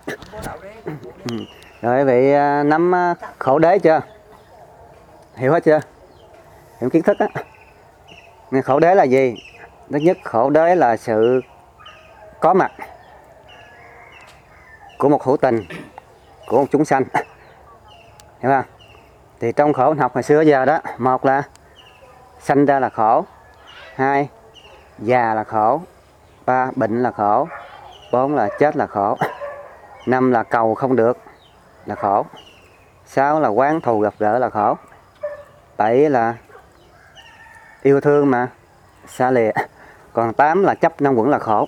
Rồi vị nắm khổ đế chưa? Hiểu hết chưa? Hiểu kiến thức á. Khổ đế là gì? Thứ nhất, khổ đế là sự có mặt của một hữu tình, của một chúng sanh. Hiểu không? Thì trong khổ học hồi xưa giờ đó, một là sanh ra là khổ, hai già là khổ, ba bệnh là khổ, bốn là chết là khổ, năm là cầu không được là khổ, sáu là oán thù gặp gỡ là khổ, bảy là yêu thương mà xa lìa, còn tám là chấp năm quẩn là khổ.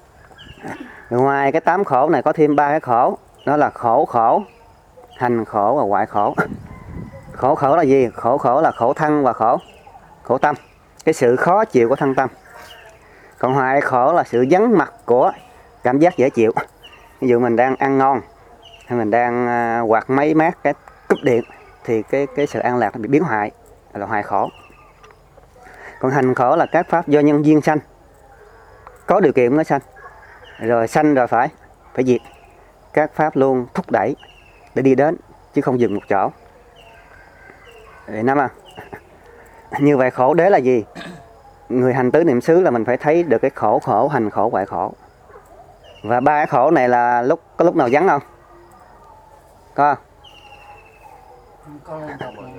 Ngoài cái 8 khổ này có thêm 3 cái khổ, đó là khổ khổ, hành khổ và hoại khổ. Khổ khổ là gì? Khổ khổ là khổ thân và khổ tâm, cái sự khó chịu của thân tâm. Còn hoại khổ là sự vắng mặt của cảm giác dễ chịu. Ví dụ mình đang ăn ngon hay mình đang quạt máy mát cái cúp điện thì cái sự an lạc nó bị biến hoại, là hoại khổ. Còn hành khổ là các pháp do nhân duyên sanh, có điều kiện mới sanh, rồi sanh rồi phải diệt. Các pháp luôn thúc đẩy để đi đến chứ không dừng một chỗ. Vậy Năm à, như vậy khổ đế là gì? Người hành tứ niệm xứ là mình phải thấy được cái khổ khổ, hành khổ, hoại khổ. Và 3 cái khổ này là có lúc nào vắng không? Có không?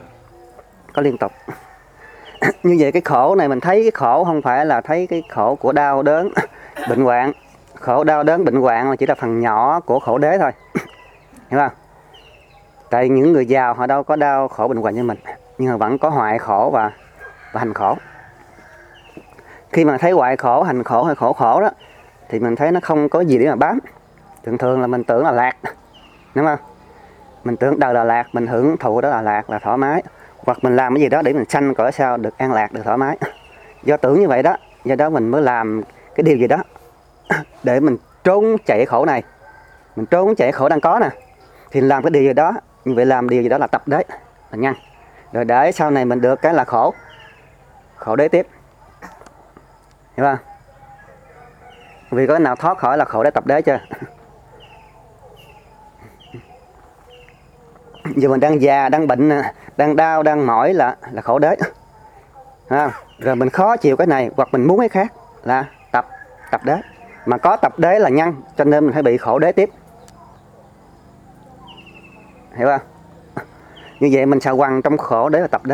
Có liên tục. Như vậy cái khổ này mình thấy cái khổ không phải là thấy cái khổ của đau đớn, bệnh hoạn. Khổ đau đớn bệnh hoạn là chỉ là phần nhỏ của khổ đế thôi. Hiểu không? Tại những người giàu họ đâu có đau khổ bệnh hoạn như mình, nhưng mà vẫn có hoại khổ và hành khổ. Khi mà thấy hoại khổ, hành khổ hay khổ khổ đó thì mình thấy nó không có gì để mà bám. Thường thường là mình tưởng là lạc, đúng không? Mình tưởng đời là lạc, mình hưởng thụ đó là lạc, là thoải mái. Hoặc mình làm cái gì đó để mình sanh cõi sao được an lạc, được thoải mái. Do tưởng như vậy đó, do đó mình mới làm cái điều gì đó để mình trốn chạy khổ này. Mình trốn chạy khổ đang có nè, thì làm cái điều gì đó, như vậy làm điều gì đó là tập đế, là nhân. Rồi để sau này mình được cái là khổ đế tiếp. Hiểu không? Vì có cái nào thoát khỏi là khổ đế tập đế chưa? Giờ mình đang già, đang bệnh, đang đau, đang mỏi là khổ đế. Rồi mình khó chịu cái này hoặc mình muốn cái khác là tập đế. Mà có tập đế là nhân, cho nên mình phải bị khổ đế tiếp. Hiểu không? Như vậy mình sẽ quăng trong khổ đế là tập đế.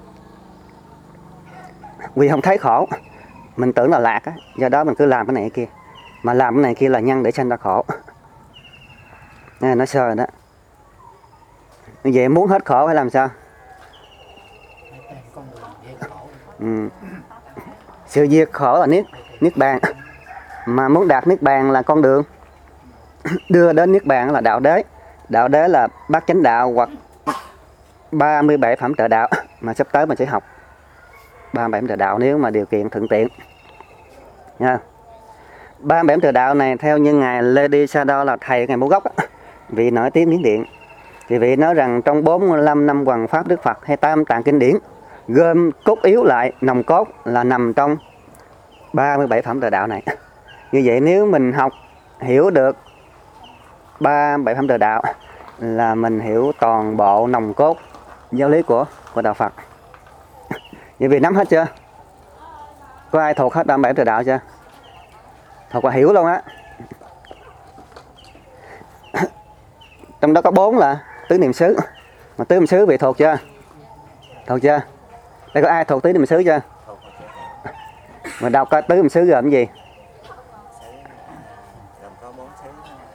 Vì không thấy khổ, mình tưởng là lạc á, do đó mình cứ làm cái này cái kia. Mà làm cái này kia là nhân để sanh ra khổ. Nè, nó sơ rồi đó. Như vậy muốn hết khổ phải làm sao? Sự diệt khổ là niết bàn. Mà muốn đạt niết bàn là con đường đưa đến niết bàn là đạo đế. Đạo đế là bát chánh đạo hoặc 37 phẩm trợ đạo, mà sắp tới mình sẽ học 37 phẩm trợ đạo nếu mà điều kiện thuận tiện nha. 37 phẩm trợ đạo này theo như ngài Ledi Sado là thầy ngài Mẫu Gốc á, vị nổi tiếng Miến Điện, thì vị nói rằng trong 45 năm hoằng pháp Đức Phật hay tam tạng kinh điển gom cốt yếu lại, nòng cốt là nằm trong 37 phẩm trợ đạo này. Như vậy nếu mình học hiểu được 37 phẩm trợ đạo là mình hiểu toàn bộ nòng cốt giáo lý của đạo Phật. Vậy vì nắm hết chưa? Có ai thuộc hết 37 phẩm trợ đạo chưa? Thuộc và hiểu luôn á. Trong đó có 4 là tứ niệm xứ. Mà tứ niệm xứ vị thuộc chưa? Thuộc chưa? Đây có ai thuộc tứ niệm xứ chưa? Mà đọc coi tứ niệm xứ gồm cái gì? Gồm có 4 xứ: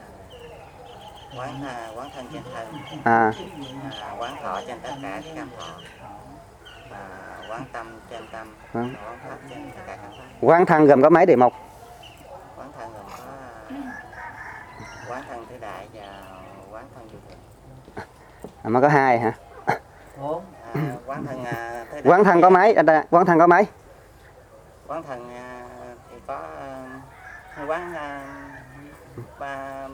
quán thân trên thân, quán thọ trên tất cả các cảm thọ, quán tâm trên tâm, quán pháp trên tất cả các pháp. Quán thân gồm có mấy đề mục? Quán thân gồm có quán thân tứ đại và quán thân vô thường. Mà có 2 hả? Quán thân tứ đại. Quán thân có mấy? Quán thân có mấy? Quán thân thì có quán ba.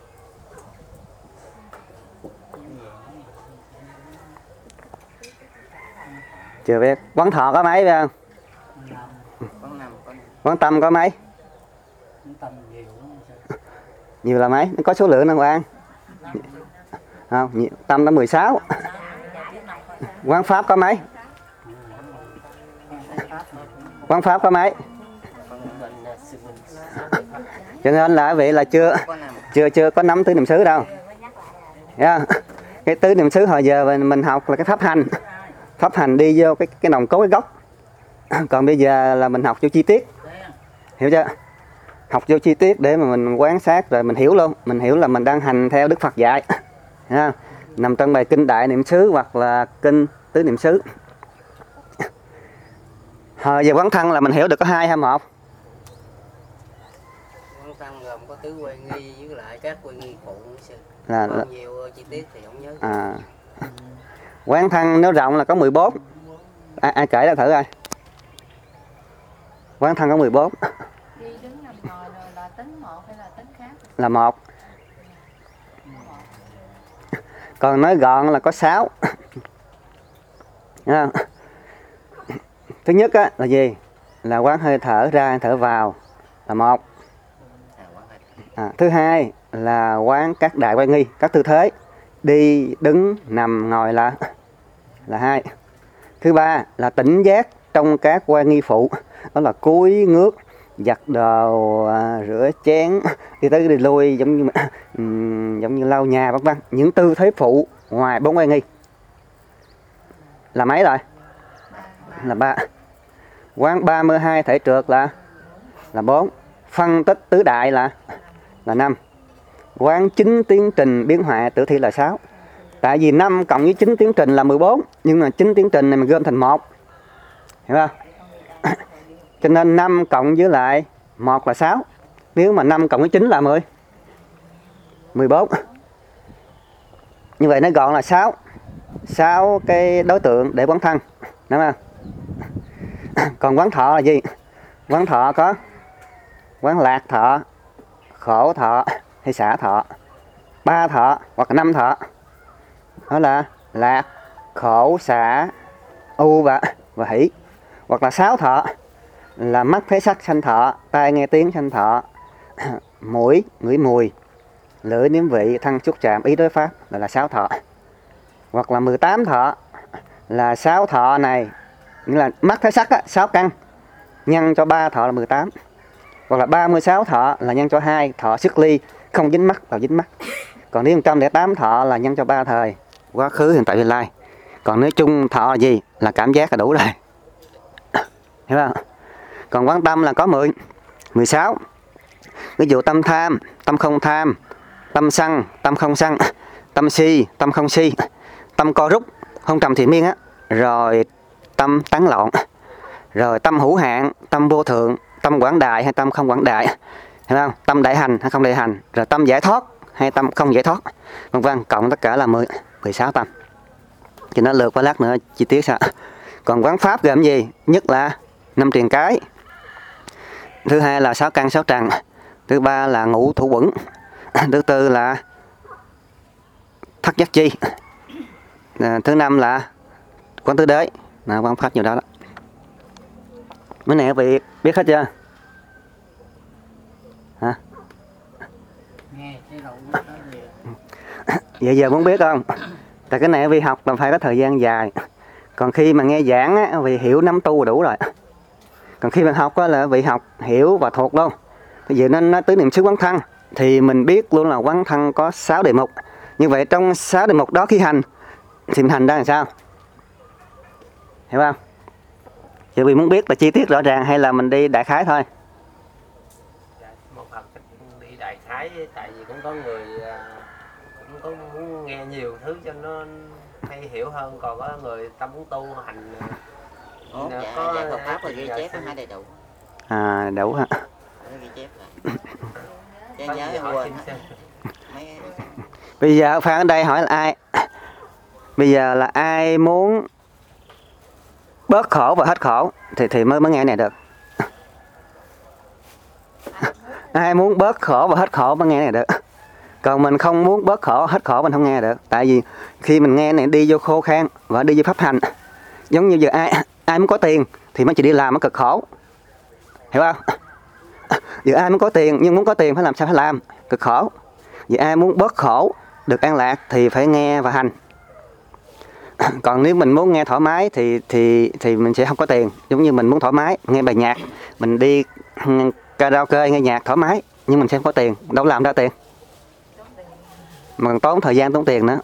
Chưa biết. Quán thọ có mấy phải không? Quán 5. Quán tâm có mấy? Nhiều là mấy? Nó có số lượng không Quang? Không, tâm đã 16. Quán pháp có mấy? Quán pháp có mấy? Cho nên là vị là chưa có nắm tứ niệm xứ đâu. Yeah. Cái tứ niệm xứ hồi giờ mình học là cái pháp hành đi vô cái nòng cốt cái gốc. Còn bây giờ là mình học vô chi tiết, hiểu chưa? Học vô chi tiết để mà mình quan sát rồi mình hiểu luôn, mình hiểu là mình đang hành theo Đức Phật dạy, ha, nằm trong bài kinh Đại Niệm xứ hoặc là kinh Tứ Niệm xứ. Hồi giờ quán thân là mình hiểu được có 2 hay 1? Quán thân gồm có tứ quay nghi với lại các quay nghi phụ Là nhiều chi tiết thì không nhớ. Quán thân nếu rộng là có 14. Ai kể ra thử coi. Quán thân có 14. Đi đứng nằm ngồi rồi là tính 1 hay là tính khác? Là 1. Còn nói gọn là có 6. Thứ nhất á, là gì? Là quán hơi thở ra thở vào là 1. Thứ hai là quán các đại quay nghi, các tư thế đi đứng nằm ngồi là 2. Thứ ba là tỉnh giác trong các quay nghi phụ, đó là cúi ngước, giặt đồ, rửa chén, đi tới đi lui, giống như lau nhà vân vân, những tư thế phụ ngoài 4 quay nghi là mấy rồi? Là 3. Quán 32 thể trượt là 4. Phân tích tứ đại là 5. Quán 9 tiến trình biến hóa tử thi là 6. Tại vì 5 cộng với 9 tiến trình là 14, nhưng mà 9 tiến trình này mình gom thành 1, hiểu không? Cho nên 5 cộng với lại 1 là 6. Nếu mà 5 cộng với 9 là 14. Như vậy nó gọn là 6 cái đối tượng để quán thân, đúng không? Còn quán thọ là gì? Quán thọ có quán lạc thọ, khổ thọ hay xả thọ. 3 thọ hoặc là 5 thọ. Đó là lạc, khổ, xả, u và hỷ. Hoặc là 6 thọ là mắt thấy sắc sanh thọ, tai nghe tiếng sanh thọ, mũi ngửi mùi, lưỡi nếm vị, thân xúc chạm, ý đối pháp là 6 thọ. Hoặc là 18 thọ là 6 thọ này, nghĩa là mắt thấy sắc á, 6 căn nhân cho 3 thọ là 18. Hoặc là 36 thọ là nhân cho 2 thọ xuất ly, không dính mắt vào dính mắt. Còn nếu 108 thọ là nhân cho 3 thời, quá khứ, hiện tại, tương lai. Còn nói chung thọ là gì? Là cảm giác là đủ rồi. Hiểu không? Còn quán tâm là có 16. Ví dụ tâm tham, tâm không tham, tâm sân, tâm không sân, tâm si, tâm không si, tâm co rút, không trầm thì miên á, rồi tâm tán loạn, rồi tâm hữu hạn, tâm vô thượng, tâm quảng đại hay tâm không quảng đại, hiểu không? Tâm đại hành hay không đại hành, rồi tâm giải thoát hay tâm không giải thoát, vân vân, cộng tất cả là 16 tâm. Thì nó lượt qua lát nữa chi tiết sao. Còn quán pháp gồm gì? Nhất là 5 triền cái, thứ hai là 6 căn 6 trần, thứ ba là ngũ thủ quẩn, thứ tư là thất giác chi, thứ năm là quán tứ đế, là quán pháp nhiều đó đó. Mấy này quý vị biết hết chưa? Hả? Nghe chứ đâu biết nói gì. Vậy giờ muốn biết không? Tại cái này quý vị học là phải có thời gian dài. Còn khi mà nghe giảng á, quý vị hiểu nắm tu đủ rồi. Còn khi bạn học á, là quý vị học hiểu và thuộc luôn. Bây giờ nên nói tứ niệm xứ quán thân thì mình biết luôn là quán thân có 6 đề mục. Như vậy trong 6 đề mục đó khi hành thì mình hành ra làm sao? Hiểu không? Chứ vì muốn biết là chi tiết rõ ràng hay là mình đi đại khái thôi? Một phần đi đại khái, tại vì cũng có người cũng có muốn nghe nhiều thứ cho nó hay hiểu hơn, còn có người tâm muốn tu hành có Phật pháp là ghi chép có 2 đầy đủ. Đủ hả? Ghi chép là chứ nhớ quên. Bây giờ Phan ở đây hỏi là ai? Bây giờ là ai muốn bớt khổ và hết khổ thì mới nghe này được. Ai muốn bớt khổ và hết khổ mới nghe này được. Còn mình không muốn bớt khổ hết khổ mình không nghe được. Tại vì khi mình nghe này đi vô khô khan và đi vô pháp hành, giống như giờ ai muốn có tiền thì mới chỉ đi làm mới cực khổ, hiểu không? Giờ ai muốn có tiền nhưng muốn có tiền phải làm sao phải làm, cực khổ. Vì ai muốn bớt khổ, được an lạc thì phải nghe và hành. Còn nếu mình muốn nghe thoải mái thì mình sẽ không có tiền. Giống như mình muốn thoải mái, nghe bài nhạc, mình đi karaoke nghe nhạc thoải mái, nhưng mình sẽ không có tiền, đâu làm ra tiền. Mà còn tốn thời gian, tốn tiền nữa.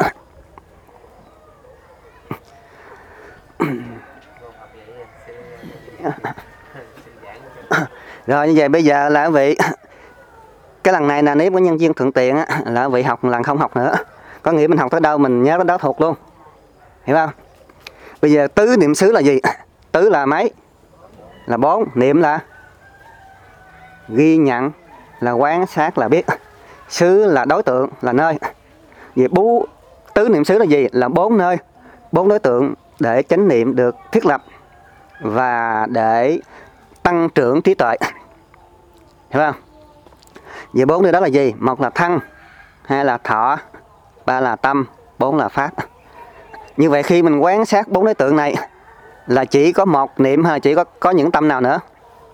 Rồi như vậy bây giờ là quý vị, cái lần này là nếu có nhân viên thuận tiện á, là quý vị học lần không học nữa. Có nghĩa mình học tới đâu mình nhớ tới đó thuộc luôn. Hiểu không? Bây giờ tứ niệm xứ là gì? Tứ là mấy? Là 4. Niệm là ghi nhận, là quan sát, là biết. Xứ là đối tượng, là nơi. Vậy tứ niệm xứ là gì? Là 4 nơi, 4 đối tượng để chánh niệm được thiết lập và để tăng trưởng trí tuệ. Hiểu không? Vậy 4 nơi đó là gì? 1 là thân, 2 là thọ, 3 là tâm, 4 là pháp. Như vậy khi mình quan sát 4 đối tượng này là chỉ có một niệm hay là chỉ có những tâm nào nữa?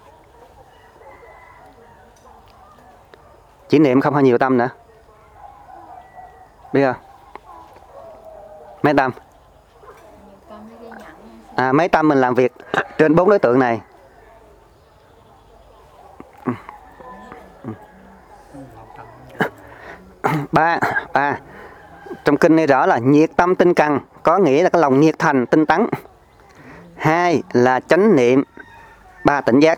Chỉ niệm không hay nhiều tâm nữa? Biết không? Mấy tâm? Mấy tâm mình làm việc trên 4 đối tượng này? Ba. Trong kinh này rõ là nhiệt tâm tinh cần, có nghĩa là cái lòng nhiệt thành tinh tấn. 2 là chánh niệm, 3 tỉnh giác.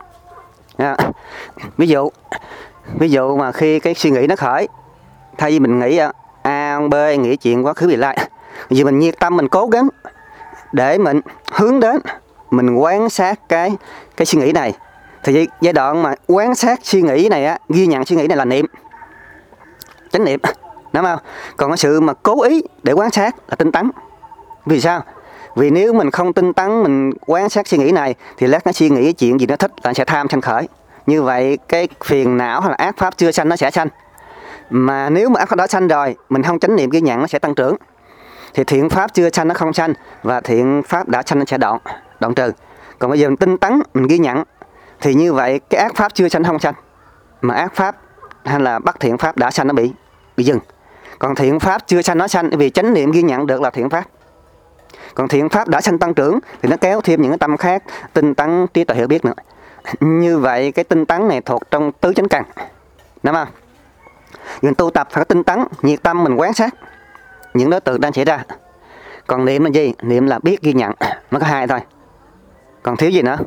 Ví dụ mà khi cái suy nghĩ nó khởi, thay vì mình nghĩ A, B, nghĩ chuyện quá khứ vị lai, vì mình nhiệt tâm mình cố gắng để mình hướng đến, mình quan sát cái suy nghĩ này, thì giai đoạn mà quan sát suy nghĩ này á, ghi nhận suy nghĩ này là niệm, chánh niệm, đúng không? Còn cái sự mà cố ý để quan sát là tinh tấn. Vì sao? Vì nếu mình không tinh tấn, mình quan sát suy nghĩ này thì lát nó suy nghĩ chuyện gì nó thích là sẽ tham sanh khởi. Như vậy cái phiền não hay là ác pháp chưa sanh nó sẽ sanh. Mà nếu mà ác pháp đã sanh rồi, mình không chánh niệm ghi nhận nó sẽ tăng trưởng. Thì thiện pháp chưa sanh nó không sanh, và thiện pháp đã sanh nó sẽ đoạn trừ. Còn bây giờ mình tinh tấn, mình ghi nhận, thì như vậy cái ác pháp chưa sanh không sanh, mà ác pháp hay là bất thiện pháp đã sanh nó bị dừng. Còn thiện pháp chưa sanh nó sanh, vì chánh niệm ghi nhận được là thiện pháp. Còn thiện pháp đã sanh tăng trưởng thì nó kéo thêm những cái tâm khác, tinh tấn, trí tuệ, hiểu biết nữa. Như vậy cái tinh tấn này thuộc trong tứ chánh cần, đúng không? Mình tu tập phải có tinh tấn, nhiệt tâm mình quan sát những đối tượng đang xảy ra. Còn niệm là gì? Niệm là biết ghi nhận, nó có 2 thôi. Còn thiếu gì nữa?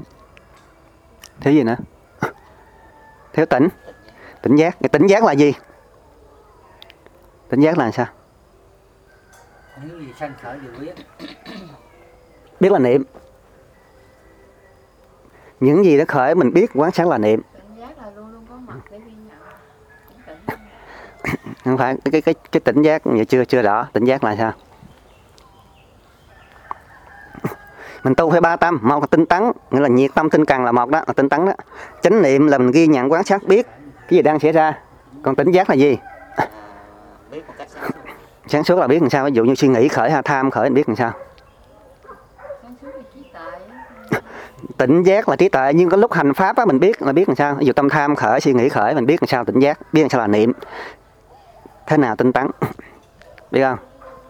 Thiếu tỉnh giác. Cái tỉnh giác là gì? Tỉnh giác là sao? Những gì sanh khởi đều biết. Biết là niệm. Những gì nó khởi mình biết, quán sát là niệm. Tỉnh giác là luôn luôn có mặt để ghi nhận. Không phải cái tỉnh giác vậy chưa rõ. Tỉnh giác là sao? Mình tu phải 3 tâm. 1 là tinh tấn, nghĩa là nhiệt tâm tinh cần là 1 đó, là tinh tấn đó. Chánh niệm là mình ghi nhận quán sát biết cái gì đang xảy ra. Còn tỉnh giác là gì? Biết một cách Sáng suốt là biết làm sao? Ví dụ như suy nghĩ khởi hay tham khởi, mình biết làm sao? Sáng suốt là trí tuệ. Tỉnh giác là trí tuệ, nhưng có lúc hành pháp á, mình biết làm sao? Ví dụ tâm tham khởi, suy nghĩ khởi, mình biết làm sao? Tỉnh giác, biết làm sao là niệm. Thế nào tinh tấn? Biết không?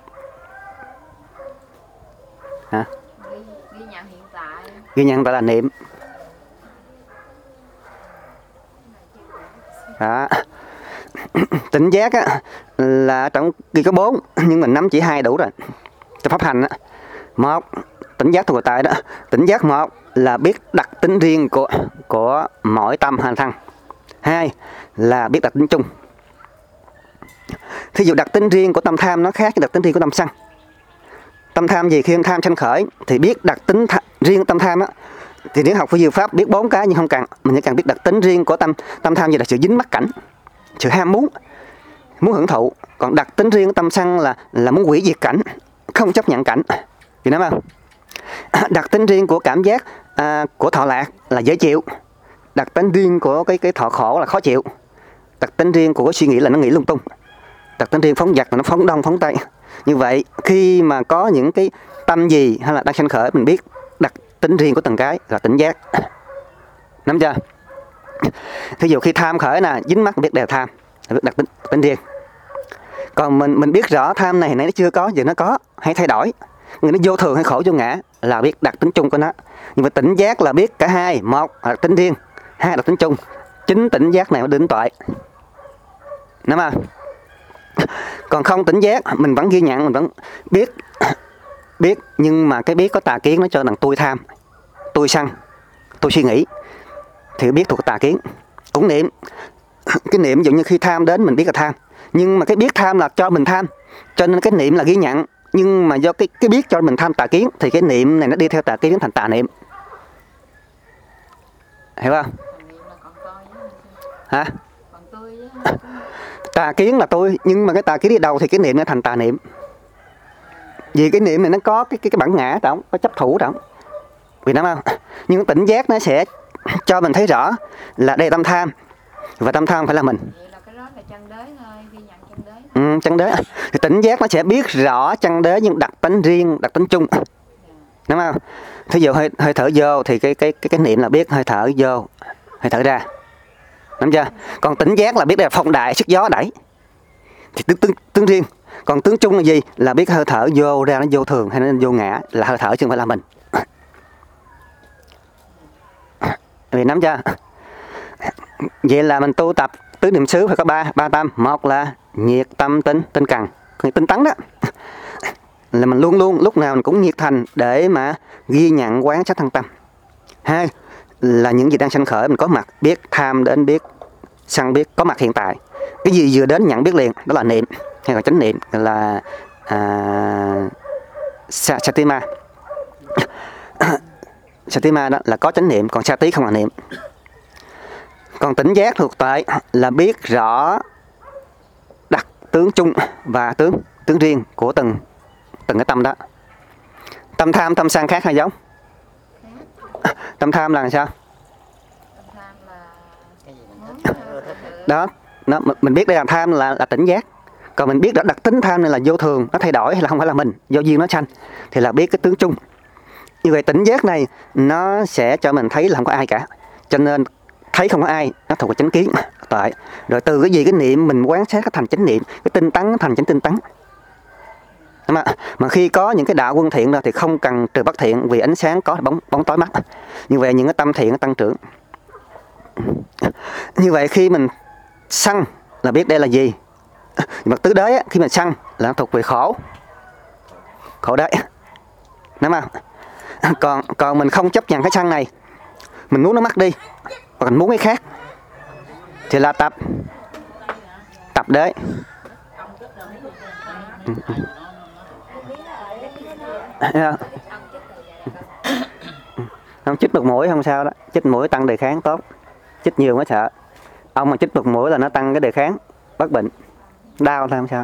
Hả? Ghi nhận hiện tại. Ghi nhận tại là niệm. Đó. Tỉnh giác á, là trong ghi có 4, nhưng mình nắm chỉ 2 đủ rồi. Cho pháp hành á. 1, tỉnh giác thuộc tại đó. Tỉnh giác 1 là biết đặc tính riêng của mỗi tâm hành thân. 2 là biết đặc tính chung. Thí dụ đặc tính riêng của tâm tham nó khác với đặc tính riêng của tâm sân. Tâm tham gì? Khi tâm tham sanh khởi thì biết đặc tính riêng tâm tham á. Thì nếu học với diệu pháp biết 4 cái nhưng không cần, mình chỉ cần biết đặc tính riêng của tâm tham gì là sự dính mắc cảnh, sự ham muốn hưởng thụ. Còn đặc tính riêng của tâm sân là muốn hủy diệt cảnh, không chấp nhận cảnh. Thì nói không? Đặc tính riêng của cảm giác của thọ lạc là dễ chịu. Đặc tính riêng của cái thọ khổ là khó chịu. Đặc tính riêng của cái suy nghĩ là nó nghĩ lung tung. Đặc tính riêng phóng dật là nó phóng đông phóng tây. Như vậy khi mà có những cái tâm gì hay là đang sanh khởi, mình biết đặc tính riêng của từng cái là tỉnh giác. Nắm chưa? Thí dụ khi tham khởi nè, dính mắc biết đều tham. là biết đặc tính riêng. Còn mình biết rõ tham này hồi nãy nó chưa có, giờ nó có hay thay đổi, người nó vô thường hay khổ vô ngã là biết đặc tính chung của nó. Nhưng mà tỉnh giác là biết cả hai, một là đặc tính riêng, hai là đặc tính chung. Chính tỉnh giác này mới đến tuệ, đúng không? Còn không tỉnh giác mình vẫn ghi nhận, mình vẫn biết nhưng mà cái biết có tà kiến, nó cho rằng tôi tham, tôi sân, tôi suy nghĩ, thì biết thuộc tà kiến. Cũng niệm, cái niệm ví dụ như khi tham đến mình biết là tham, nhưng mà cái biết tham là cho mình tham, cho nên cái niệm là ghi nhận. Nhưng mà do cái biết cho mình tham tà kiến thì cái niệm này nó đi theo tà kiến thành tà niệm, hiểu không? Hả? Tà kiến là tôi, nhưng mà cái tà kiến đi đầu thì cái niệm nó thành tà niệm. Vì cái niệm này nó có cái bản ngã trọng, có chấp thủ trọng, vì đúng không? Nhưng tỉnh giác nó sẽ cho mình thấy rõ là đây là tâm tham, và tâm tham phải là mình. Vậy là cái đó là chân đế thôi, ghi nhận chân đế. Chân đế. Thì tỉnh giác nó sẽ biết rõ chân đế nhưng đặc tính riêng, đặc tính chung, đúng không? Thí dụ hơi thở vô thì cái niệm là biết hơi thở vô, hơi thở ra, đúng chưa? Còn tỉnh giác là biết đây là phong đại, sức gió đẩy, thì tướng riêng. Còn tướng chung là gì? Là biết hơi thở vô ra nó vô thường hay nó vô ngã, là hơi thở chứ không phải là mình. Vì nắm chưa? Vậy là mình tu tập tứ niệm xứ phải có ba tâm. Một là nhiệt tâm tinh cần, tinh tấn đó, là mình luôn luôn lúc nào mình cũng nhiệt thành để mà ghi nhận quán sát thân tâm. Hai là những gì đang sanh khởi mình có mặt, biết tham đến biết, sân biết, có mặt hiện tại. Cái gì vừa đến nhận biết liền, đó là niệm hay là chánh niệm, là satima. Satima đó là có chánh niệm, còn sati không là niệm. Còn tỉnh giác thuộc tại là biết rõ đặc tướng chung và tướng riêng của từng cái tâm đó. Tâm tham, tâm sân khác hay giống? Tâm tham là sao? Cái gì mình thích, ưa thích. Đó, mình biết đây là tham là tỉnh giác. Còn mình biết rõ đặc tính tham này là vô thường, nó thay đổi hay là không phải là mình, do duyên nó sanh, thì là biết cái tướng chung. Như vậy tỉnh giác này nó sẽ cho mình thấy là không có ai cả, cho nên thấy không có ai, nó thuộc về chánh kiến tại. Rồi từ cái gì cái niệm mình quán sát thành chánh niệm, cái tinh tấn thành chánh tinh tấn. Mà khi có những cái đạo quân thiện rồi thì không cần trừ bất thiện, vì ánh sáng có bóng tối mất. Như vậy những cái tâm thiện nó tăng trưởng. Như vậy khi mình sân là biết đây là gì. Mà tứ đế khi mình sân là thuộc về khổ đế, đúng không? Còn mình không chấp nhận cái sân này, mình muốn nó mất đi, hoặc mình muốn cái khác, thì là tập đế. Không chích một mũi không sao đó, chích mũi tăng đề kháng tốt, chích nhiều mới sợ. Ông mà chích một mũi là nó tăng cái đề kháng, bất bệnh, đau thôi không sao.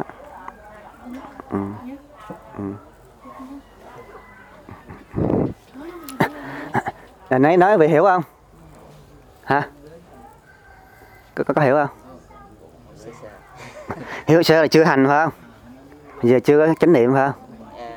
Là nãy nói vậy hiểu không? Hả? Có hiểu không? Hiểu sơ là chưa hành phải không? Giờ chưa có chánh niệm phải không?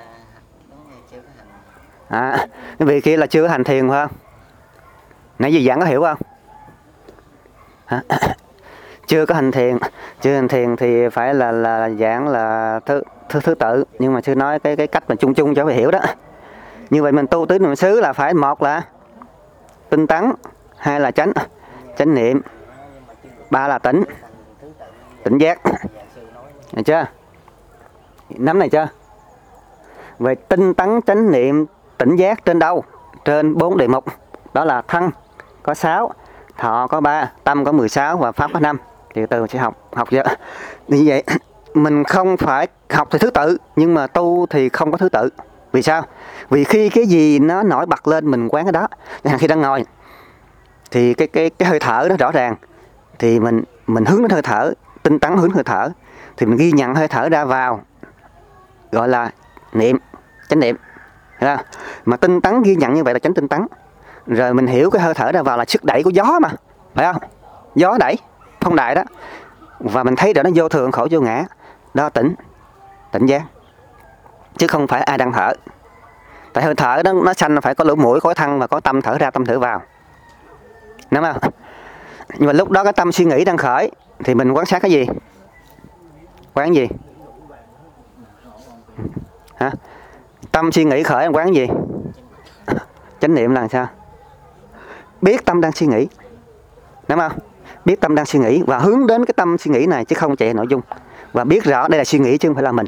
Cái vị kia là chưa có hành thiền phải không? Nãy giờ giảng có hiểu không? Hả? Chưa có hành thiền, thì phải là giảng là thứ tự, nhưng mà chưa nói cái cách mà chung cho phải hiểu đó. Như vậy mình tu tứ niệm xứ là phải, một là tinh tấn, hai là chánh niệm, ba là tỉnh giác. Được chưa? Nắm này chưa? Về tinh tấn, chánh niệm, tỉnh giác trên đâu? Trên 4 đề mục. Đó là thân có 6, thọ có 3, tâm có 16 và pháp có 5. Thì từ sẽ học chưa? Như vậy mình không phải học thì thứ tự, nhưng mà tu thì không có thứ tự. Vì sao? Vì khi cái gì nó nổi bật lên mình quán cái đó. Khi đang ngồi thì cái hơi thở nó rõ ràng, thì mình hướng đến hơi thở, tinh tấn hướng hơi thở, thì mình ghi nhận hơi thở ra vào, gọi là niệm, chánh niệm. Mà tinh tấn ghi nhận như vậy là chánh tinh tấn. Rồi mình hiểu cái hơi thở ra vào là sức đẩy của gió mà, phải không? Gió đẩy, phong đại đó. Và mình thấy rõ nó vô thường, khổ vô ngã. Đó tỉnh giác. Chứ không phải ai đang thở. Tại hơi thở đó nó sanh phải có lỗ mũi, có thân và có tâm thở ra, tâm thở vào. Đúng không? Nhưng mà lúc đó cái tâm suy nghĩ đang khởi, thì mình quan sát cái gì? Quán gì? Hả? Tâm suy nghĩ khởi quán gì? Chánh niệm là sao? Biết tâm đang suy nghĩ, đúng không? Biết tâm đang suy nghĩ và hướng đến cái tâm suy nghĩ này chứ không chạy nội dung, và biết rõ đây là suy nghĩ chứ không phải là mình.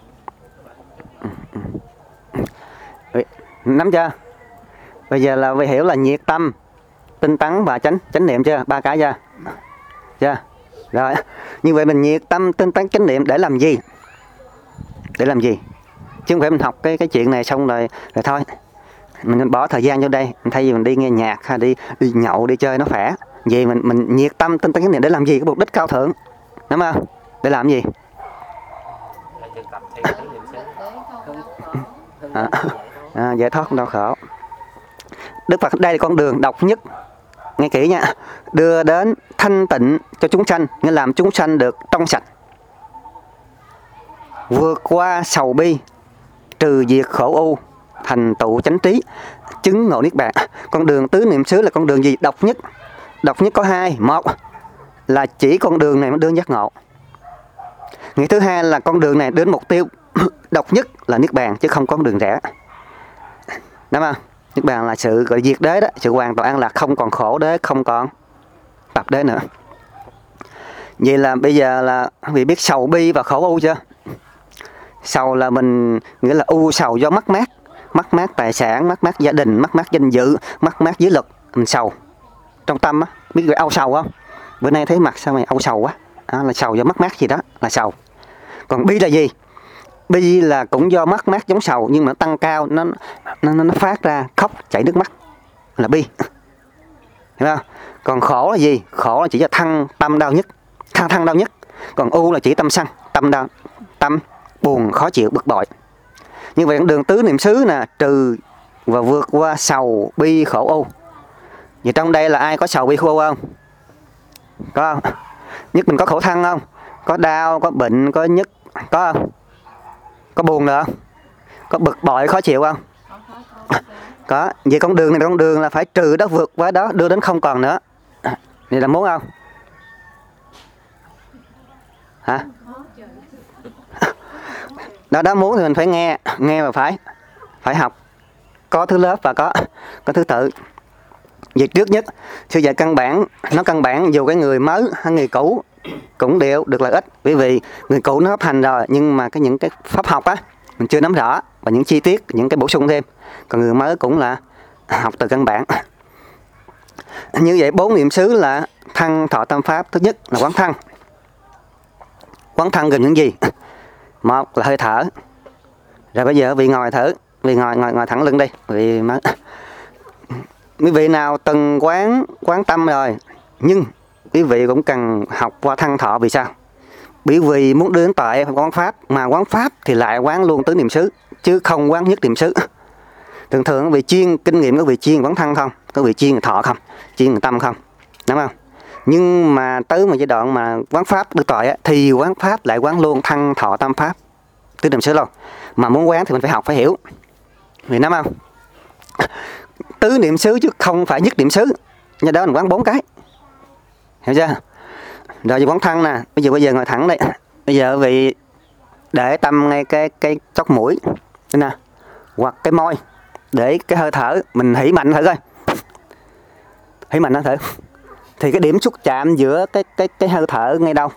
Nắm chưa? Bây giờ là hiểu là nhiệt tâm, tinh tấn và chánh niệm chưa? 3 cái chưa? Chưa? Rồi, như vậy mình nhiệt tâm, tinh tấn, chánh niệm để làm gì? Để làm gì? Chứ không phải mình học cái chuyện này xong rồi thôi. Mình bỏ thời gian vô đây, thay vì mình đi nghe nhạc hay đi nhậu, đi chơi nó khỏe. Vậy mình nhiệt tâm, tinh tấn, chánh niệm để làm gì? Cái mục đích cao thượng. Đúng không? Để làm gì? Để thực tập thì tứ niệm xứ. Giải thoát không đau khổ. Đức Phật đây là con đường độc nhất, nghe kỹ nha, đưa đến thanh tịnh cho chúng sanh, nghĩa làm chúng sanh được trong sạch, vượt qua sầu bi, trừ diệt khổ ưu, thành tựu chánh trí, chứng ngộ niết bàn. Con đường tứ niệm xứ là con đường gì? Độc nhất. Độc nhất có hai. Một là chỉ con đường này mới đưa giác ngộ. Nghĩa thứ hai là con đường này đến mục tiêu độc nhất là niết bàn, chứ không có con đường rẽ. Đúng không? Niết bàn là sự gọi diệt đế đó, sự hoàn toàn an lạc, không còn khổ đế, không còn tập đế nữa. Vậy là bây giờ là vì biết sầu bi và khổ ưu chưa? Sầu là mình nghĩa là ưu sầu do mất mát tài sản, mất mát gia đình, mất mát danh dự, mất mát giới lực, mình sầu trong tâm á. Biết gọi âu sầu không? Bữa nay thấy mặt sao mày âu sầu quá? Là sầu do mất mát gì đó là sầu. Còn bi là gì? Bi là cũng do mất mát giống sầu, nhưng mà nó tăng cao, nó phát ra khóc chảy nước mắt là bi. Hiểu không? Còn khổ là gì? Khổ là chỉ cho tâm đau nhất, thăng đau nhất. Còn ưu là chỉ tâm sân, tâm đau, tâm buồn, khó chịu, bực bội. Như vậy con đường tứ niệm xứ nè, trừ và vượt qua sầu bi khổ ưu. Vậy trong đây là ai có sầu bi khổ ưu không? Có không? Nhất mình có khổ thân không? Có đau, có bệnh, có nhức, có không? Có buồn được không? Có bực bội, khó chịu không? Có. Vậy con đường này, con đường là phải trừ đó, vượt qua đó, đưa đến không còn nữa. Vậy là muốn không? Hả? Đó muốn thì mình phải nghe và phải học. Có thứ lớp và có thứ tự. Việc trước nhất, sư dạy căn bản, nó căn bản dù cái người mới hay người cũ cũng đều được lợi ích. Bởi vì người cũ nó hấp hành rồi, nhưng mà những cái pháp học á mình chưa nắm rõ, và những chi tiết, những cái bổ sung thêm. Còn người mới cũng là học từ căn bản. Như vậy 4 niệm xứ là thăng thọ tâm pháp. Thứ nhất là quán thân. Quán thân gồm những gì? Một là hơi thở. Rồi bây giờ vị ngồi thử, vị ngồi thẳng lưng đi. Quý vị nào từng quán tâm rồi, nhưng quý vị cũng cần học qua thân thọ. Vì sao? Bởi vì muốn đến tuệ phải quán pháp, mà quán pháp thì lại quán luôn tứ niệm xứ, chứ không quán nhất niệm xứ. Thường vị chuyên kinh nghiệm có vị chuyên quán thân không, có vị chuyên thọ không, chuyên tâm không, đúng không? Nhưng mà tới một giai đoạn mà quán pháp được tuệ thì quán pháp lại quán luôn thân thọ tâm pháp, tứ niệm xứ luôn. Mà muốn quán thì mình phải học, phải hiểu. Vì nắm không? Tứ niệm xứ chứ không phải nhất niệm xứ. Do đó mình quán 4 cái. Hiểu chưa? Rồi quán thân nè, bây giờ ngồi thẳng đây. Bây giờ vì để tâm ngay cái chóp mũi nè, hoặc cái môi, để cái hơi thở mình hỉ mạnh thử coi. Hỉ mạnh nó thử. Thì cái điểm xúc chạm giữa cái hơi thở ngay đâu?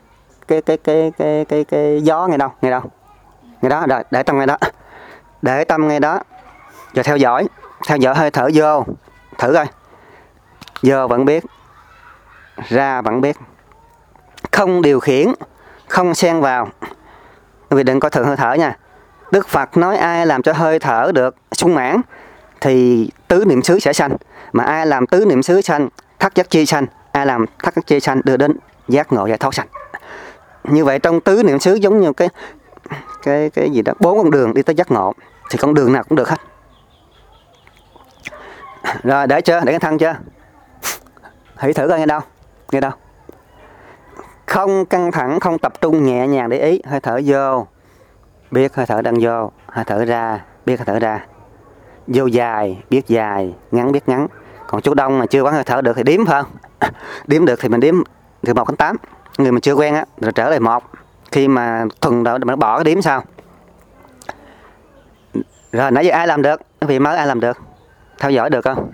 Cái gió ngay đâu? Ngay đâu? Ngay đó, rồi để tâm ngay đó. Để tâm ngay đó. Rồi theo dõi hơi thở vô, thử coi. Vô vẫn biết, ra vẫn biết. Không điều khiển, không xen vào. Vì đừng coi thường hơi thở nha. Đức Phật nói ai làm cho hơi thở được sung mãn thì tứ niệm xứ sẽ sanh. Mà ai làm tứ niệm xứ sanh, thất giác chi sanh. Ai làm thất giác chi sanh đưa đến giác ngộ giải thoát sanh. Như vậy trong tứ niệm xứ giống như cái gì đó, 4 con đường đi tới giác ngộ, thì con đường nào cũng được hết. Rồi để chưa? Để cái thân chưa? Hãy thử coi nghe đâu? Nghe đâu? Không căng thẳng, không tập trung, nhẹ nhàng để ý. Hơi thở vô, biết hơi thở đang vô. Hơi thở ra, biết hơi thở ra. Vô dài, biết dài. Ngắn, biết ngắn. Còn chú đông mà chưa quán hơi thở được thì đếm phải không? Đếm được thì mình đếm từ 1 đến 8. người mà chưa quen á rồi trở lại một, khi mà thuần độ mình bỏ cái điểm sao. Rồi nãy giờ ai làm được, quý vị mới ai làm được, theo dõi được không?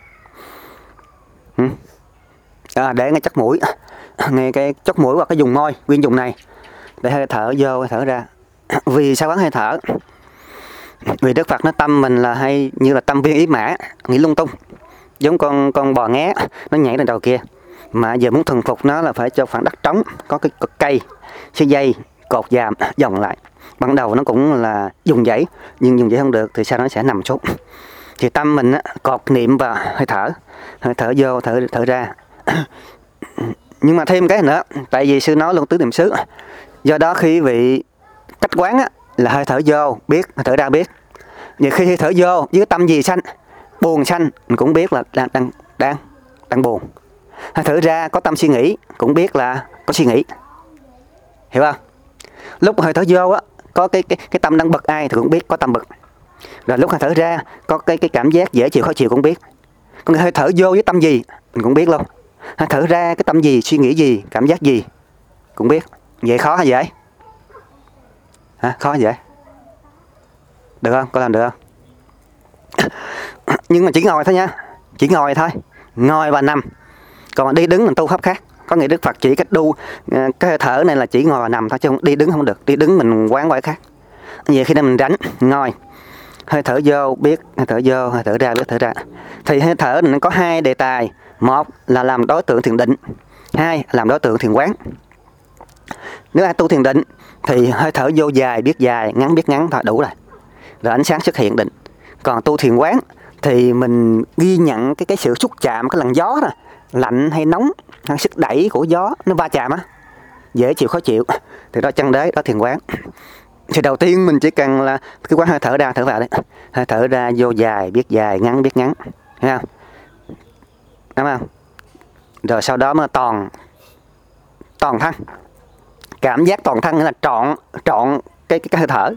Để ngay chót mũi, ngay cái chót mũi hoặc cái vùng môi, nguyên vùng này để hơi thở vô hơi thở ra. Vì sao quán hơi thở? Vì Đức Phật nói tâm mình là hay như là tâm viên ý mã, nghĩ lung tung, giống con bò nghé nó nhảy lên đầu kia, mà giờ muốn thuần phục nó là phải cho khoảng đất trống, có cái cây, cái dây cột dàm vòng lại. Ban đầu nó cũng là dùng dãy, nhưng dùng dãy không được thì sau nó sẽ nằm xuống. Thì tâm mình á, cột niệm vào hơi thở vô thở ra. Nhưng mà thêm cái nữa, tại vì sư nói luôn tứ niệm xứ, do đó khi vị cách quán á, là hơi thở vô biết, hơi thở ra biết. Vậy khi hơi thở vô với tâm gì sanh, buồn sanh, mình cũng biết là đang buồn. Hơi thở ra có tâm suy nghĩ cũng biết là có suy nghĩ, hiểu không? Lúc hơi thở vô á, có cái tâm đang bực ai thì cũng biết có tâm bực. Rồi lúc hơi thở ra có cái cảm giác dễ chịu khó chịu cũng biết. Còn hơi thở vô với tâm gì mình cũng biết luôn. Hơi thở ra cái tâm gì, suy nghĩ gì, cảm giác gì cũng biết. Vậy khó hay dễ? Khó hay dễ? Được không? Có làm được không? Nhưng mà chỉ ngồi thôi nha, chỉ ngồi thôi, ngồi và nằm. Còn đi đứng mình tu pháp khác. Có nghĩa Đức Phật chỉ cách đu cái hơi thở này là chỉ ngồi và nằm thôi, chứ không đi đứng không được. Đi đứng mình quán quay khác. Vậy khi nào mình rảnh ngồi, hơi thở vô biết, hơi thở vô, hơi thở ra biết, thở ra. Thì hơi thở này nó có hai đề tài. Một là làm đối tượng thiền định, hai làm đối tượng thiền quán. Nếu ai tu thiền định thì hơi thở vô dài biết dài, ngắn biết ngắn thôi đủ rồi. Rồi ánh sáng xuất hiện định. Còn tu thiền quán thì mình ghi nhận cái sự xúc chạm, cái làn gió đó, lạnh hay nóng, hay sức đẩy của gió nó va chạm á, dễ chịu khó chịu, thì đó chân đế, đó thiền quán. Thì đầu tiên mình chỉ cần là cái quán hơi thở ra thở vào đấy, hơi thở ra vô dài biết dài, ngắn biết ngắn, thấy không? Đúng không? Rồi sau đó mới toàn thân, cảm giác toàn thân nghĩa là trọn cái hơi thở.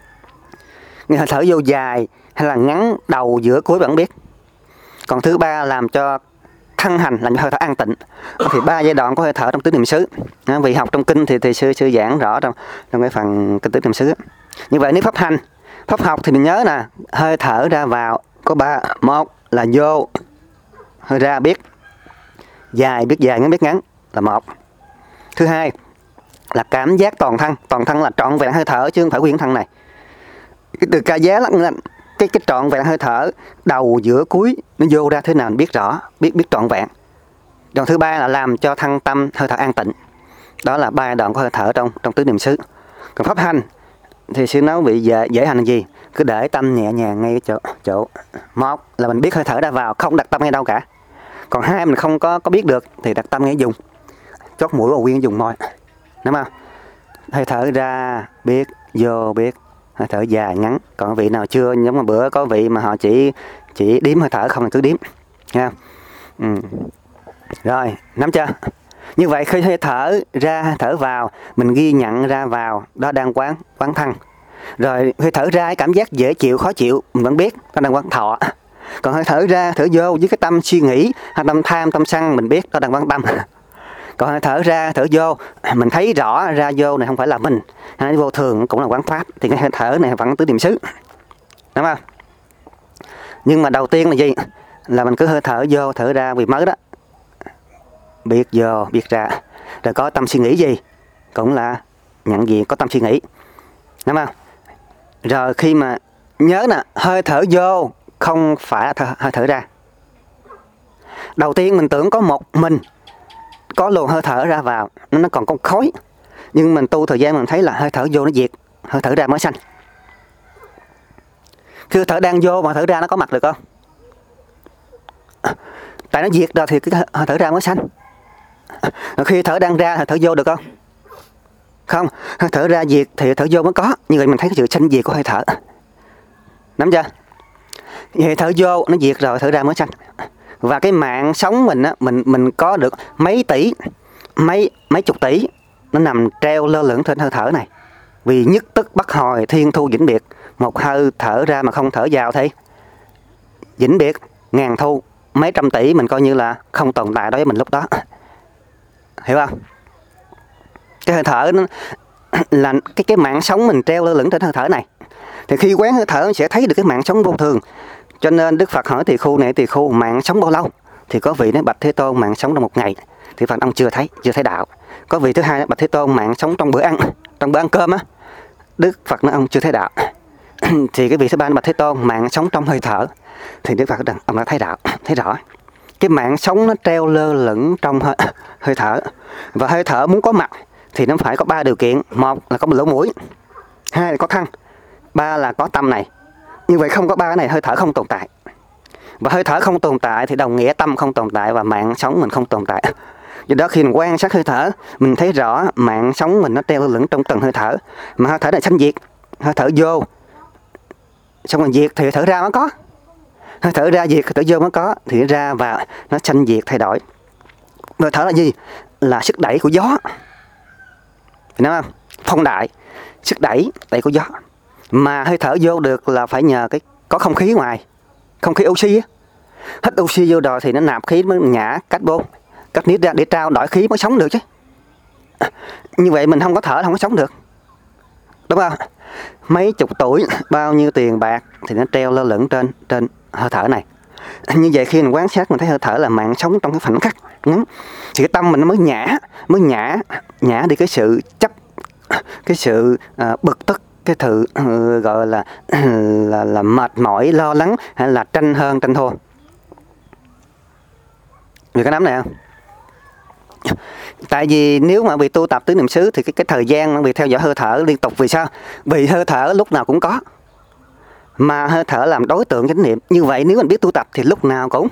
Hơi thở vô dài hay là ngắn, đầu giữa cuối bạn biết. Còn thứ ba làm cho thân hành, làm cho hơi thở an tịnh. Thì 3 giai đoạn có hơi thở trong tứ niệm xứ. Vì học trong kinh thì sư giảng rõ trong cái phần kinh tứ niệm xứ. Như vậy nếu pháp hành, pháp học thì mình nhớ nè, hơi thở ra vào có 3. Một là vô, hơi ra biết dài biết dài, ngắn biết ngắn là một. Thứ hai là cảm giác toàn thân là trọn vẹn hơi thở chứ không phải quyển thân này. Cái từ ca giá là cái trọn vẹn hơi thở đầu giữa cuối nó vô ra thế nào mình biết rõ, biết trọn vẹn. Đoạn thứ ba là làm cho thân tâm hơi thở an tịnh. Đó là 3 đoạn của hơi thở trong tứ niệm xứ. Còn pháp hành thì sư nói bị dễ hành là gì? Cứ để tâm nhẹ nhàng ngay cái chỗ. Một là mình biết hơi thở ra vào, không đặt tâm ngay đâu cả. Còn hai mình không có biết được thì đặt tâm ngay dùng chót mũi và nguyên dùng môi, đúng không? Hơi thở ra biết, vô biết, hơi thở dài ngắn. Còn vị nào chưa, giống như bữa có vị mà họ chỉ đếm hơi thở không là cứ đếm, nghe không? Rồi nắm chưa? Như vậy khi hơi thở ra hơi thở vào mình ghi nhận ra vào, đó đang quán thân. Rồi hơi thở ra cái cảm giác dễ chịu khó chịu mình vẫn biết, đó đang quán thọ. Còn hơi thở ra thở vô với cái tâm suy nghĩ hay tâm tham tâm sân mình biết, đó đang quán tâm. Còn hơi thở ra thở vô mình thấy rõ ra vô này không phải là mình, hay vô thường cũng là quán pháp, thì cái hơi thở này vẫn tứ niệm xứ, đúng không? Nhưng mà đầu tiên là gì? Là mình cứ hơi thở vô thở ra, vì mới đó biết vô biết ra. Rồi có tâm suy nghĩ gì cũng là nhận diện có tâm suy nghĩ, đúng không? Rồi khi mà nhớ nè, hơi thở vô không phải là hơi thở ra. Đầu tiên mình tưởng có một mình có luồng hơi thở ra vào, nó còn có khối. Nhưng mình tu thời gian mình thấy là hơi thở vô nó diệt, hơi thở ra mới sanh. Khi hơi thở đang vô mà thở ra nó có mặt được không? Tại nó diệt rồi thì cái hơi thở ra mới sanh. Khi thở đang ra hơi thở vô được không? Không, hơi thở ra diệt thì hơi thở vô mới có. Như vậy mình thấy cái sự sanh diệt của hơi thở, nắm chưa? Hơi thở vô nó diệt rồi thở ra mới sanh. Và cái mạng sống mình á, mình có được mấy tỷ, mấy chục tỷ nó nằm treo lơ lửng trên hơi thở này. Vì nhất tức bất hồi thiên thu vĩnh biệt, một hơi thở ra mà không thở vào thì vĩnh biệt, ngàn thu, mấy trăm tỷ mình coi như là không tồn tại đối với mình lúc đó, hiểu không? Cái hơi thở nó là cái mạng sống mình treo lơ lửng trên hơi thở này. Thì khi quán hơi thở sẽ thấy được cái mạng sống vô thường. Cho nên Đức Phật hỏi tỳ khưu này, tỳ khưu mạng sống bao lâu? Thì có vị nói bạch Thế Tôn mạng sống trong một ngày. Thì Phật ông chưa thấy đạo. Có vị thứ hai bạch Thế Tôn mạng sống trong bữa ăn cơm á. Đức Phật nói ông chưa thấy đạo. Thì cái vị thứ ba bạch Thế Tôn mạng sống trong hơi thở. Thì Đức Phật rằng ông đã thấy đạo, thấy rõ. Cái mạng sống nó treo lơ lửng trong hơi thở. Và hơi thở muốn có mặt thì nó phải có 3 điều kiện. 1 là có một lỗ mũi, 2 là có thân, 3 là có tâm này. Như vậy không có 3 cái này hơi thở không tồn tại. Và hơi thở không tồn tại thì đồng nghĩa tâm không tồn tại và mạng sống mình không tồn tại. Do đó khi mình quan sát hơi thở, mình thấy rõ mạng sống mình nó treo lơ lửng trong từng hơi thở. Mà hơi thở này sanh diệt, hơi thở vô xong rồi diệt thì hơi thở ra mới có. Hơi thở ra diệt, hơi thở vô mới có. Thì ra và nó sanh diệt thay đổi. Hơi thở là gì? Là sức đẩy của gió. Thì nói không? Phong đại, sức đẩy của gió. Mà hơi thở vô được là phải nhờ có không khí ngoài, không khí oxy á. Hít oxy vô rồi thì nó nạp khí mới nhả carbon, carbonic ra để trao đổi khí mới sống được chứ. Như vậy mình không có thở không có sống được, đúng không? Mấy chục tuổi, bao nhiêu tiền bạc thì nó treo lơ lửng trên hơi thở này. Như vậy khi mình quan sát mình thấy hơi thở là mạng sống trong cái khoảnh khắc ngắn, thì cái tâm mình nó mới nhả đi cái sự chấp, cái sự bực tức, cái sự gọi là mệt mỏi, lo lắng hay là tranh hơn tranh thua. Vì cái nắm này không? Tại vì nếu mà bị tu tập tứ niệm xứ thì cái thời gian mà bị theo dõi hơi thở liên tục. Vì sao? Vì hơi thở lúc nào cũng có, mà hơi thở làm đối tượng chánh niệm. Như vậy nếu mình biết tu tập thì lúc nào cũng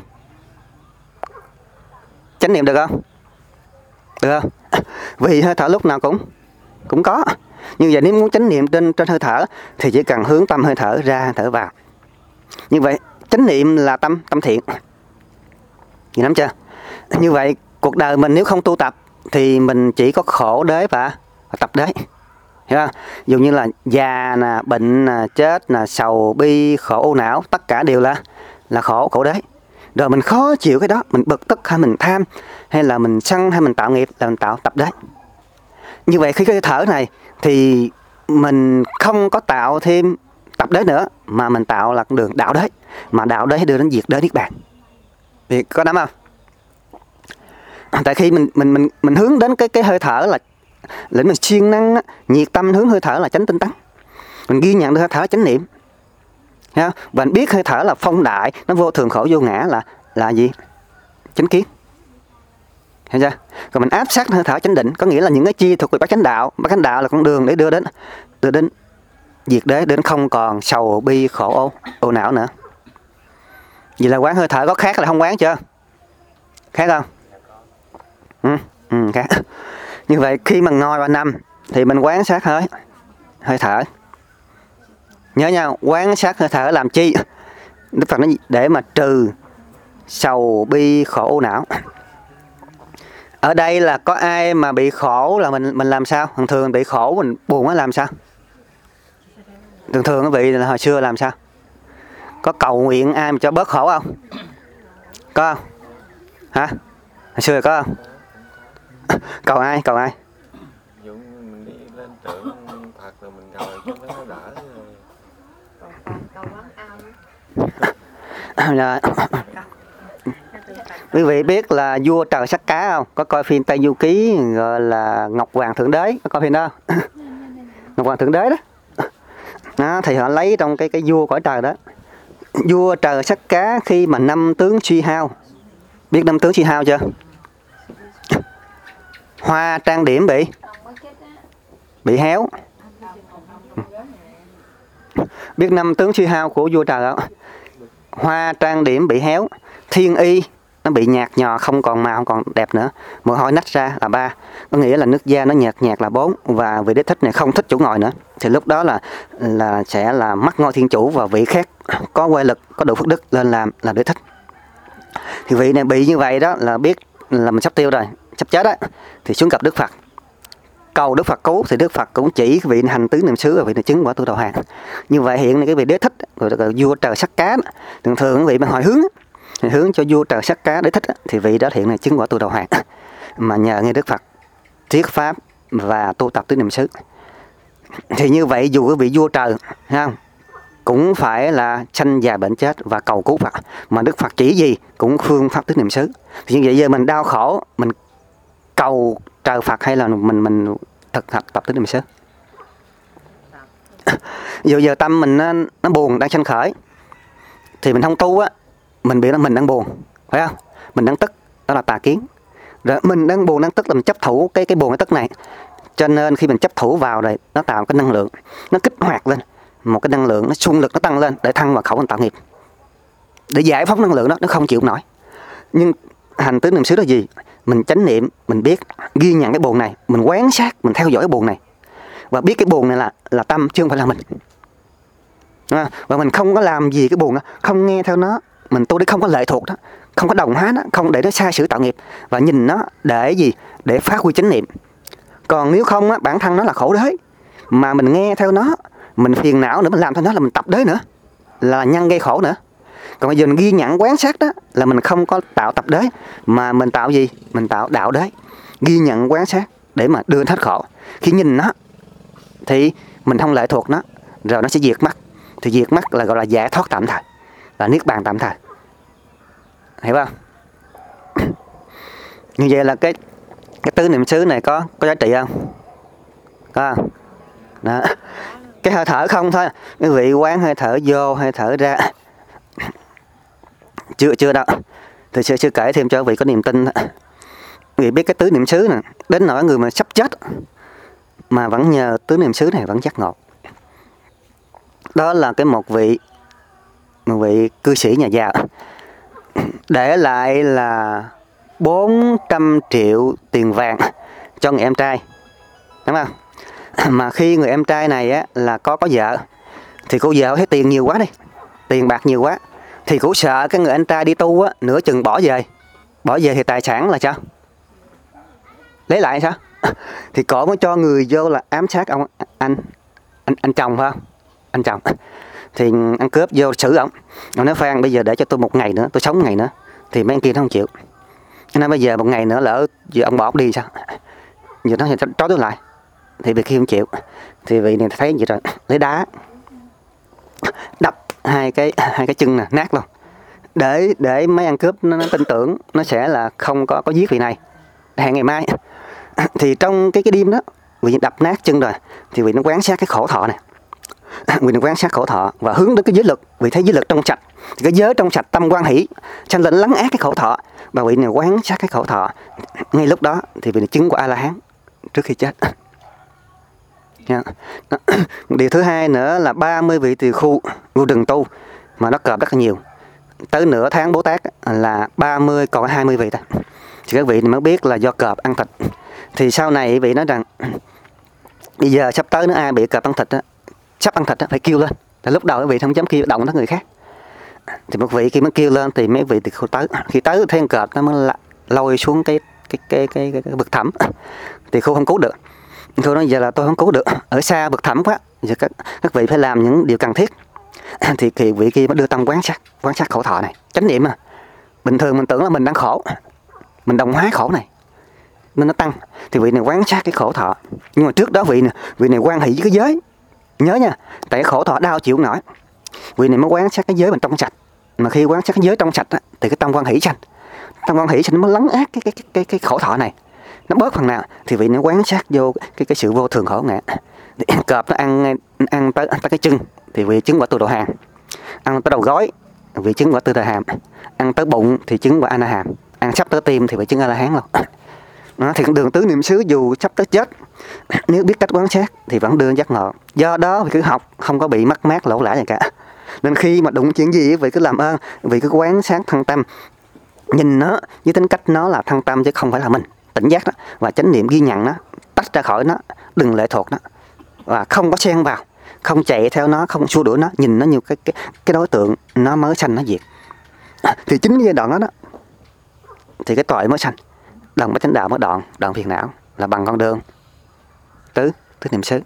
chánh niệm được không? Được không? Vì hơi thở lúc nào cũng có. Như vậy nếu muốn chánh niệm trên hơi thở thì chỉ cần hướng tâm hơi thở ra thở vào. Như vậy chánh niệm là tâm thiện. Chị nắm chưa? Như vậy cuộc đời mình nếu không tu tập thì mình chỉ có khổ đế và tập đế. Hiểu không? Dù như là già nè, bệnh nè, chết nè, sầu bi, khổ ưu não, tất cả đều là khổ đế. Rồi mình khó chịu cái đó, mình bực tức hay mình tham, hay là mình sân hay mình tạo nghiệp là mình tạo tập đế. Như vậy khi cái thở này thì mình không có tạo thêm tập đế nữa, mà mình tạo là đường đạo đế. Mà đạo đế đưa đến diệt đế niết bàn. Thì có nắm không? Tại khi mình hướng đến cái hơi thở là lĩnh mình siêng năng á, nhiệt tâm hướng hơi thở là chánh tinh tấn. Mình ghi nhận được hơi thở chánh niệm. Và mình biết hơi thở là phong đại, nó vô thường khổ vô ngã là gì? Chánh kiến. Hiểu chưa? Còn mình áp sát hơi thở chánh định, có nghĩa là những cái chi thuộc về bát chánh đạo. Bát chánh đạo là con đường để đưa đến diệt đế, đến không còn sầu bi khổ ưu não nữa. Vậy là quán hơi thở có khác là không quán chưa? Khác không? Khác. Như vậy khi mà ngồi và nằm thì mình quán sát hơi thở. Nhớ nhau, quán sát hơi thở làm chi? Đức Phật nói để mà trừ sầu bi khổ ưu não. Ở đây là có ai mà bị khổ là mình làm sao? Thường bị khổ mình buồn á làm sao? Thường quý vị là hồi xưa làm sao? Có cầu nguyện ai mà cho bớt khổ không? Có không? Hả? Hồi xưa có không? Cầu ai? Dụ mình đi lên tượng Phật rồi mình cầu cho nó đỡ. Cầu quán ao. Rồi. Quý vị biết là vua Trời Sắc Cá không? Có coi phim Tây Du Ký gọi là Ngọc Hoàng Thượng Đế, có coi phim đó không? Ngọc Hoàng Thượng Đế đó. Thì họ lấy trong cái vua cõi trời đó. Vua Trời Sắc Cá khi mà 5 tướng suy hao. Biết 5 tướng suy hao chưa? Hoa trang điểm bị héo. Biết 5 tướng suy hao của vua trời không? Hoa trang điểm bị héo, thiên y nó bị nhạt nhòa, không còn màu, không còn đẹp nữa, mồ hôi nách ra là 3, có nghĩa là nước da nó nhạt là 4, và vị đế thích này không thích chủ ngồi nữa, thì lúc đó là sẽ là mắc ngôi thiên chủ và vị khác có quay lực, có đủ phước đức lên làm đế thích. Thì vị này bị như vậy đó là biết là mình sắp tiêu rồi, sắp chết đó, thì xuống gặp Đức Phật cầu Đức Phật cứu, thì Đức Phật cũng chỉ vị hành tứ niệm xứ và vị này chứng quả tu đầu hàng. Như vậy hiện nay cái vị đế thích rồi vua Trời Sắc Cá thường vị mà hồi hướng cho vua Trời Sắc Cá đế thích thì vị đó hiện nay chứng quả tu đầu hàng, mà nhờ nghe Đức Phật thuyết pháp và tu tập tứ niệm xứ. Thì như vậy dù cái vị vua trời, thấy không, cũng phải là sanh già bệnh chết và cầu cứu Phật. Mà Đức Phật chỉ gì cũng phương pháp tứ niệm xứ. Thì như vậy giờ mình đau khổ, mình cầu trời Phật hay là mình thực tập tứ niệm xứ? Giờ tâm mình nó buồn, đang sanh khởi, thì mình không tu á, mình biết là mình đang buồn, phải không? Mình đang tức, đó là tà kiến. Rồi mình đang buồn, đang tức là mình chấp thủ cái buồn cái tức này. Cho nên khi mình chấp thủ vào rồi, nó tạo cái năng lượng, nó kích hoạt lên một cái năng lượng, nó xung lực nó tăng lên để thăng vào khẩu mình tạo nghiệp, để giải phóng năng lượng đó, nó không chịu nổi. Nhưng hành tứ niệm xứ là gì? Mình chánh niệm, mình biết ghi nhận cái buồn này, mình quan sát, mình theo dõi cái buồn này và biết cái buồn này là tâm chứ không phải là mình. Và mình không có làm gì cái buồn đó, không nghe theo nó, mình tu để không có lệ thuộc đó, không có đồng hóa nó, không để nó sai sử tạo nghiệp, và nhìn nó để gì? Để phát huy chánh niệm. Còn nếu không á, bản thân nó là khổ đế, mà mình nghe theo nó, mình phiền não nữa, mình làm theo nó là mình tập đế nữa, là nhân gây khổ nữa. Còn bây giờ mình ghi nhận quán sát đó là mình không có tạo tập đế, mà mình tạo gì? Mình tạo đạo đế. Ghi nhận quán sát để mà đưa hết khổ. Khi nhìn nó thì mình không lệ thuộc nó, rồi nó sẽ diệt mất. Thì diệt mất là gọi là giải thoát tạm thời, là niết bàn tạm thời. Hiểu không? Như vậy là cái tứ niệm xứ này có giá trị không? Có không? Đó. Cái hơi thở không thôi, cái vị quán hơi thở vô, hơi thở ra. Chưa đâu. Thì sư kể thêm cho vị có niềm tin. Vì biết cái tứ niệm xứ này, đến nỗi người mà sắp chết mà vẫn nhờ tứ niệm xứ này vẫn giác ngộ. Đó là cái một vị cư sĩ nhà giàu để lại là 400 triệu tiền vàng cho người em trai, đúng không? Mà khi người em trai này á, là có vợ, thì cô vợ thấy tiền nhiều quá đi, tiền bạc nhiều quá, thì cũng sợ cái người anh trai đi tu á, nửa chừng bỏ về thì tài sản là sao? Lấy lại sao? Thì cổ mới cho người vô là ám sát ông anh chồng, phải không? Anh chồng thì ăn cướp vô xử ông nói Phan bây giờ để cho tôi một ngày nữa, tôi sống ngày nữa, thì mấy anh kia nó không chịu. Nên bây giờ một ngày nữa lỡ giờ ông bỏ ông đi sao? Giờ nó trói tôi lại, thì vị kia không chịu. Thì vị này thấy vậy rồi, lấy đá đập hai cái chân nè nát luôn, để mấy ăn cướp nó tin tưởng nó sẽ là không có giết vị này, hẹn ngày mai. Thì trong cái đêm đó, vị đập nát chân rồi, thì vị nó quán sát cái khổ thọ này, vị nó quán sát khổ thọ và hướng đến cái giới lực. Vị thấy giới lực trong sạch, thì cái giới trong sạch tâm quan hỷ sanh lên lắng át cái khổ thọ, và vị này quán sát cái khổ thọ. Ngay lúc đó thì vị này chứng quả A-la-hán trước khi chết. Điều thứ hai nữa là 30 vị tỳ khu vô rừng tu mà nó cọp rất là nhiều, tới nửa tháng Bồ Tát là 30 còn 20 vị thôi. Thì các vị mới biết là do cọp ăn thịt. Thì sau này vị nói rằng bây giờ sắp tới nữa ai bị cọp ăn thịt á, sắp ăn thịt á, phải kêu lên. Thì lúc đầu các vị không dám kêu động tới người khác. Thì một vị khi mới kêu lên thì mấy vị tỳ khu tới. Khi tới thì con cọp nó mới lôi xuống cái vực thẳm. Thì khu không cứu được. Tôi nói giờ là tôi không cứu được, ở xa vực thẳm quá, giờ các vị phải làm những điều cần thiết. Thì vị kia mới đưa tâm quán sát khổ thọ này, chánh niệm mà. Bình thường mình tưởng là mình đang khổ, mình đồng hóa khổ này nên nó tăng. Thì vị này quán sát cái khổ thọ, nhưng mà trước đó vị này quan hệ với cái giới, nhớ nha, tại khổ thọ đau chịu nổi. Vị này mới quán sát cái giới mình trong sạch, mà khi quán sát cái giới trong sạch á, thì cái tâm quan hỷ sanh, tâm quan hỷ sanh nó mới lắng át cái khổ thọ này, nó bớt phần nào. Thì vị nó quán sát vô cái sự vô thường khổ ngã. Cọp nó ăn tới cái chân thì vị chứng quả tu đồ hàm, ăn tới đầu gối vị chứng quả tư đồ hàm, ăn tới bụng thì chứng quả A-na hàm, ăn sắp tới tim thì vị chứng A-la-hán luôn. Đó, thì đường tứ niệm xứ dù sắp tới chết, nếu biết cách quán sát thì vẫn đưa giác ngộ. Do đó vì cứ học không có bị mất mát lỗ lã gì cả. Nên khi mà đụng chuyện gì vị cứ làm ơn, vị cứ quán sát thân tâm, nhìn nó với tính cách nó là thân tâm chứ không phải là mình, tỉnh giác đó, và chánh niệm ghi nhận nó, tách ra khỏi nó, đừng lệ thuộc nó, và không có xen vào, không chạy theo nó, không xua đuổi nó, nhìn nó như cái đối tượng nó mới sanh nó diệt. Thì chính cái giai đoạn đó thì cái tội mới sanh, đồng với chánh đạo mới đoạn phiền não, là bằng con đường tứ niệm xứ.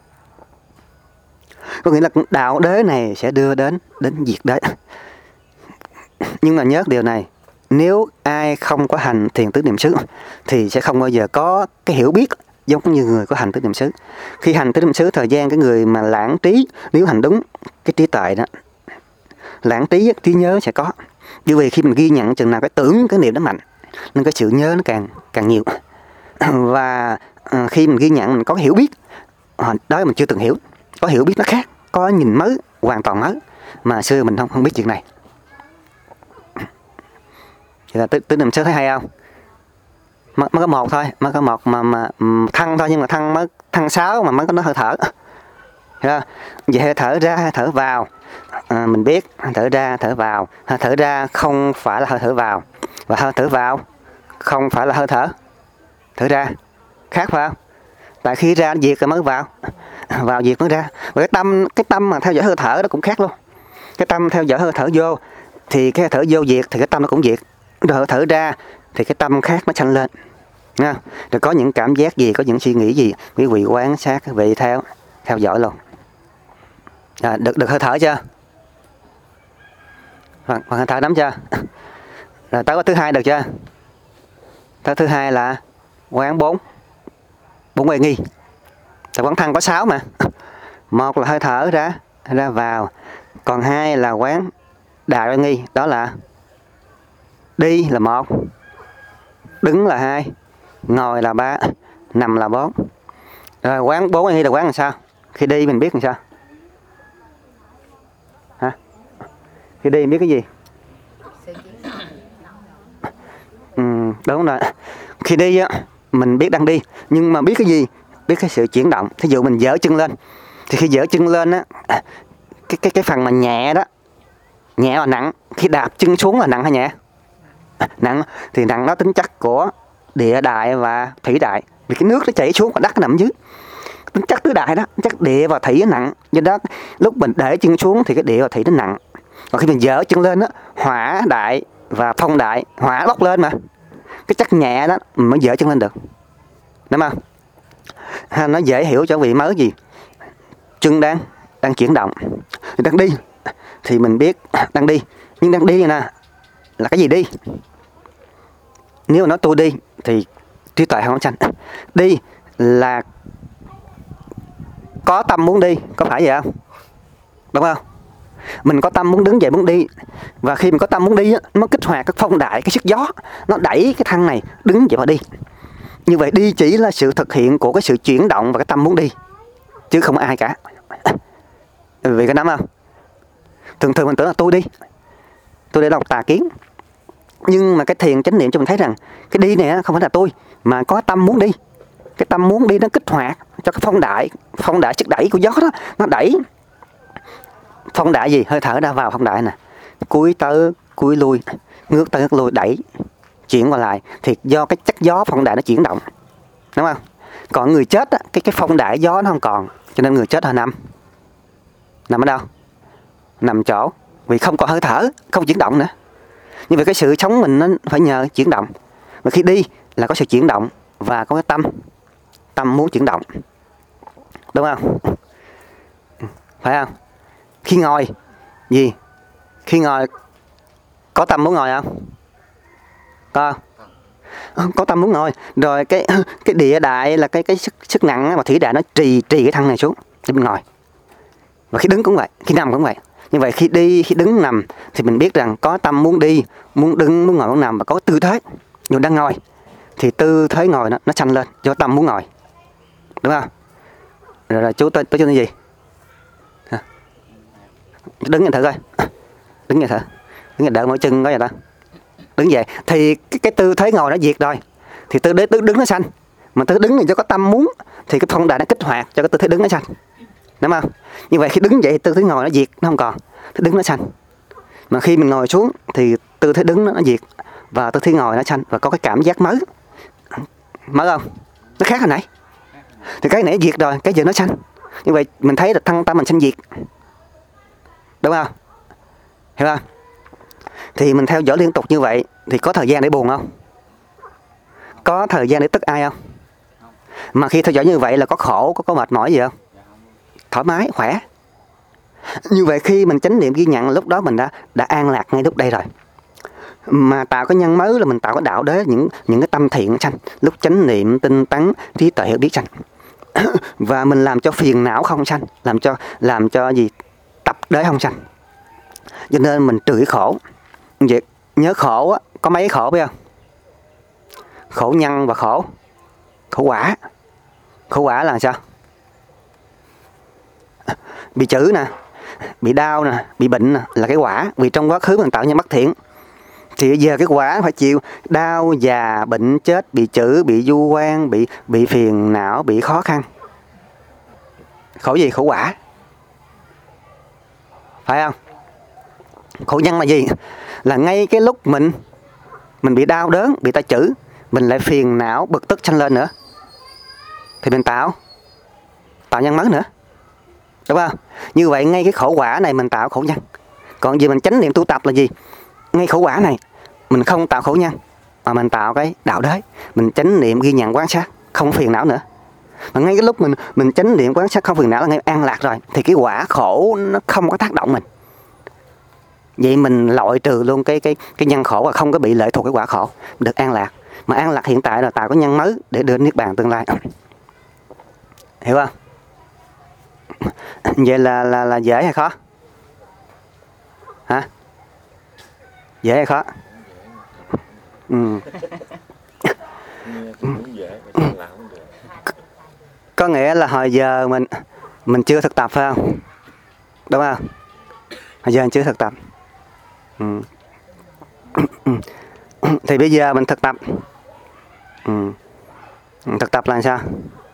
Có nghĩa là đạo đế này sẽ đưa đến diệt đế. Nhưng mà nhớ điều này, nếu ai không có hành thiền tứ niệm xứ thì sẽ không bao giờ có cái hiểu biết giống như người có hành tứ niệm xứ. Khi hành tứ niệm xứ thời gian, cái người mà lãng trí, nếu hành đúng cái trí tuệ đó, lãng trí trí nhớ sẽ có. Bởi vì khi mình ghi nhận chừng nào cái tưởng cái niệm nó mạnh, nên cái sự nhớ nó càng nhiều. Và khi mình ghi nhận mình có hiểu biết, đó mình chưa từng hiểu, có hiểu biết nó khác, có nhìn mới, hoàn toàn mới mà xưa mình không biết chuyện này. Thì là tứ niệm xứ thấy hay không? Mới có một thôi, mới có một mà thăng thôi, nhưng mà thăng 6 mà mới có nó hơi thở. Hiểu không? Vậy hơi thở ra, hơi thở vào, mình biết hơi thở ra, thở vào. Hơi thở ra không phải là hơi thở vào, và hơi thở vào không phải là hơi thở ra, khác phải không? Tại khi ra diệt rồi mới vào diệt mới ra. Và cái tâm mà theo dõi hơi thở nó cũng khác luôn. Cái tâm theo dõi hơi thở vô thì cái hơi thở vô diệt thì cái tâm nó cũng diệt. Rồi hơi thở ra thì cái tâm khác nó sanh lên. Nha. Rồi có những cảm giác gì, có những suy nghĩ gì, quý vị quan sát, quý vị theo dõi luôn. Được hơi thở chưa? Phần hơi thở nắm chưa? Rồi tới có thứ hai được chưa? Tới thứ hai là quán 4 uy nghi. Tại quán thân có 6 mà. Một là hơi thở ra vào, còn 2 là quán đại uy nghi, đó là đi là 1, đứng là 2, ngồi là 3, nằm là 4. Rồi quán 4 uy nghi là quán làm sao? Khi đi mình biết làm sao? Hả? Khi đi mình biết cái gì? Đúng rồi. Khi đi á, mình biết đang đi, nhưng mà biết cái gì? Biết cái sự chuyển động. Thí dụ mình dỡ chân lên, thì khi dỡ chân lên á, cái phần mà nhẹ đó, nhẹ và nặng. Khi đạp chân xuống là nặng hay nhẹ? Nặng. Thì nặng nó tính chất của địa đại và thủy đại. Vì cái nước nó chảy xuống và đất nó nằm dưới. Tính chất tứ đại đó, chất địa và thủy nó nặng. Do đó lúc mình để chân xuống thì cái địa và thủy nó nặng. Còn khi mình dỡ chân lên á, hỏa đại và phong đại, hỏa bốc lên mà. Cái chất nhẹ đó mình mới dỡ chân lên được. Đúng không? Nó dễ hiểu cho vị mới gì? Chân đang chuyển động, đang đi thì mình biết đang đi, nhưng đang đi nè là cái gì đi? Nếu mà nói tôi đi thì trí tuệ không sanh. Đi là có tâm muốn đi, có phải vậy không? Đúng không? Mình có tâm muốn đứng dậy muốn đi, và khi mình có tâm muốn đi nó kích hoạt cái phong đại, cái sức gió, nó đẩy cái thân này đứng dậy mà đi. Như vậy đi chỉ là sự thực hiện của cái sự chuyển động và cái tâm muốn đi, chứ không ai cả. Vì cái nắm không? Thường mình tưởng là tôi đi đọc tà kiến. Nhưng mà cái thiền chánh niệm cho mình thấy rằng cái đi này không phải là tôi, mà có tâm muốn đi. Cái tâm muốn đi nó kích hoạt cho cái phong đại sức đẩy của gió đó, nó đẩy. Phong đại gì? Hơi thở ra vào phong đại nè, cúi tới cúi lui, ngước tới ngước lui, đẩy chuyển qua lại, thì do cái chất gió phong đại nó chuyển động, đúng không? Còn người chết á, cái phong đại gió nó không còn, cho nên người chết là nằm ở đâu? Nằm chỗ, vì không còn hơi thở, không chuyển động nữa. Nhưng vì cái sự sống mình nó phải nhờ chuyển động, và khi đi là có sự chuyển động và có cái tâm muốn chuyển động, đúng không? Phải không? Khi ngồi gì? Khi ngồi có tâm muốn ngồi không? Có không? Có tâm muốn ngồi. Rồi cái địa đại là cái sức nặng, và thủy đại nó trì cái thân này xuống để mình ngồi. Và khi đứng cũng vậy, khi nằm cũng vậy. Như vậy khi đi, khi đứng, nằm thì mình biết rằng có tâm muốn đi, muốn đứng, muốn ngồi, muốn nằm, và có tư thế. Dù đang ngồi thì tư thế ngồi nó sanh lên do tâm muốn ngồi, đúng không? Rồi chú tôi cho cái gì? Đứng vậy thử coi. Đứng vậy thử. Đứng vậy đỡ mỗi chân có vậy ta. Đứng vậy thì cái tư thế ngồi nó diệt rồi, thì tư thế đứng nó sanh. Mà tư đứng thì cho có tâm muốn thì cái phong đại nó kích hoạt cho cái tư thế đứng nó sanh, đúng không? Như vậy khi đứng vậy tư thế ngồi nó diệt, nó không còn, tư đứng nó sanh. Mà khi mình ngồi xuống thì tư thế đứng nó diệt và tư thế ngồi nó sanh, và có cái cảm giác mới không? Nó khác hồi nãy. Thì cái nãy diệt rồi, cái giờ nó sanh. Như vậy mình thấy là thân tâm mình sanh diệt, đúng không? Hiểu không? Thì mình theo dõi liên tục như vậy thì có thời gian để buồn không? Có thời gian để tức ai không? Mà khi theo dõi như vậy là có khổ, có mệt mỏi gì không? Thoải mái, khỏe. Như vậy khi mình chánh niệm ghi nhận, lúc đó mình đã an lạc ngay lúc đây rồi. Mà tạo cái nhân mới là mình tạo cái đạo đế, những cái tâm thiện sanh, lúc chánh niệm, tinh tấn, trí tuệ hiểu biết sanh. Và mình làm cho phiền não không sanh, làm cho gì tập đế không sanh. Cho nên mình trừ cái khổ. Vậy nhớ khổ á, có mấy khổ biết không? Khổ nhân và khổ quả. Khổ quả là sao? Bị chữ nè, bị đau nè, bị bệnh nè, là cái quả. Vì trong quá khứ mình tạo nhân bất thiện, thì bây giờ cái quả phải chịu đau, già, bệnh, chết, bị chữ, bị du quan, bị phiền não, bị khó khăn. Khổ gì? Khổ quả. Phải không? Khổ nhân là gì? Là ngay cái lúc mình bị đau đớn, bị ta chữ, mình lại phiền não, bực tức sanh lên nữa, thì mình tạo nhân mới nữa, đúng không? Như vậy ngay cái khổ quả này mình tạo khổ nhân. Còn vì mình chánh niệm tu tập là gì? Ngay khổ quả này mình không tạo khổ nhân, mà mình tạo cái đạo đế. Mình chánh niệm ghi nhận quan sát, không phiền não nữa. Mà ngay cái lúc mình chánh niệm quan sát không phiền não là ngay an lạc rồi, thì cái quả khổ nó không có tác động mình. Vậy mình loại trừ luôn cái nhân khổ và không có bị lệ thuộc cái quả khổ, được an lạc. Mà an lạc hiện tại là tạo cái nhân mới để đưa niết bàn tương lai. Hiểu không? Vậy là dễ hay khó? Hả? Dễ hay khó? Ừ. Nghe thì cũng dễ mà sao làm không được. Có nghĩa là hồi giờ mình chưa thực tập phải không? Đúng không? Hồi giờ mình chưa thực tập. Ừ. Thì bây giờ mình thực tập. Ừ. Thực tập là sao?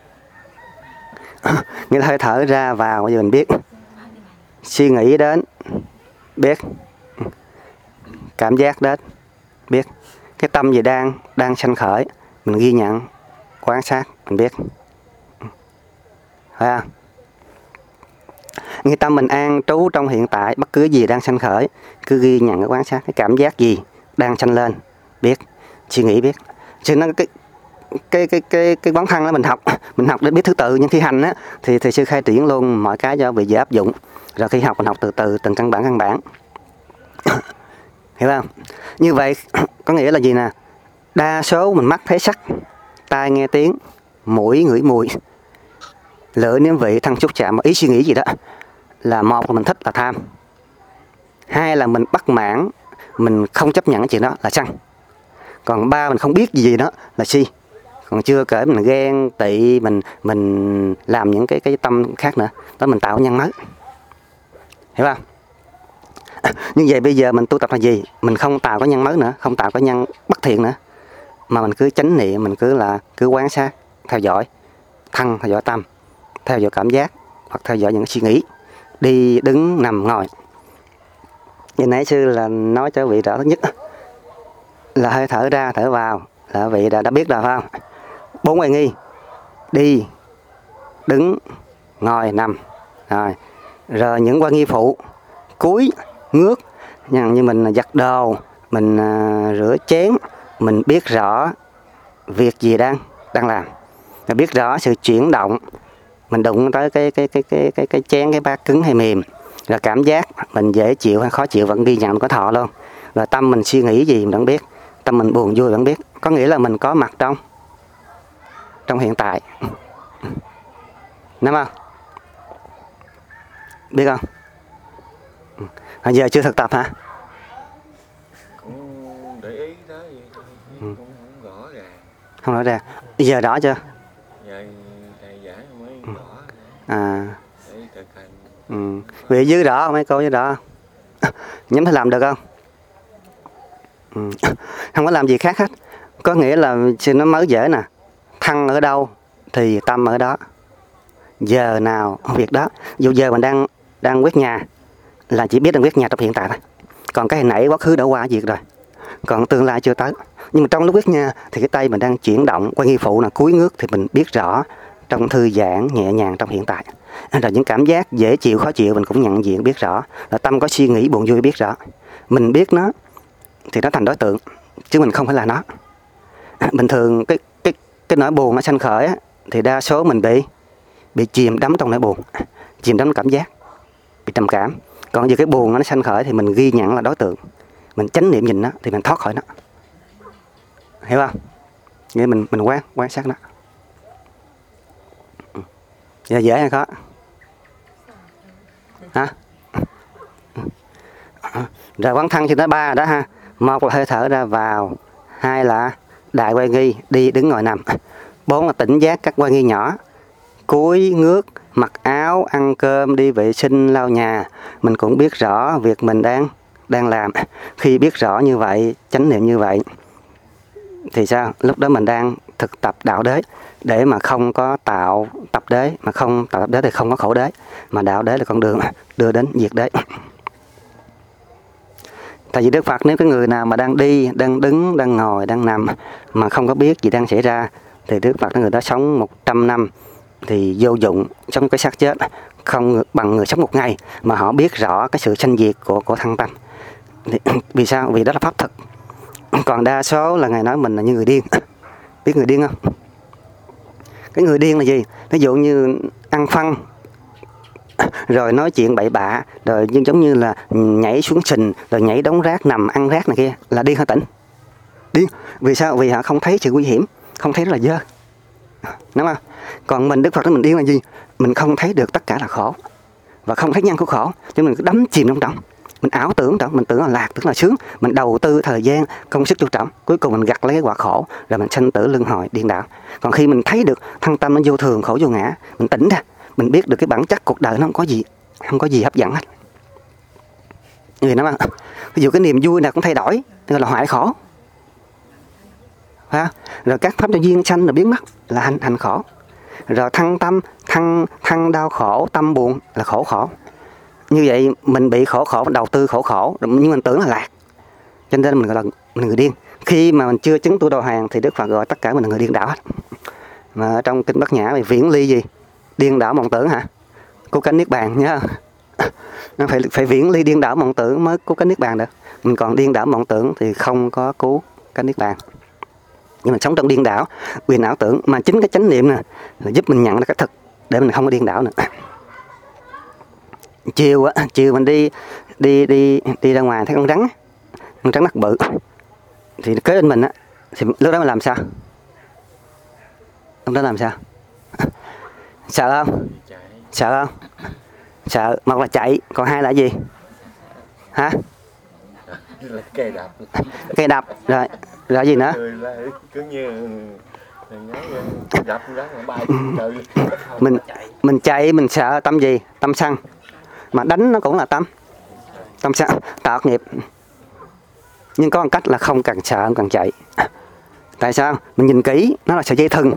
Nghĩa là hơi thở ra vào, bây giờ mình biết. Suy nghĩ đến, biết. Cảm giác đến, biết. Cái tâm gì đang sanh khởi, mình ghi nhận, quan sát, mình biết. Phải không? Cái tâm mình an trú trong hiện tại, bất cứ gì đang sanh khởi, cứ ghi nhận, cái quan sát, cái cảm giác gì đang sanh lên, biết. Suy nghĩ biết. Cho nên cái quán thân đó mình học để biết thứ tự, nhưng khi hành á thì sư khai triển luôn mọi cái cho vị dễ áp dụng. Rồi khi học mình học từ từ từng căn bản. Hiểu không? Như vậy có nghĩa là gì nè? Đa số mình mắt thấy sắc, tai nghe tiếng, mũi ngửi mùi, lưỡi nếm vị, thân xúc chạm, ý suy nghĩ gì đó, là một là mình thích là tham, hai là mình bất mãn, mình không chấp nhận cái chuyện đó là sân, còn ba mình không biết gì đó là si. Còn chưa kể mình ghen tị, mình làm những cái tâm khác nữa, đó mình tạo nhân mới. Hiểu không? Như vậy bây giờ mình tu tập là gì? Mình không tạo cái nhân mới nữa, không tạo cái nhân bất thiện nữa, mà mình cứ chánh niệm, mình cứ quan sát, theo dõi thân, theo dõi tâm, theo dõi cảm giác, hoặc theo dõi những suy nghĩ, đi đứng nằm ngồi. Như nãy sư là nói cho vị rõ thứ nhất là hơi thở ra thở vào là vị đã biết rồi phải không? 4 ngoại nghi: đi, đứng, ngồi, nằm. Rồi những ngoại nghi phụ: cúi, ngước, như mình giặt đồ, mình rửa chén, mình biết rõ việc gì đang làm, và biết rõ sự chuyển động, mình đụng tới cái chén, cái bát cứng hay mềm, rồi cảm giác mình dễ chịu hay khó chịu vẫn ghi nhận, có thọ luôn. Rồi tâm mình suy nghĩ gì mình vẫn biết, tâm mình buồn vui vẫn biết. Có nghĩa là mình có mặt trong hiện tại. Đúng không? Biết không? Bây giờ chưa thực tập hả? Cũng để ý đó vậy thôi, cũng không rõ ràng. Không rõ ràng. Bây giờ rõ chưa? Vậy thầy giải mới rõ để thực hành. Vì dưới rõ không? Mấy cô dưới rõ không? Nhóm thấy làm được không? Không có làm gì khác hết. Có nghĩa là nó mới dễ nè. Thân ở đâu thì tâm ở đó. Giờ nào việc đó. Dù giờ mình đang quét nhà là chỉ biết đang quét nhà trong hiện tại thôi. Còn cái hồi nãy quá khứ đã qua việc rồi, còn tương lai chưa tới. Nhưng mà trong lúc quét nhà thì cái tay mình đang chuyển động, quan nghi phụ là cúi ngước thì mình biết rõ, trong thư giãn nhẹ nhàng trong hiện tại. Rồi những cảm giác dễ chịu khó chịu mình cũng nhận diện biết rõ. Rồi tâm có suy nghĩ buồn vui biết rõ. Mình biết nó thì nó thành đối tượng, chứ mình không phải là nó. Bình thường cái nỗi buồn nó sanh khởi á, thì đa số mình bị chìm đắm trong nỗi buồn, chìm đắm cảm giác, bị trầm cảm. Còn giờ cái buồn nó sanh khởi thì mình ghi nhận là đối tượng, mình chánh niệm nhìn nó thì mình thoát khỏi nó, hiểu không? Nghĩa mình quan sát nó. Giờ dễ hay khó? Hả? Rồi quán thân thì nó 3 đó ha. 1 là hơi thở ra vào, 2 là đại quay nghi, đi đứng ngồi nằm, 4 là tỉnh giác các quay nghi nhỏ, cúi ngước, mặc áo, ăn cơm, đi vệ sinh, lau nhà. Mình cũng biết rõ việc mình đang làm. Khi biết rõ như vậy, chánh niệm như vậy thì sao? Lúc đó mình đang thực tập đạo đế, để mà không có tạo tập đế, mà không tạo tập đế thì không có khổ đế, mà đạo đế là con đường đưa đến diệt đế. Tại vì Đức Phật, nếu cái người nào mà đang đi, đang đứng, đang ngồi, đang nằm mà không có biết gì đang xảy ra thì Đức Phật nói người đó sống 100 năm thì vô dụng, sống cái xác chết, không bằng người sống 1 ngày mà họ biết rõ cái sự sanh diệt của thân tâm. Vì sao? Vì đó là pháp thực. Còn đa số là Ngài nói mình là như người điên. Biết người điên không? Cái người điên là gì? Ví dụ như ăn phân, rồi nói chuyện bậy bạ, rồi nhưng giống như là nhảy xuống sình, rồi nhảy đống rác, nằm ăn rác này kia, là điên hay tỉnh? Điên. Vì sao? Vì họ không thấy sự nguy hiểm, không thấy nó là dơ, đúng không? Còn mình, Đức Phật nói mình điên là gì? Mình không thấy được tất cả là khổ và không thấy nhân của khổ, cho mình cứ đắm chìm trong trọng, mình ảo tưởng trọng, mình tưởng là lạc, tưởng là sướng, mình đầu tư thời gian công sức vô trọng, cuối cùng mình gặt lấy cái quả khổ, rồi mình sanh tử luân hồi điên đảo. Còn khi mình thấy được thân tâm nó vô thường, khổ vô ngã, mình tỉnh ra, mình biết được cái bản chất cuộc đời nó không có gì hấp dẫn hết. Vì nó ví dụ cái niềm vui nào cũng thay đổi, gọi là hoại khổ. Phải không? Rồi các pháp cho duyên sanh là biến mất là hành khổ. Rồi thân tâm, thân đau khổ, tâm buồn là khổ. Như vậy mình bị khổ, đầu tư khổ, nhưng mình tưởng là lạc. Cho nên mình gọi là mình người điên. Khi mà mình chưa chứng tu đồ hàng thì Đức Phật gọi tất cả mình là người điên đảo hết. Mà ở trong kinh Bát Nhã thì viễn ly gì? Điên đảo mộng tưởng hả? Cứu cánh niết bàn nhớ không? Nó phải viễn ly điên đảo mộng tưởng mới cứu cánh niết bàn được. Mình còn điên đảo mộng tưởng thì không có cứu cánh niết bàn. Nhưng mình sống trong điên đảo, quyền ảo tưởng, mà chính cái chánh niệm nè là giúp mình nhận ra cái thực để mình không có điên đảo nữa. Chiều mình đi ra ngoài thấy con rắn nắc bự thì kế bên mình á, thì lúc đó mình làm sao? Lúc đó làm sao? Sợ không? Sợ không? Sợ, một là chạy, còn 2 là gì? Hả? Cây đập, rồi gì nữa? Cứ như mình chạy, mình sợ tâm gì? Tâm sân. Mà đánh nó cũng là tâm sân, tạo nghiệp. Nhưng có một cách là không cần sợ, không cần chạy. Tại sao? Mình nhìn kỹ, nó là sợi dây thừng.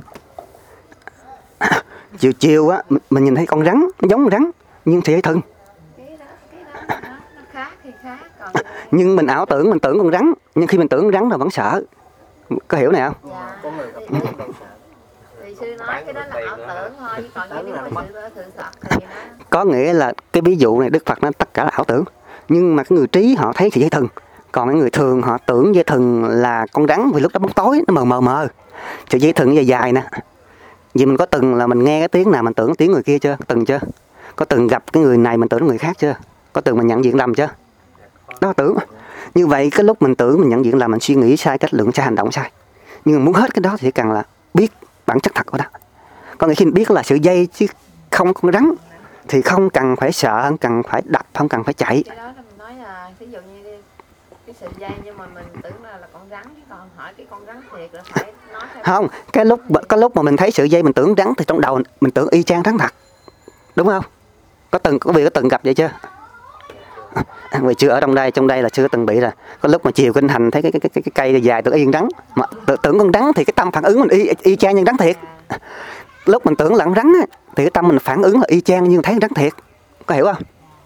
Chiều á, mình nhìn thấy con rắn, nó giống con rắn, nhưng sợi dây thừng. Cái đó nó khác thì khác. Còn Nhưng mình ảo tưởng, mình tưởng con rắn, nhưng khi mình tưởng con rắn là vẫn sợ. Có hiểu này không? dạ. Có người gặp người sợ. Thì sư nói cái đó là ảo tưởng thôi, còn nếu mà sự thật thì nó Có nghĩa là cái ví dụ này Đức Phật nói tất cả là ảo tưởng. Nhưng mà cái người trí họ thấy sợi dây thừng. Còn cái người thường họ tưởng dây thừng là con rắn, vì lúc đó bóng tối nó mờ. Sợi dây thừng dài dài nè. Vì mình có từng là mình nghe cái tiếng nào mình tưởng tiếng người kia chưa? Từng chưa? Có từng gặp cái người này mình tưởng người khác chưa? Có từng mình nhận diện lầm chưa? Đó là tưởng. Như vậy cái lúc mình tưởng mình nhận diện là mình suy nghĩ sai, cách lượng sai, hành động sai. Nhưng mà muốn hết cái đó thì cần là biết bản chất thật của đó. Còn khi mình biết là sự dây chứ không con rắn thì không cần phải sợ, không cần phải đập, không cần phải chạy. cái đó là mình nói là ví dụ như cái sợi dây nhưng mà mình tưởng là con rắn, chứ còn hỏi cái con rắn thiệt là phải nói theo. Không, cái lúc mà mình thấy sợi dây mình tưởng rắn thì trong đầu mình tưởng y chang rắn thật. Đúng không? Có từng gặp vậy chưa? Vì chưa ở trong đây là chưa từng bị rồi. Có lúc mà chiều kinh hành thấy cái cây dài tưởng y rắn, mà tưởng con rắn thì cái tâm phản ứng mình y chang như rắn thiệt. Lúc mình tưởng là con rắn thì cái tâm mình phản ứng là y chang như thấy rắn thiệt. Có hiểu không?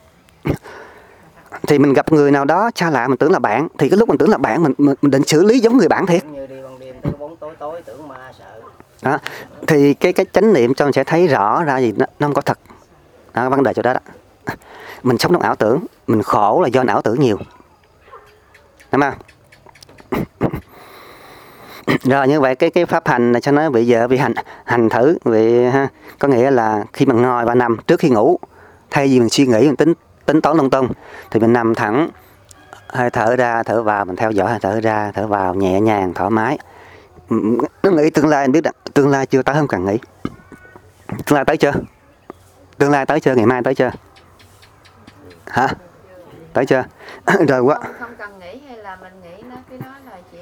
Thì mình gặp người nào đó xa lạ mình tưởng là bạn, thì cái lúc mình tưởng là bạn mình định xử lý giống người bạn thiệt. Như đi ban đêm tới bóng tối tưởng ma sợ. Đó. Thì cái chánh niệm cho mình sẽ thấy rõ ra gì nó không có thật. Đó, vấn đề chỗ đó đó. Mình sống trong ảo tưởng, mình khổ là do ảo tưởng nhiều. Đúng không? Rồi như vậy cái pháp hành này cho nó bị vợ bị hành thử vì ha, có nghĩa là khi mình ngồi và nằm trước khi ngủ, thay vì mình suy nghĩ mình tính toán lung tung thì mình nằm thẳng hơi thở ra thở vào, mình theo dõi hơi thở ra thở vào nhẹ nhàng thoải mái. Nó nghĩ tương lai, anh biết đó, tương lai chưa tới không cần nghĩ. Tương lai tới chưa? Tương lai tới chưa? Ngày mai tới chưa? Hả? Tới chưa? Rồi quá. Không cần nghĩ hay là mình nghĩ nó, cái đó là chỉ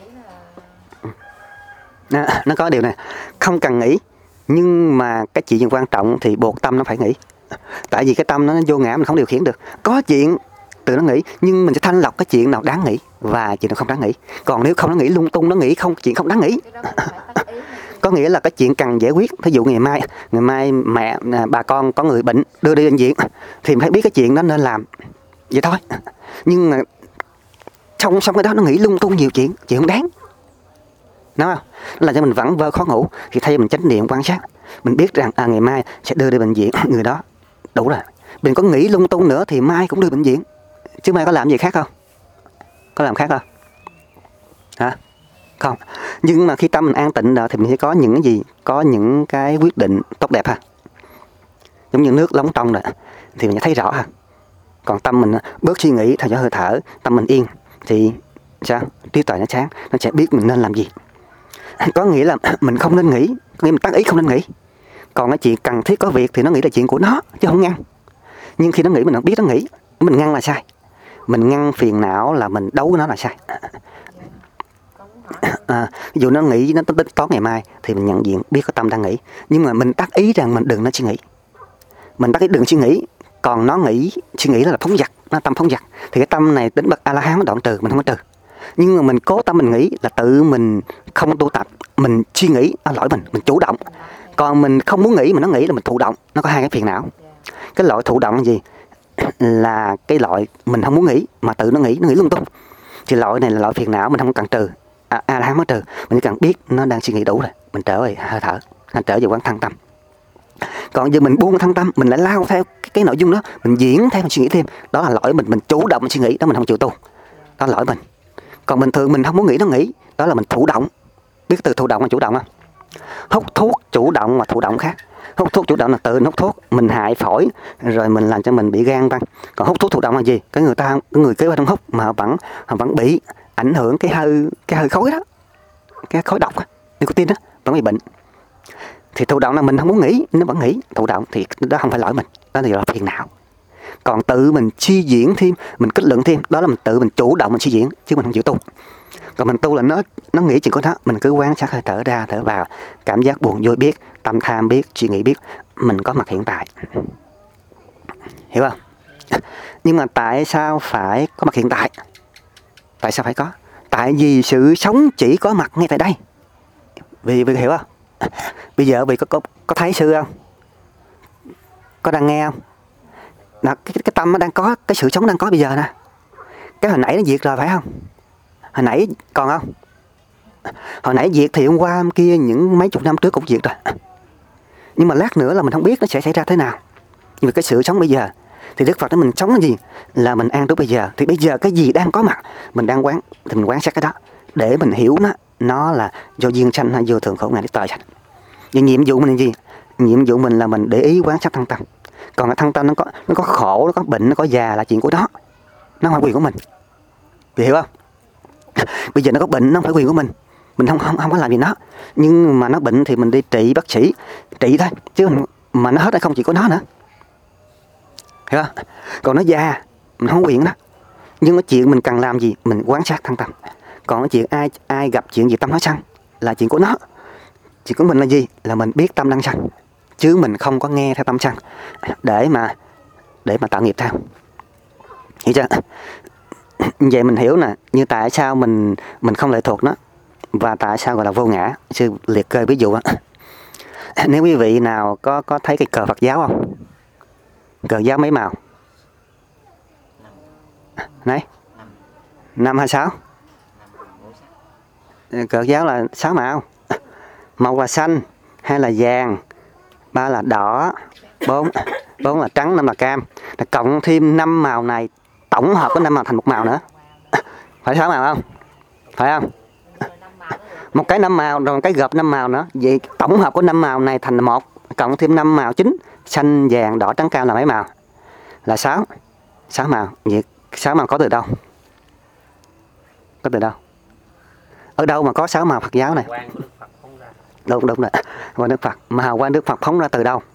là Nó có điều này, không cần nghĩ, nhưng mà cái chuyện quan trọng thì buộc tâm nó phải nghĩ. Tại vì cái tâm nó vô ngã, mình không điều khiển được. Có chuyện từ nó nghĩ, nhưng mình sẽ thanh lọc cái chuyện nào đáng nghĩ và chuyện nào không đáng nghĩ. Còn nếu không nó nghĩ lung tung, nó nghĩ không chuyện không đáng nghĩ, cái đó mình phải tắt ý. có nghĩa là cái chuyện cần giải quyết. Ví dụ ngày mai mẹ bà con có người bệnh đưa đi bệnh viện thì mình phải biết cái chuyện đó nên làm vậy thôi. Nhưng mà xong cái đó nó nghĩ lung tung nhiều chuyện không đáng, đúng không? Nó làm cho mình vẩn vơ khó ngủ. Thì thay mình chánh niệm quan sát, mình biết rằng ngày mai sẽ đưa đi bệnh viện người đó, đủ rồi. Mình có nghĩ lung tung nữa thì mai cũng đưa bệnh viện, chứ mai có làm gì khác không? Có làm khác không? Hả? Không. Nhưng mà khi tâm mình an tịnh rồi thì mình sẽ có những cái gì? Có những cái quyết định tốt đẹp ha. Giống như nước lóng trong rồi thì mình sẽ thấy rõ ha. Còn tâm mình bớt suy nghĩ, theo dõi hơi thở, tâm mình yên thì sao? Trí tuệ nó sáng, nó sẽ biết mình nên làm gì. Có nghĩa là mình không nên nghĩ, có nghĩa mình tác ý không nên nghĩ. Còn cái chuyện cần thiết có việc thì nó nghĩ là chuyện của nó chứ không ngăn. Nhưng khi nó nghĩ mình không biết nó nghĩ, mình ngăn là sai. Mình ngăn phiền não là mình đấu với nó là sai. Ví dụ nó nghĩ nó tính toán ngày mai thì mình nhận diện biết có tâm đang nghĩ, nhưng mà mình tác ý rằng mình đừng nó suy nghĩ. Mình tác ý đừng suy nghĩ, còn nó nghĩ suy nghĩ là phóng dật, nó tâm phóng dật thì cái tâm này đến bậc A-la-hán nó đoạn trừ, mình không có trừ. Nhưng mà mình cố tâm mình nghĩ là tự mình không tu tập, mình suy nghĩ nó lỗi mình chủ động. Còn mình không muốn nghĩ mà nó nghĩ là mình thụ động. Nó có hai cái phiền não. Cái loại thụ động là gì? Là cái loại mình không muốn nghĩ mà tự nó nghĩ lung tung. Thì loại này là loại phiền não mình không cần trừ. A-la-hán mới trừ. Mình chỉ cần biết nó đang suy nghĩ đủ rồi, mình trở về hơi thở, mình trở về quán thân tâm. Còn giờ mình buông cái thân tâm, mình lại lao theo cái nội dung đó, mình diễn theo, mình suy nghĩ thêm, đó là lỗi mình chủ động mình suy nghĩ, đó mình không chịu tu, đó là lỗi mình. Còn bình thường mình không muốn nghĩ nó nghĩ, đó là mình thụ động. Biết từ thụ động và chủ động không? Hút thuốc chủ động và thụ động khác. Hút thuốc chủ động là tự hút thuốc, mình hại phổi rồi mình làm cho mình bị gan tăng. Còn hút thuốc thụ động là gì? Cái người kế bên không hút mà họ vẫn bị ảnh hưởng cái hơi khói đó, cái khói độc nicotine đó, vẫn bị bệnh. Thì thụ động là mình không muốn nghĩ, nó vẫn nghĩ. Thụ động thì đó không phải lỗi mình, đó là phiền não. Còn tự mình suy diễn thêm, mình kết luận thêm, đó là mình tự mình chủ động mình suy diễn, chứ mình không chịu tu. Còn mình tu là nó nghĩ chuyện của nó, mình cứ quan sát hơi thở ra thở vào, cảm giác buồn vui biết, tâm tham biết, suy nghĩ biết, mình có mặt hiện tại. Hiểu không? Nhưng mà tại sao phải có mặt hiện tại? Tại sao phải có? Tại vì sự sống chỉ có mặt ngay tại đây. Vì hiểu không? Bây giờ vì có thấy sư không? Có đang nghe không? Đó, cái tâm nó đang có, cái sự sống đang có bây giờ nè. Cái hồi nãy nó diệt rồi phải không? Hồi nãy còn không? Hồi nãy diệt thì hôm qua hôm kia những mấy chục năm trước cũng diệt rồi. Nhưng mà lát nữa là mình không biết nó sẽ xảy ra thế nào. Nhưng mà cái sự sống bây giờ thì Đức Phật nói mình sống cái gì? Là mình an trú bây giờ. Thì bây giờ cái gì đang có mặt mình đang quán, thì mình quán sát cái đó để mình hiểu nó là do duyên sanh hay vô thường khổ ngại để tội sanh. Và nhiệm vụ mình là gì? Nhiệm vụ mình là mình để ý quán sát thân tâm. Còn cái thân tâm nó có khổ, nó có bệnh, nó có già là chuyện của nó. Nó không phải quyền của mình. Vì hiểu không? Bây giờ nó có bệnh, nó không phải quyền của mình. Mình không có làm gì nó. Nhưng mà nó bệnh thì mình đi trị bác sĩ, trị thôi. Chứ mà nó hết hay không chỉ có nó nữa. Hiểu không? Còn nó già, mình không có quyền đó. Nhưng cái chuyện mình cần làm gì? Mình quán sát thân tâm. Còn cái chuyện ai gặp chuyện gì tâm nó sân là chuyện của nó. Chuyện của mình là gì? Là mình biết tâm đang sân. Chứ mình không có nghe theo tâm sân để mà tạo nghiệp theo. Hiểu chưa? Vậy mình hiểu nè, như tại sao mình không lệ thuộc nó và tại sao gọi là vô ngã. Sư liệt kê ví dụ á. Nếu quý vị nào có thấy cái cờ Phật giáo không? Cờ giáo mấy màu? Này, 5 hay 6? Cờ giáo là 6 màu. 1 là xanh, 2 là vàng, 3 là đỏ, 4 là trắng, 5 là cam. Cộng thêm 5 màu này, tổng hợp có 5 màu thành một màu nữa. Phải 6 màu không? Phải không? Một cái 5 màu, rồi một cái gộp 5 màu nữa. Vậy tổng hợp của 5 màu này thành 1, cộng thêm 5 màu chính, xanh, vàng, đỏ, trắng, cam là mấy màu? Là 6. 6 màu. Vậy 6 màu có từ đâu? có từ đâu? Ở đâu mà có 6 màu Phật giáo này? Quang của Đức Phật phóng ra. Đúng rồi. Quang Đức Phật. Mà hào quang Đức Phật phóng ra từ đâu?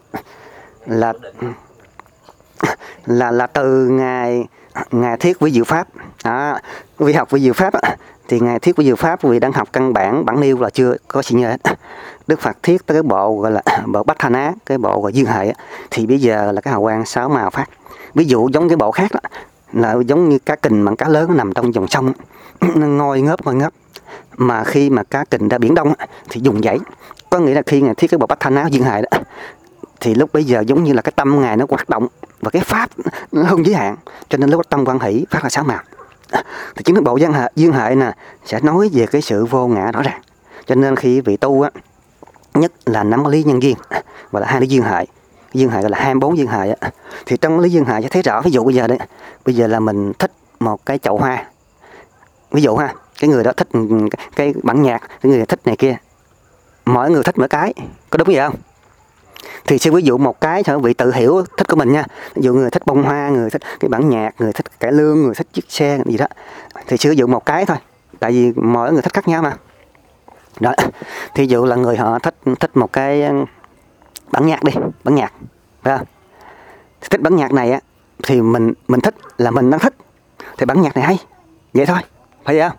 Là từ ngài Thiết Quý Diệu Pháp. Vì học Vi Diệu Pháp thì ngài Thiết Quý Diệu Pháp vì đang học căn bản bản nêu là chưa có gì nhớ. Đức Phật thiết tới cái bộ gọi là bộ Bách Thanh Á, cái bộ gọi duyên hệ thì bây giờ là cái hào quang 6 màu phát. Ví dụ giống cái bộ khác đó, là giống như cá kình bằng cá lớn nó nằm trong dòng sông, nó ngồi ngớp. Mà khi mà cá kình ra biển Đông thì dùng dãy, có nghĩa là khi ngài thiết cái bộ Bách Thanh Á duyên hệ đó thì lúc bây giờ giống như là cái tâm ngài nó hoạt động và cái pháp nó không giới hạn, cho nên lúc tâm quan hỷ phát ra 6 màu. Thì chính cái bộ duyên hệ nè sẽ nói về cái sự vô ngã rõ ràng. Cho nên khi vị tu á, nhất là nắm lý nhân duyên và là 2 lý duyên hệ, duyên hệ gọi là 24 duyên hệ á, thì trong lý duyên hệ sẽ thấy rõ. Ví dụ bây giờ là mình thích một cái chậu hoa, ví dụ ha, cái người đó thích cái bản nhạc, cái người thích này kia, mỗi người thích mỗi cái, có đúng vậy không? Thì sẽ ví dụ một cái cho vị tự hiểu thích của mình nha. Ví dụ người thích bông hoa, người thích cái bản nhạc, người thích cải lương, người thích chiếc xe gì đó, thì sử dụng một cái thôi, tại vì mỗi người thích khác nhau mà. Đó, thí dụ là người họ thích một cái bản nhạc đi, bản nhạc, phải không? Thích bản nhạc này á thì mình thích là mình đang thích thì bản nhạc này hay, vậy thôi, phải vậy không?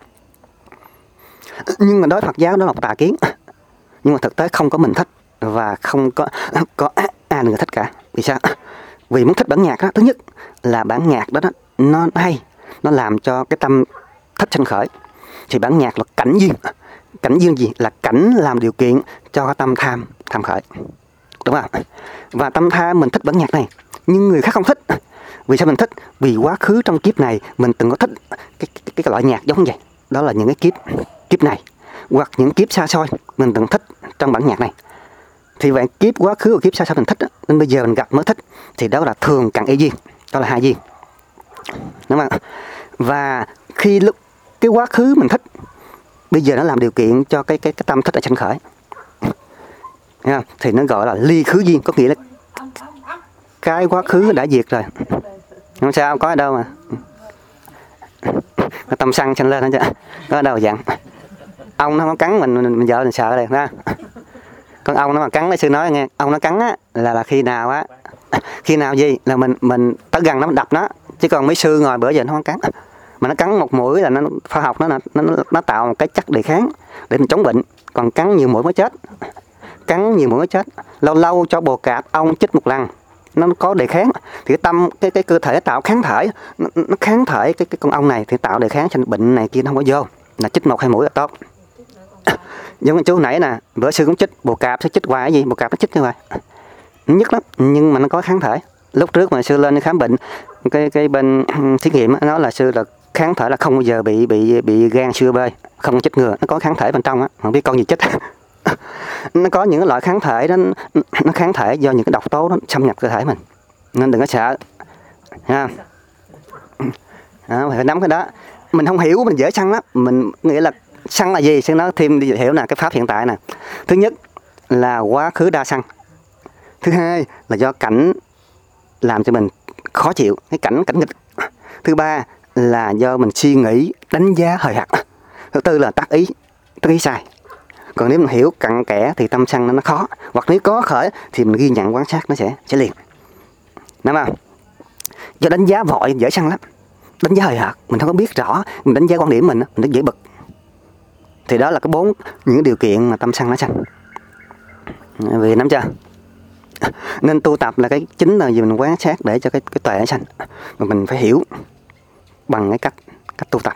Nhưng mà đối Phật giáo đó là một tà kiến, nhưng mà thực tế không có mình thích và không có ai người thích cả. Vì sao? Vì muốn thích bản nhạc đó, thứ nhất là bản nhạc đó nó hay, nó làm cho cái tâm thích sanh khởi. Thì bản nhạc là cảnh duyên. Cảnh duyên gì? Là cảnh làm điều kiện cho cái tâm tham khởi, đúng không? Và tâm tham mình thích bản nhạc này, nhưng người khác không thích. Vì sao mình thích? Vì quá khứ trong kiếp này mình từng có thích cái loại nhạc giống vậy. Đó là những cái kiếp này, hoặc những kiếp xa xôi mình từng thích trong bản nhạc này. Thì vậy kiếp quá khứ và kiếp xa xôi mình thích đó, nên bây giờ mình gặp mới thích, thì đó là thường cận ý duyên, đó là 2 duyên, đúng không? Và khi lúc cái quá khứ mình thích, bây giờ nó làm điều kiện cho cái tâm thích ở sanh khởi, thì nó gọi là ly khứ duyên, có nghĩa là cái quá khứ đã diệt rồi, không sao, có ở đâu mà cái tâm sân sanh lên hết chứ, có ở đâu dặn. Ông nó cắn mình vợ mình sợ đây ha. Con ông nó mà cắn, sư nói nghe, ông nó cắn á là khi nào á, khi nào gì là mình tới gần nó mình đập nó, chứ còn mấy sư ngồi bữa giờ nó không cắn, mà nó cắn một mũi là nó khoa học nó tạo một cái chất đề kháng để mình chống bệnh. Còn cắn nhiều mũi mới chết, cắn nhiều mũi mới chết. Lâu lâu cho bồ cạp ong chích một lần nó có đề kháng, thì cái tâm cái cơ thể tạo kháng thể, nó kháng thể cái con ong này thì tạo đề kháng cho bệnh này kia nó không có vô, là chích 1-2 mũi là tốt. Giống như chú nãy nè, bữa sư cũng chích bồ cạp, sư chích hoài cái gì, bồ cạp nó chích như vậy nhất lắm, nhưng mà nó có kháng thể. Lúc trước mà sư lên khám bệnh, cái bên thí nghiệm nó nói là sư là kháng thể là không bao giờ bị gan xưa bê, không chích ngừa, nó có kháng thể bên trong á, không biết con gì chích. Nó có những cái loại kháng thể đó, nó kháng thể do những cái độc tố nó xâm nhập cơ thể mình, nên đừng có sợ ha. Phải nắm cái đó. Mình không hiểu mình dễ sân lắm, mình nghĩa là sân là gì, sư nói thêm đi hiểu nè. Cái pháp hiện tại nè, thứ nhất là quá khứ đa sân, thứ hai là do cảnh làm cho mình khó chịu, cái cảnh nghịch, thứ ba là do mình suy nghĩ đánh giá hời hợt, thứ tư là tác ý sai. Còn nếu mình hiểu cặn kẽ thì tâm sân nó khó, hoặc nếu có khởi thì mình ghi nhận quan sát nó sẽ liền, đúng không? Do đánh giá vội dễ sân lắm, đánh giá hời hợt, mình không có biết rõ, mình đánh giá quan điểm mình nó dễ bực. Thì đó là cái 4 những điều kiện mà tâm sân nó sanh. Vì nắm chưa? Nên tu tập là cái chính là gì, mình quan sát để cho cái tuệ nó sanh, mà mình phải hiểu bằng cái cách tu tập.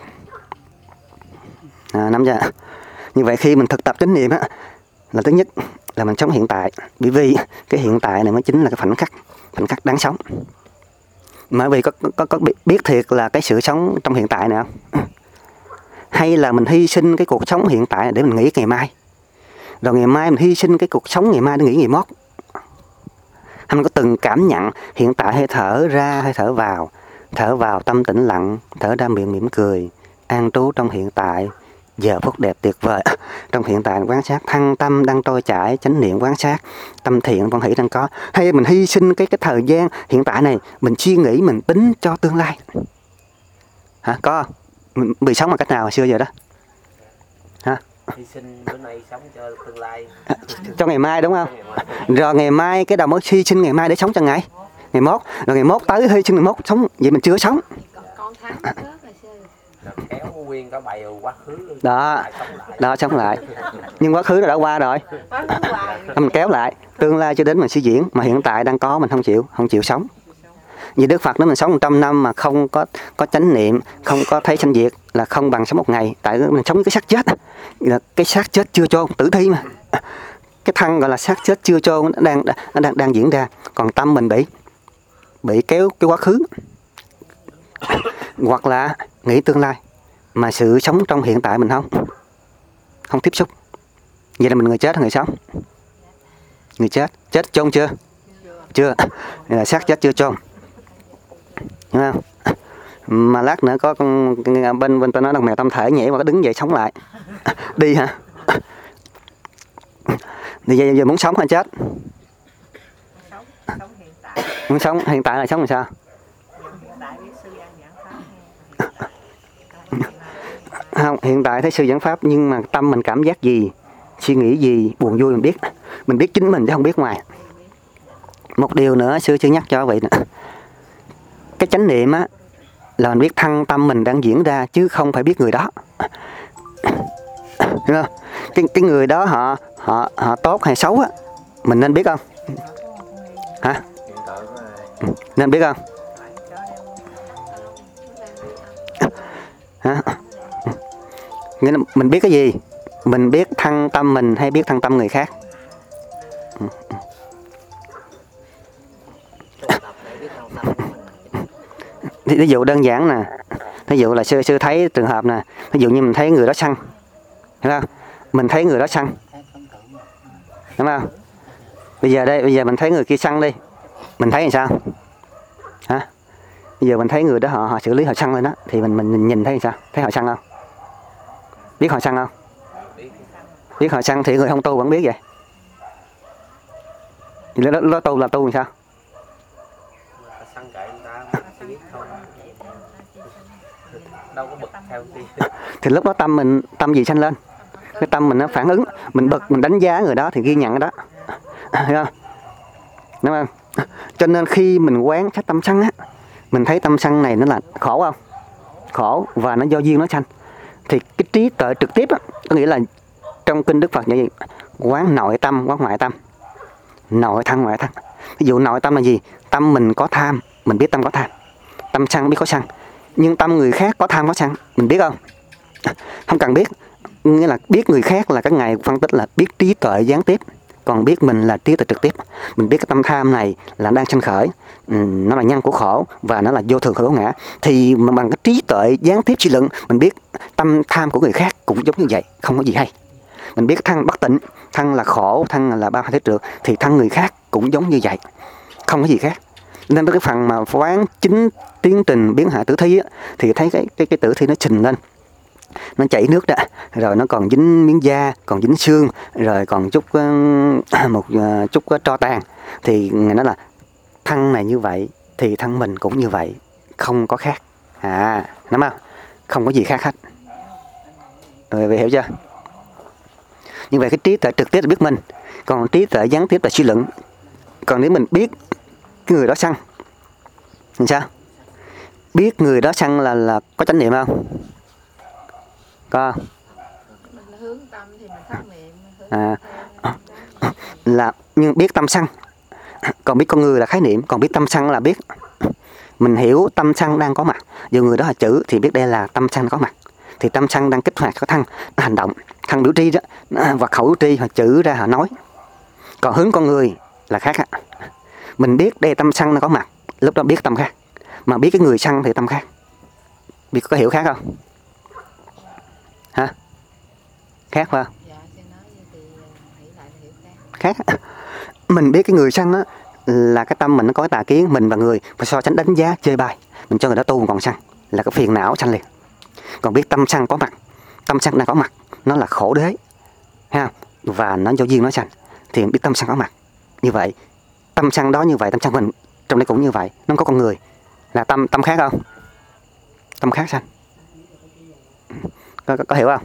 Nắm chưa? Như vậy khi mình thực tập chánh niệm á, là thứ nhất là mình sống hiện tại, bởi vì cái hiện tại này mới chính là cái khoảnh khắc đáng sống. Bởi vì có biết thiệt là cái sự sống trong hiện tại này không? Hay là mình hy sinh cái cuộc sống hiện tại để mình nghĩ ngày mai, rồi ngày mai mình hy sinh cái cuộc sống ngày mai để nghĩ ngày mốt? Hay mình có từng cảm nhận hiện tại hơi thở ra hơi thở vào tâm tĩnh lặng, thở ra miệng mỉm cười, an trú trong hiện tại, giờ phút đẹp tuyệt vời. Trong hiện tại quan sát thân tâm đang trôi chảy, chánh niệm quan sát tâm thiện quan hỷ đang có. Hay mình hy sinh cái thời gian hiện tại này, mình suy nghĩ mình tính cho tương lai, hả? Có không? Bị sống bằng cách nào hồi xưa giờ đó? Hy sinh bữa nay sống cho tương lai. Cho ngày mai đúng không? Ngày mai. Rồi ngày mai cái đầu mới hy sinh ngày mai để sống cho ngày mốt. Rồi ngày mốt tới hy sinh ngày mốt sống, vậy mình chưa sống. Con tháng trước hồi xưa. Rồi kéo nguyên cả bầy quá khứ Đó. lại sống lại. Đó, sống lại. Nhưng quá khứ nó đã qua rồi. Quá khứ hoài. Mình kéo lại, tương lai cho đến mình suy diễn, mà hiện tại đang có mình không chịu sống. Vì Đức Phật nói mình sống 100 năm mà không có chánh niệm, không có thấy sanh diệt là không bằng sống một ngày. Tại mình sống cái xác chết, là cái xác chết chưa chôn, tử thi mà. Cái thân gọi là xác chết chưa chôn nó đang diễn ra, còn tâm mình bị kéo cái quá khứ hoặc là nghĩ tương lai, mà sự sống trong hiện tại mình không tiếp xúc. Vậy là mình người chết hay người sống? Người chết chôn chưa? Chưa. Là xác chết chưa chôn. Đúng không? Mà lát nữa có con bên tôi nói là mèo tâm thể nhảy và đứng dậy sống lại. Đi hả? Thì giờ muốn sống hay chết? Sống hiện tại. Muốn sống hiện tại là sống làm sao? Hiện tại với sư gian giảng pháp. Không, hiện tại thấy sư giảng pháp nhưng mà tâm mình cảm giác gì, suy nghĩ gì, buồn vui mình biết chính mình chứ không biết ngoài. Một điều nữa sư nhắc cho vị nữa. Cái chánh niệm á là mình biết thân tâm mình đang diễn ra chứ không phải biết người đó. Hiểu không? Cái người đó họ tốt hay xấu á mình nên biết không? Hả? Hiện tại có ai? Nên biết không? Hả? Nghĩa là mình biết cái gì? Mình biết thân tâm mình hay biết thân tâm người khác? tu tập để biết thân tâm của mình. Ví dụ đơn giản nè, ví dụ là sư thấy trường hợp nè, ví dụ như mình thấy người đó sân, hiểu không? Mình thấy người đó sân, đúng không? Bây giờ mình thấy người kia sân đi, mình thấy làm sao? Hả? Bây giờ mình thấy người đó họ xử lý họ sân lên đó, thì mình nhìn thấy làm sao? Thấy họ sân không? Biết họ sân không? Biết họ sân thì người không tu vẫn biết vậy. Nó tu là tu làm sao? Săn chạy người ta sẽ biết thôi. Đâu có bực theo gì. Thì lúc đó tâm gì sanh lên? Cái tâm mình nó phản ứng, mình bực, mình đánh giá người đó thì ghi nhận cái đó. Hiểu không? Đúng không? Cho nên khi mình quán cái tâm sân á, mình thấy tâm sân này nó là khổ không? Khổ và nó do duyên nó sanh. Thì cái trí tuệ trực tiếp á, có nghĩa là trong kinh Đức Phật như vậy, quán nội tâm, quán ngoại tâm. Nội thân, ngoại thân. Ví dụ nội tâm là gì? Tâm mình có tham, mình biết tâm có tham. Tâm sân biết có sân. Nhưng tâm người khác có tham có sân, mình biết không? Không cần biết. Nghĩa là biết người khác là các ngài phân tích là biết trí tuệ gián tiếp. Còn biết mình là trí tuệ trực tiếp. Mình biết cái tâm tham này là đang sanh khởi, nó là nhân của khổ và nó là vô thường khởi ngã. Thì bằng cái trí tuệ gián tiếp suy luận, mình biết tâm tham của người khác cũng giống như vậy, không có gì hay. Mình biết thân bất tịnh, thân là khổ, thân là ba thế trượt, thì thân người khác cũng giống như vậy, không có gì khác. Nên cái phần mà quán chính tiến trình biến hạ tử thi á, thì thấy cái tử thi nó trình lên, nó chảy nước ra, rồi nó còn dính miếng da, còn dính xương, rồi còn một chút tro tàn. Thì người nói là thân này như vậy thì thân mình cũng như vậy, không có khác. Nắm không? Không có gì khác hết. Rồi vậy hiểu chưa? Như vậy cái trí tuệ trực tiếp là biết mình, còn trí tuệ gián tiếp là suy luận. Còn nếu mình biết cái người đó sân, làm sao? Biết người đó sân là có chánh niệm không? Có. Mình hướng tâm thì mình phát niệm. Là nhưng biết tâm sân, còn biết con người là khái niệm, còn biết tâm sân là biết mình hiểu tâm sân đang có mặt. Dù người đó là chữ thì biết đây là tâm sân có mặt, thì tâm sân đang kích hoạt cái thân, nó hành động, thân biểu tri đó, và khẩu biểu tri họ chữ ra họ nói. Còn hướng con người là khác á. Mình biết đây tâm sân nó có mặt, lúc đó biết tâm khác. Mà biết cái người sân thì tâm khác. Biết có hiểu khác không? Hả? Khác phải không? Dạ, sư nói vậy thì nghĩ lại là hiểu khác. Khác. Mình biết cái người sân á là cái tâm mình nó có cái tà kiến, mình và người phải so sánh đánh giá chê bai, mình cho người đó tu còn sân là cái phiền não sanh liền. Còn biết tâm sân có mặt, tâm sân đang có mặt, nó là khổ đế ha, và nó do duyên nó sanh, thì biết tâm sân có mặt. Như vậy tâm sân đó như vậy, tâm sân mình trong đây cũng như vậy, nó có con người là tâm khác không? Tâm khác sanh. có hiểu không?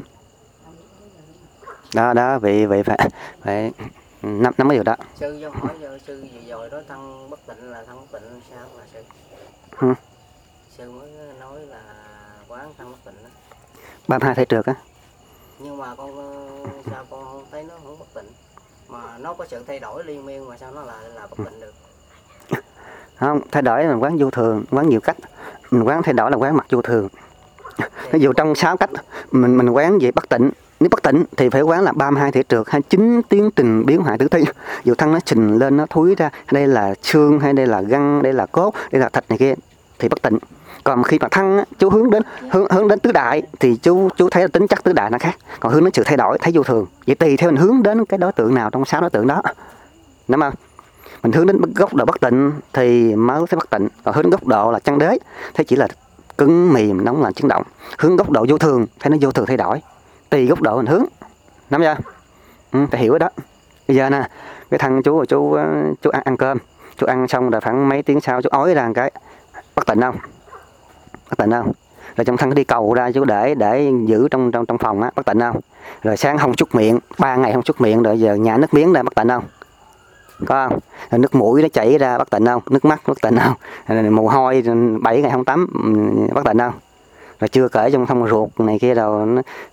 Đó vị phải nắm cái điều đó. Sư cho hỏi giờ sư vừa rồi đó thân bất tịnh là thân bất tịnh sao là sư? Ừ. Sư mới nói là quán thân bất tịnh đó. 32 thể trượt á. Nhưng mà con sao con không thấy nó không bất tịnh, mà nó có sự thay đổi liên miên mà sao nó là bất tịnh được? Không, thay đổi là quán vô thường, quán nhiều cách. Mình quán thay đổi là quán mặt vô thường. Ví dụ trong 6 cách mình quán về bất tịnh. Nếu bất tịnh thì phải quán là 32 thể trượt hay 9 tiến trình biến hoại tử thi. Dù thân nó trình lên, nó thúi ra, đây là xương hay đây là gân, đây là cốt, đây là thịt này kia thì bất tịnh. Còn khi mà thân á, chú hướng đến tứ đại thì chú thấy là tính chất tứ đại nó khác. Còn hướng đến sự thay đổi thấy vô thường. Vậy tùy theo mình hướng đến cái đối tượng nào trong 6 đối tượng đó. Đúng không? Mình hướng đến góc độ bất tịnh thì mới thấy bất tịnh. Còn hướng đến góc độ là chân đế thấy chỉ là cứng mềm nóng lạnh chấn động. Hướng góc độ vô thường thấy nó vô thường thay đổi. Tùy góc độ mình hướng. Nắm chưa? Phải hiểu đó. Bây giờ nè, cái thằng chú ăn cơm, chú ăn xong rồi khoảng mấy tiếng sau chú ói ra một cái, bất tịnh không? Bất tịnh không? Rồi trong thân nó đi cầu ra chú để giữ trong phòng á, bất tịnh không? Rồi sáng không súc miệng, 3 ngày không súc miệng, rồi giờ nhả nước miếng ra, bất tịnh không? Có không? Rồi nước mũi nó chảy ra, bất tịnh không? Nước mắt bất tịnh không? Rồi mồ hôi 7 ngày không tắm, bất tịnh không? Rồi chưa kể trong thông ruột này kia đâu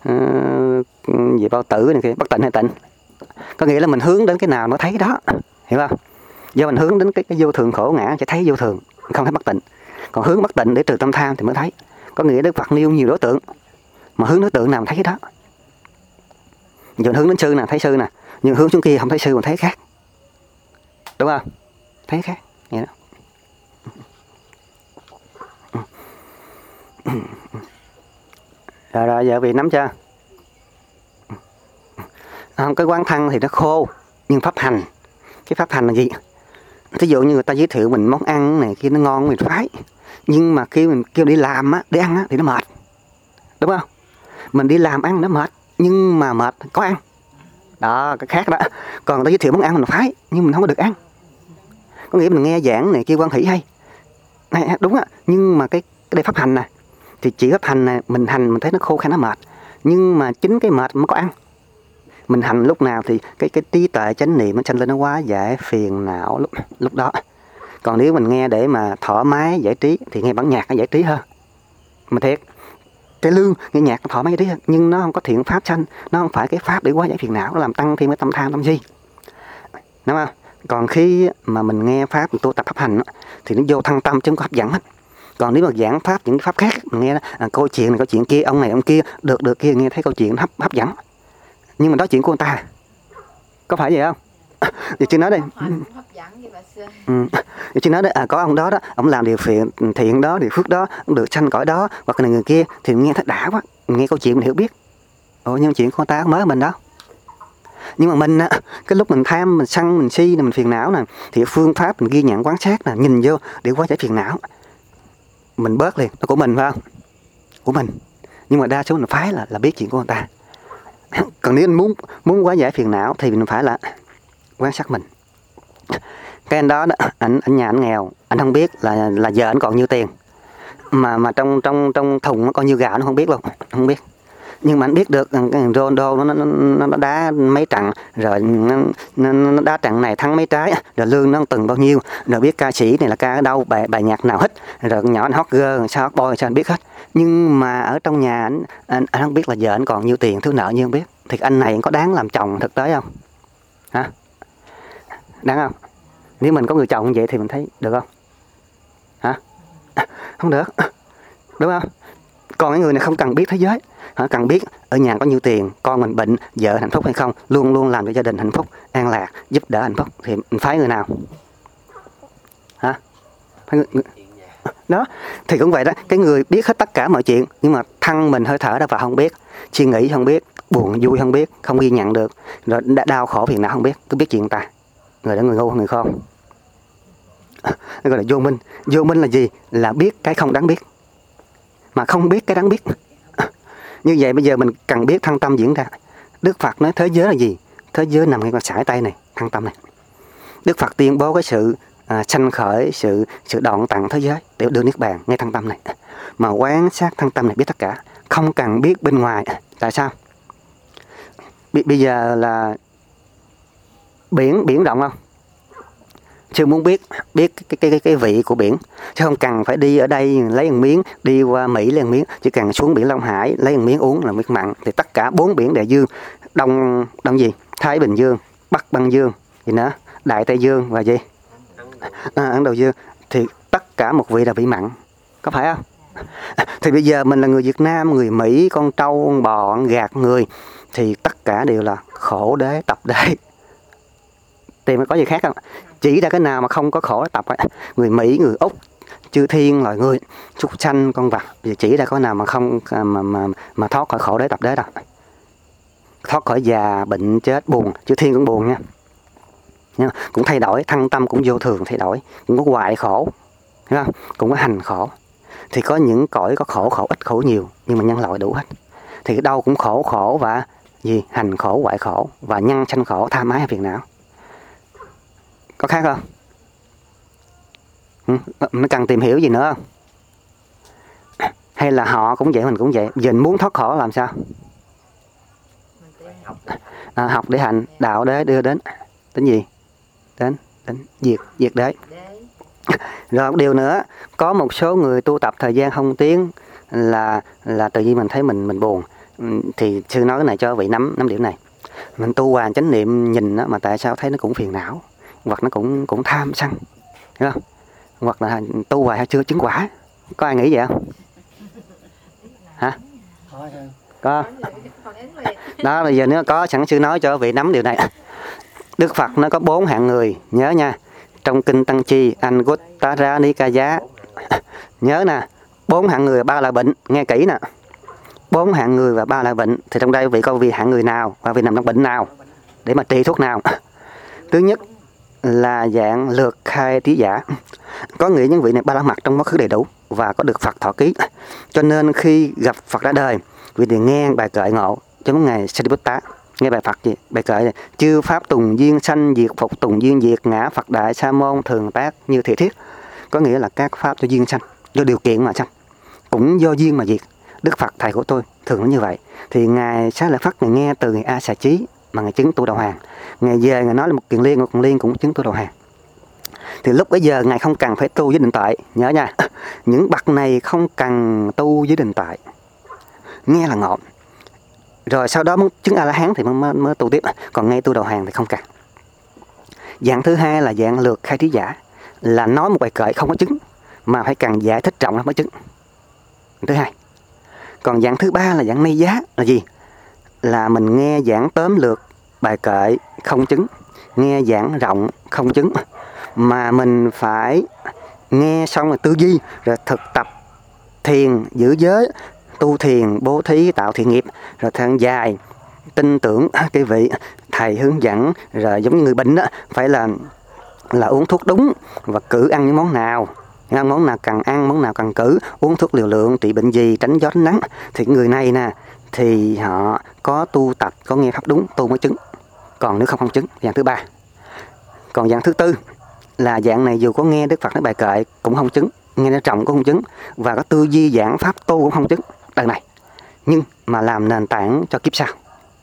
gì bao tử này kia, bất tịnh hay tịnh? Có nghĩa là mình hướng đến cái nào nó thấy đó, hiểu không? Do mình hướng đến cái vô thường khổ ngã sẽ thấy vô thường, không thấy bất tịnh. Còn hướng bất tịnh để trừ tâm tham thì mới thấy. Có nghĩa Đức Phật nêu nhiều đối tượng, mà hướng đối tượng nào mình thấy cái đó. Giờ hướng đến sư nè, thấy sư nè, nhưng hướng xuống kia không thấy sư mà thấy khác, đúng không? Thấy khác, vậy đó. Rồi giờ vị nắm chưa? Không, cái quán thân thì nó khô, nhưng pháp hành, cái pháp hành là gì? Thí dụ như người ta giới thiệu mình món ăn này kia nó ngon mình phái, nhưng mà khi mình kêu đi làm á, để ăn á thì nó mệt, đúng không? Mình đi làm ăn nó mệt, nhưng mà mệt có ăn, đó cái khác đó. Còn người ta giới thiệu món ăn mình phái, nhưng mình không có được ăn. Có nghĩa mình nghe giảng này kia quan hỷ hay, đúng á, nhưng mà cái đây pháp hành nè, thì chỉ pháp hành này mình hành mình thấy nó khô khan nó mệt, nhưng mà chính cái mệt mới có ăn. Mình hành lúc nào thì cái trí tuệ chánh niệm nó sanh lên, nó hóa giải phiền não lúc đó. Còn nếu mình nghe để mà thoải mái giải trí thì nghe bản nhạc nó giải trí hơn. Mà thiệt, cái lương nghe nhạc nó thoải mái giải trí hơn, nhưng nó không có thiện pháp sanh, nó không phải cái pháp để hóa giải phiền não, nó làm tăng thêm cái tâm tham tâm si, đúng không? Còn khi mà mình nghe pháp mình tu tập pháp hành thì nó vô thân tâm chứ không có hấp dẫn hết. Còn nếu mà giảng pháp những pháp khác mình nghe câu chuyện này câu chuyện kia, ông này ông kia được kia, nghe thấy câu chuyện hấp dẫn, nhưng mà đó chuyện của người ta, có phải vậy không? Vậy chứ nói đây, vậy chứ nói đây có ông đó ông làm điều thiện đó, điều phước đó, ông được sanh cõi đó, hoặc là người kia thì nghe thấy đã quá, nghe câu chuyện mình hiểu biết. Nhưng chuyện của người ta mới mình đâu. Nhưng mà mình cái lúc mình tham, mình sân, mình si, mình phiền não nè, thì phương pháp mình ghi nhận quan sát nè, nhìn vô để hóa giải phiền não, mình bớt liền, nó của mình phải không? Của mình. Nhưng mà đa số mình phái là biết chuyện của người ta. Còn nếu anh muốn hóa giải phiền não thì mình phải là quan sát mình. Cái anh đó anh nhà anh nghèo, anh không biết là giờ anh còn nhiêu tiền, mà trong thùng nó còn nhiêu gạo nó không biết luôn, không biết. Nhưng mà anh biết được cái Ronaldo nó đá mấy trận, rồi nó đá trận này thắng mấy trái, rồi lương nó từng bao nhiêu, rồi biết ca sĩ này là ca ở đâu, bài nhạc nào hết, rồi nhỏ anh hot girl sao hot boy sao anh biết hết. Nhưng mà ở trong nhà anh không biết là giờ anh còn nhiêu tiền, thiếu nợ như không biết. Thì anh này có đáng làm chồng thực tế không? Hả? Đáng không? Nếu mình có người chồng như vậy thì mình thấy được không? Hả? Không được, đúng không? Còn cái người này không cần biết thế giới, họ cần biết ở nhà có nhiêu tiền, con mình bệnh, vợ hạnh phúc hay không, luôn luôn làm cho gia đình hạnh phúc, an lạc, giúp đỡ hạnh phúc, thì mình phái người nào? Hả? Phái người... Đó, thì cũng vậy đó, cái người biết hết tất cả mọi chuyện, nhưng mà thân mình hơi thở ra vào không biết, suy nghĩ không biết, buồn vui không biết, không ghi nhận được, rồi đau khổ phiền não không biết, cứ biết chuyện người ta. Người đó người ngu, người khôn. Gọi là vô minh. Vô minh là gì? Là biết cái không đáng biết, mà không biết cái đáng biết. Như vậy bây giờ mình cần biết thân tâm diễn ra. Đức Phật nói thế giới là gì? Thế giới nằm ngay con sải tay này, thân tâm này. Đức Phật tuyên bố cái sự sanh khởi, sự đoạn tận thế giới để đưa niết bàn ngay thân tâm này. Mà quan sát thân tâm này biết tất cả. không cần biết bên ngoài. Tại sao? Bây giờ là biển rộng không? Sư muốn biết cái vị của biển, chứ không cần phải đi ở đây lấy một miếng, đi qua Mỹ lấy một miếng, chỉ cần xuống biển Long Hải lấy một miếng uống là nước mặn. Thì tất cả 4 biển đại dương, đông gì? Thái Bình Dương, Bắc Băng Dương, gì nữa? Đại Tây Dương và gì? Ấn Độ Dương. Thì tất cả một vị là vị mặn, có phải không? Thì bây giờ mình là người Việt Nam, người Mỹ, con trâu, con bò, con gạt người, thì tất cả đều là khổ đế, tập đế. Thì mới có gì khác không? Chỉ ra cái nào mà không có khổ đế tập ấy. Người Mỹ, người Úc, chư thiên, loài người, súc sanh, con vật, chỉ ra có nào mà không mà thoát khỏi khổ đế tập đế đâu. Thoát khỏi già, bệnh, chết, buồn. Chư thiên cũng buồn nha. Cũng thay đổi, thăng tâm cũng vô thường thay đổi, cũng có hoại khổ, hiểu không? Cũng có hành khổ. Thì có những cõi có khổ ít khổ nhiều, nhưng mà nhân loại đủ hết. Thì cái đâu cũng khổ và gì? Hành khổ, hoại khổ và nhân sanh khổ, tham ái phiền não. Có khác không? Nó cần tìm hiểu gì nữa không? Hay là họ cũng vậy, mình cũng vậy. Giờ mình muốn thoát khổ làm sao? Học để hành, đạo đế đưa đến gì? Đến diệt đế. Rồi một điều nữa, có một số người tu tập thời gian không tiến là tự nhiên mình thấy mình buồn. Thì sư nói cái này cho vị nắm điểm này. Mình tu hoàn chánh niệm nhìn đó, mà tại sao thấy nó cũng phiền não, hoặc nó cũng tham sân, hiểu không? Hoặc là tu hoài hay chưa chứng quả. Có ai nghĩ vậy không? Hả? Có. Đó, bây giờ nếu có sẵn sư nói cho vị nắm điều này. Đức Phật nó có 4 hạng người, nhớ nha. Trong kinh Tăng Chi, Anguttara Nikaya, nhớ nè, 4 hạng người 3 loại bệnh, nghe kỹ nè. 4 hạng người và 3 loại bệnh. Thì trong đây vị coi vị hạng người nào và vị nằm trong bệnh nào để mà trị thuốc nào. Thứ nhất là dạng lược khai trí giả, có nghĩa những vị này 3 la mật trong quá khứ đầy đủ và có được Phật thọ ký. Cho nên khi gặp Phật ra đời, vị này nghe bài kệ ngộ giống ngày Sariputta, nghe bài Phật gì? Bài kệ này: chư pháp tùng duyên sanh diệt, phục tùng duyên diệt, ngã Phật đại sa môn thường tác như thị thiết. Có nghĩa là các pháp do duyên sanh, do điều kiện mà sanh, cũng do duyên mà diệt. Đức Phật thầy của tôi thường nói như vậy. Thì ngài Xá Lợi Phất ngài nghe từ ngày A Xà Chí mà ngài chứng tu đầu hàng. Ngài về ngài nói là một kiền liên cũng chứng tu đầu hàng. Thì lúc bấy giờ ngài không cần phải tu với định tuệ, nhớ nha. Những bậc này không cần tu với định tuệ, nghe là ngộ. Rồi sau đó muốn chứng A-la-hán thì mới tu tiếp. Còn ngay tu đầu hàng thì không cần. Dạng thứ hai là dạng lược khai trí giả, là nói một bài kệ không có chứng, mà phải cần giải thích rộng lắm mới chứng. Thứ hai. Còn dạng thứ ba là dạng nay giá, là gì? Là mình nghe giảng tóm lược bài kệ không chứng, nghe giảng rộng không chứng, mà mình phải nghe xong rồi tư duy, rồi thực tập thiền, giữ giới, tu thiền, bố thí, tạo thiện nghiệp, rồi thời gian dài tin tưởng cái vị thầy hướng dẫn, rồi giống như người bệnh đó, phải là uống thuốc đúng và cử ăn những món nào, món nào cần ăn, món nào cần cử, uống thuốc liều lượng, trị bệnh gì, tránh gió tránh nắng. Thì người này nè, thì họ có tu tập, có nghe pháp đúng, tu mới chứng. Còn nếu không chứng, dạng thứ ba. Còn dạng thứ tư là dạng này dù có nghe Đức Phật nói bài kệ cũng không chứng, nghe nó trọng cũng không chứng, và có tư duy giảng pháp tu cũng không chứng đời này, nhưng mà làm nền tảng cho kiếp sau.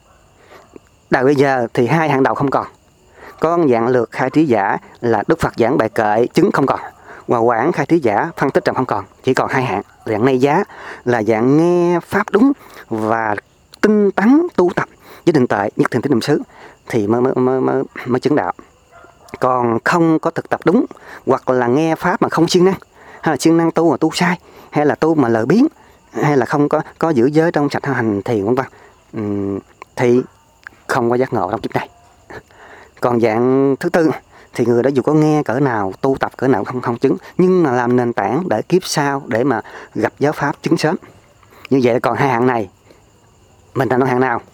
Đời bây giờ thì 2 hạng đầu không còn. Có dạng lược khai trí giả là Đức Phật giảng bài kệ chứng không còn, và quảng khai trí giả phân tích rằng không còn, chỉ còn 2 hạng. Dạng nay giá là dạng nghe pháp đúng và tinh tấn tu tập với định tuệ, nhất thiền tín niệm xứ thì mới chứng đạo. Còn không có thực tập đúng, hoặc là nghe pháp mà không siêng năng, hay là siêng năng tu mà tu sai, hay là tu mà lờ biếng, hay là không có giữ giới trong sạch hành thiền vân vân, thì không có giác ngộ trong kiếp này. Còn dạng thứ tư thì người đó dù có nghe cỡ nào, tu tập cỡ nào không chứng, nhưng mà làm nền tảng để kiếp sau để mà gặp giáo pháp chứng sớm. Như vậy còn 2 hạng này, mình là nói hạng nào?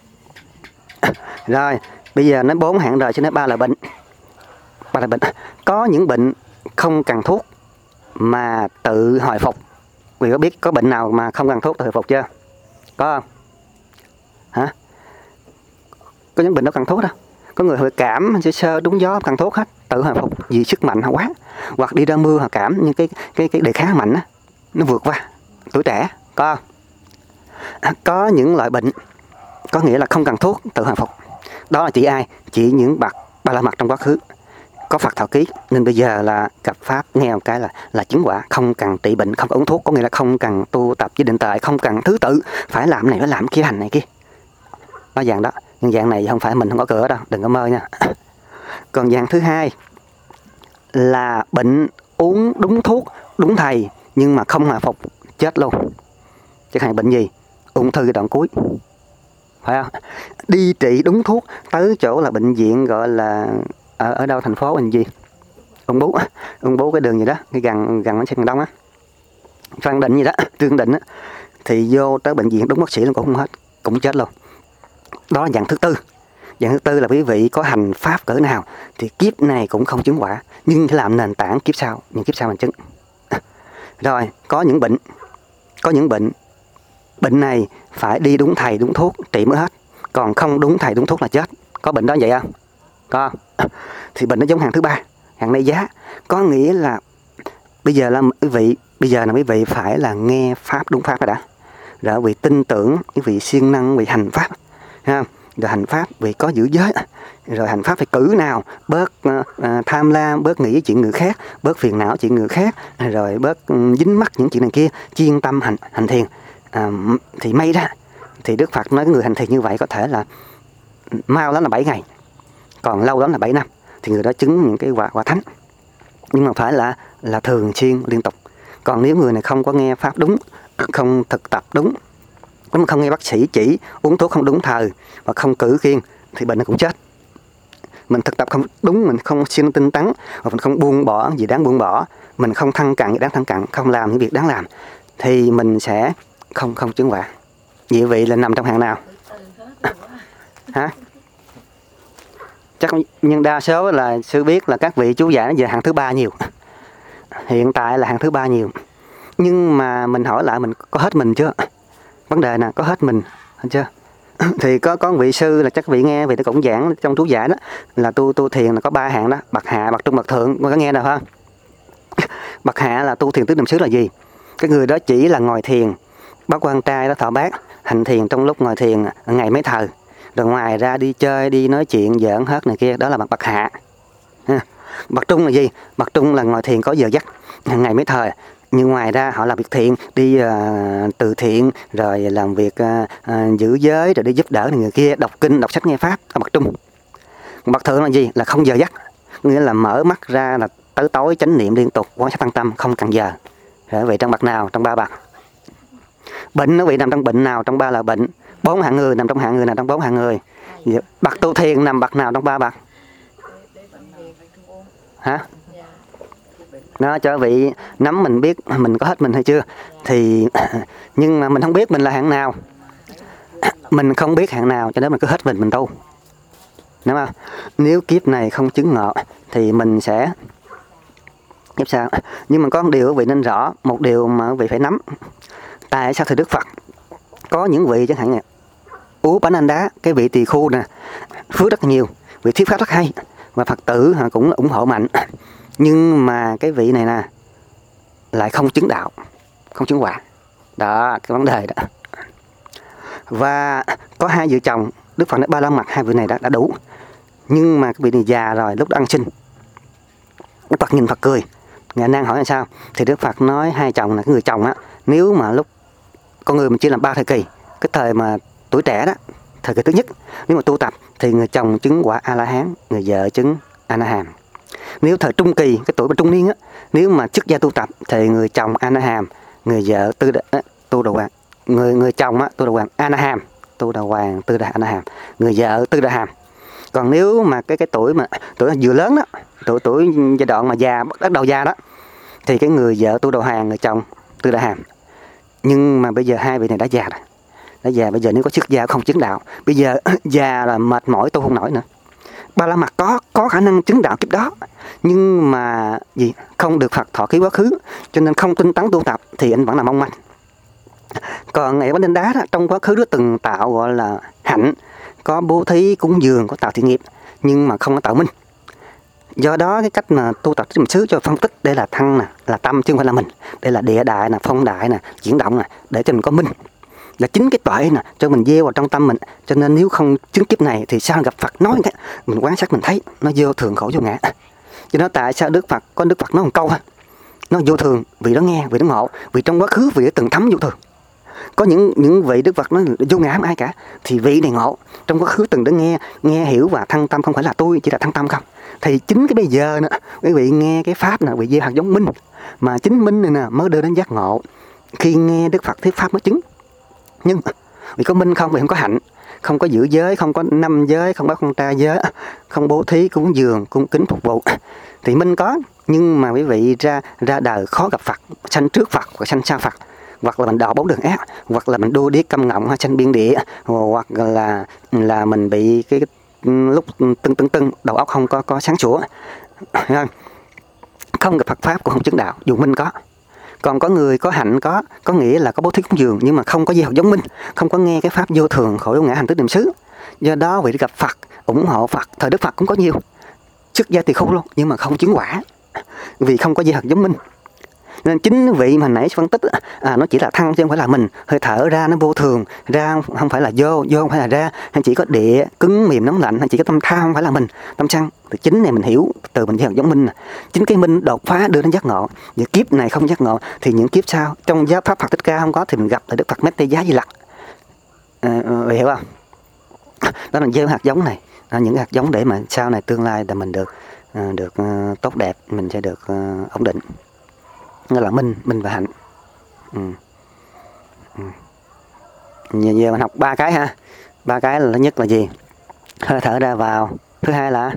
Rồi bây giờ nói 4 hạng rồi, chứ nói 3 là bệnh. 3 là bệnh. Có những bệnh không cần thuốc mà tự hồi phục. Vì có biết có bệnh nào mà không cần thuốc tự hồi phục chưa? Có không? Hả? Có những bệnh đó cần thuốc đâu. Có người hồi cảm sơ đúng gió cần thuốc hết, tự hồi phục vì sức mạnh họ quá. Hoặc đi ra mưa họ cảm, nhưng cái đề kháng mạnh á, nó vượt qua tuổi trẻ. Có không? Có những loại bệnh có nghĩa là không cần thuốc tự hồi phục. Đó là chỉ ai? Chỉ những bậc Ba La Mật trong quá khứ có Phật thọ ký, nên bây giờ là gặp pháp nghe một cái là chứng quả, không cần trị bệnh, không uống thuốc, có nghĩa là không cần tu tập với định tuệ, không cần thứ tự phải làm này phải làm kia, hành này kia. Đó dạng đó, nhưng dạng này không phải mình không có cửa đâu, đừng có mơ nha. Còn dạng thứ hai là bệnh uống đúng thuốc, đúng thầy nhưng mà không hồi phục, chết luôn. Chẳng hạn bệnh gì? Ung thư giai đoạn cuối, phải không? Đi trị đúng thuốc, tới chỗ là bệnh viện gọi là ở đâu, thành phố bệnh gì? Ung bú cái đường gì đó, cái gần bánh xe miền Đông á, Phan Định gì đó, Trương Định á, thì vô tới bệnh viện đúng bác sĩ luôn cũng không hết, cũng chết luôn. Đó là dạng thứ tư. Dạng thứ tư là quý vị có hành pháp cỡ nào thì kiếp này cũng không chứng quả, nhưng phải làm nền tảng kiếp sau, những kiếp sau mình chứng. Rồi, có những bệnh này phải đi đúng thầy đúng thuốc trị mới hết, còn không đúng thầy đúng thuốc là chết. Có bệnh đó vậy không? Có. Thì bệnh nó giống hàng thứ ba, hàng này giá, có nghĩa là bây giờ là quý vị phải là nghe pháp đúng pháp rồi đã, rồi quý vị tin tưởng, quý vị siêng năng, quý vị hành pháp, ha. Rồi hành pháp vì có giữ giới, rồi hành pháp phải cử nào, bớt tham lam, bớt nghĩ chuyện người khác, bớt phiền não chuyện người khác, rồi bớt dính mắc những chuyện này kia, chuyên tâm hành thiền. Thì may ra thì Đức Phật nói cái người hành thiền như vậy có thể là mau lắm là 7 ngày, còn lâu lắm là 7 năm, thì người đó chứng những cái quả thánh. Nhưng mà phải là thường xuyên liên tục. Còn nếu người này không có nghe pháp đúng, không thực tập đúng, không nghe bác sĩ chỉ, uống thuốc không đúng thời và không cử kiêng thì bệnh nó cũng chết. Mình thực tập không đúng, mình không siêng tinh tấn, hoặc mình không buông bỏ gì đáng buông bỏ, mình không thăng cặn gì đáng thăng cặn, không làm những việc đáng làm, thì mình sẽ không chứng quả. Vậy vị là nằm trong hàng nào? Hả? Chắc nhưng đa số là sư biết là các vị chú giải về hàng thứ ba nhiều. Hiện tại là hàng thứ ba nhiều. Nhưng mà mình hỏi lại mình có hết mình chưa? Vấn đề nè, có hết mình chưa? Thì có một vị sư là chắc vị nghe vị nó cũng giảng trong chú giải đó, là tu thiền là có 3 hạng đó, bậc hạ, bậc trung, bậc thượng, có nghe nào không? Bậc hạ là tu thiền tứ niệm xứ là gì? Cái người đó chỉ là ngồi thiền, bác quan trai đó thọ bát, hành thiền trong lúc ngồi thiền ngày mấy thời, rồi ngoài ra đi chơi, đi nói chuyện, giỡn hớt này kia, đó là bậc hạ. Bậc trung là gì? Bậc trung là ngồi thiền có giờ giấc, ngày mấy thời, nhưng ngoài ra họ làm việc thiện, đi từ thiện, rồi làm việc giữ giới, rồi đi giúp đỡ người kia, đọc kinh, đọc sách, nghe pháp, là bậc trung. Bậc thượng là gì? Là không giờ giấc, nghĩa là mở mắt ra là tới tối chánh niệm liên tục, quan sát tăng tâm, không cần giờ. Rồi vậy trong bậc nào? Trong 3 bậc. Bệnh nó vị nằm trong bệnh nào? Trong 3 là bệnh. 4 hạng người nằm trong hạng người nào? Trong 4 hạng người. Bậc tu thiền nằm bậc nào trong 3 bậc? Hả? Nó cho vị nắm mình biết mình có hết mình hay chưa. Thì nhưng mà mình không biết mình là hạng nào. Mình không biết hạng nào cho nên mình cứ hết mình tu. Đúng không? Nếu kiếp này không chứng ngộ thì mình sẽ kiếp sau. Nhưng mà có một điều quý vị nên rõ, một điều mà quý vị phải nắm. Tại sao thưa Đức Phật có những vị chẳng hạn Ú Bánh Anh Đá, cái vị tỳ khu nè, phước rất nhiều, vị thuyết pháp rất hay và Phật tử cũng ủng hộ mạnh, nhưng mà cái vị này nè lại không chứng đạo, không chứng quả. Đó, cái vấn đề đó. Và có 2 vợ chồng, Đức Phật nói 3 la mật, 2 vị này đã đủ. Nhưng mà cái vị này già rồi, lúc đó ăn xin, Đức Phật nhìn Phật cười. Ngài nan hỏi là sao? Thì Đức Phật nói 2 chồng là cái người chồng á, nếu mà lúc con người mình chia làm 3 thời kỳ, cái thời mà tuổi trẻ đó, thời kỳ thứ nhất, nếu mà tu tập thì người chồng chứng quả A-la-hán, người vợ chứng A-na-hàm. Nếu thời trung kỳ, cái tuổi mà trung niên á, nếu mà xuất gia tu tập thì người chồng A-na-hàm, người vợ tu đà hoàng, người chồng á tu đà hoàng A-na-hàm, tu đà hoàng tư đà A-na-hàm, người vợ tư đà hàm. Còn nếu mà cái tuổi mà tuổi vừa lớn đó, tuổi giai đoạn mà già, bắt đầu già đó, thì cái người vợ tu đà hoàng, người chồng tư đà hàm. Nhưng mà bây giờ 2 vị này đã già rồi, đã già, bây giờ nếu có xuất gia không chứng đạo, bây giờ già là mệt mỏi tu không nổi nữa. Ba la mật có khả năng chứng đạo kiếp đó, nhưng mà gì không được Phật thọ ký quá khứ, cho nên không tinh tấn tu tập thì anh vẫn là mong manh. Còn Ngài Bánh Anh Đá đó, trong quá khứ đó từng tạo gọi là hạnh, có bố thí cúng dường, có tạo thiện nghiệp, nhưng mà không có tạo minh. Do đó cái cách mà tu tập niệm xứ cho phân tích đây là thân nè, là tâm chứ không phải là mình, đây là địa đại nè, phong đại nè, chuyển động nè, để cho mình có minh. Là chính cái tuệ nè cho mình gieo vào trong tâm mình. Cho nên nếu không chứng kiếp này thì sao gặp Phật nói cái mình quan sát mình thấy nó vô thường khổ vô ngã. Cho nên tại sao Đức Phật nói một câu thôi, nó vô thường vì nó nghe, vì nó ngộ, vì trong quá khứ vì nó từng thấm vô thường. Có những vị Đức Phật nói vô ngã không ai cả, thì vị này ngộ trong quá khứ từng đã nghe hiểu và thăng tâm, không phải là tôi chỉ là thăng tâm không. Thì chính cái bây giờ nữa quý vị nghe cái pháp nè, vị gieo hạt giống minh, mà chính minh này nè mới đưa đến giác ngộ. Khi nghe Đức Phật thuyết pháp mới chứng. Nhưng vì có minh không, vì không có hạnh, không có giữ giới, không có 5 giới, không có con tra giới, không bố thí, cúng dường, cung kính phục vụ, thì minh có. Nhưng mà quý vị ra đời khó gặp Phật, sanh trước Phật và sanh sau Phật, hoặc là mình đọa 4 đường ác, hoặc là mình đua điếc câm ngọng, sanh biên địa, hoặc là mình bị cái lúc tưng đầu óc không có sáng sủa. Không gặp Phật pháp cũng không chứng đạo, dù minh có. Còn có người có hạnh có nghĩa là có bố thí cúng dường, nhưng mà không có gieo hạt giống minh, không có nghe cái pháp vô thường khổ vô ngã hành thức niệm xứ. Do đó vị gặp Phật, ủng hộ Phật, thời Đức Phật cũng có nhiều xuất gia tỳ khưu luôn, nhưng mà không chứng quả, vì không có gieo hạt giống minh. Nên chính vị mà nãy phân tích nó chỉ là thăng chứ không phải là mình. Hơi thở ra nó vô thường, ra không phải là vô không phải là ra, hay chỉ có địa cứng mềm nóng lạnh, hay chỉ có tâm tham không phải là mình, tâm sân. Thì chính này mình hiểu từ mình gieo hạt giống minh. Chính cái minh đột phá đưa đến giác ngộ. Và kiếp này không giác ngộ thì những kiếp sau trong giáo pháp Phật Thích Ca không có thì mình gặp là Đức Phật Mét Tây Giá Di Lặc. Hiểu không? Đó là gieo hạt giống này, những hạt giống để mà sau này tương lai là mình được tốt đẹp, mình sẽ được ổn định. Nó là minh và hạnh. Giờ mình học 3 cái ha. 3 cái là thứ nhất là gì? Hơi thở ra vào. Thứ hai là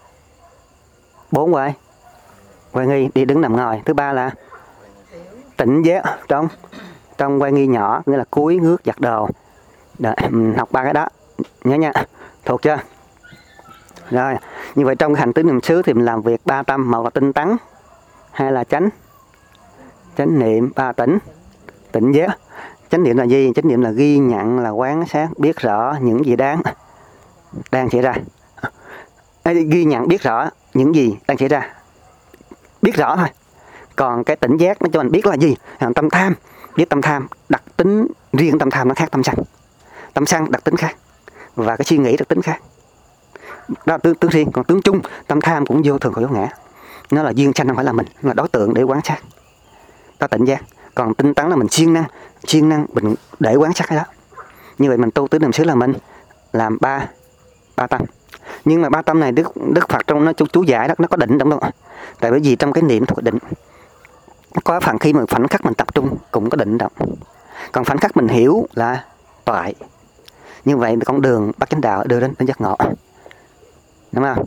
4 quay nghi đi đứng nằm ngồi. Thứ ba là tỉnh giác trong quay nghi nhỏ, nghĩa là cúi ngước giặt đồ. Đợi, học 3 cái đó nhớ nha, thuộc chưa? Rồi, như vậy trong cái hành tứ niệm xứ thì mình làm việc 3 tâm. Một là tinh tấn, hai là chánh niệm, 3 tỉnh giác. Chánh niệm là gì? Chánh niệm là ghi nhận, là quán sát, biết rõ những gì đang xảy ra. Ghi nhận biết rõ những gì đang xảy ra, biết rõ thôi. Còn cái tỉnh giác nó cho mình biết là gì? Tâm tham, biết tâm tham, đặc tính riêng tâm tham nó khác tâm sân. Tâm sân đặc tính khác, và cái suy nghĩ đặc tính khác. Đó là tướng riêng. Còn tướng chung, tâm tham cũng vô thường khổ vô ngã. Nó là duyên sanh không phải là mình, nó là đối tượng để quán sát. Đó tỉnh giác. Còn tinh tấn là mình siêng năng mình để quán sát cái đó. Như vậy mình tu tứ niệm xứ là mình làm ba tâm. Nhưng mà 3 tâm này Đức Phật trong nó chú giải đó, nó có định trong đó. Tại bởi vì trong cái niệm thuộc định có phần khi mà khoảnh khắc mình tập trung cũng có định động. Còn khoảnh khắc mình hiểu là toại. Như vậy con đường bát chánh đạo đưa đến giác ngộ. Đúng không?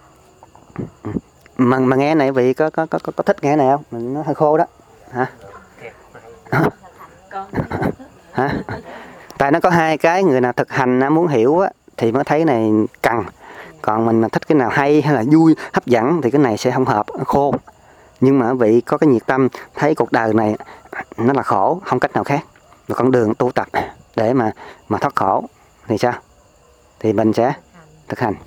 Mà nghe này vị có thích nghe này không? Mình nó hơi khô đó. Hả? Hả? Tại nó có 2 cái, người nào thực hành muốn hiểu á, thì mới thấy này cần. Còn mình mà thích cái nào hay hay là vui, hấp dẫn thì cái này sẽ không hợp, khô. Nhưng mà vị có cái nhiệt tâm thấy cuộc đời này nó là khổ, không cách nào khác. Và con đường tu tập để mà thoát khổ thì sao? Thì mình sẽ thực hành.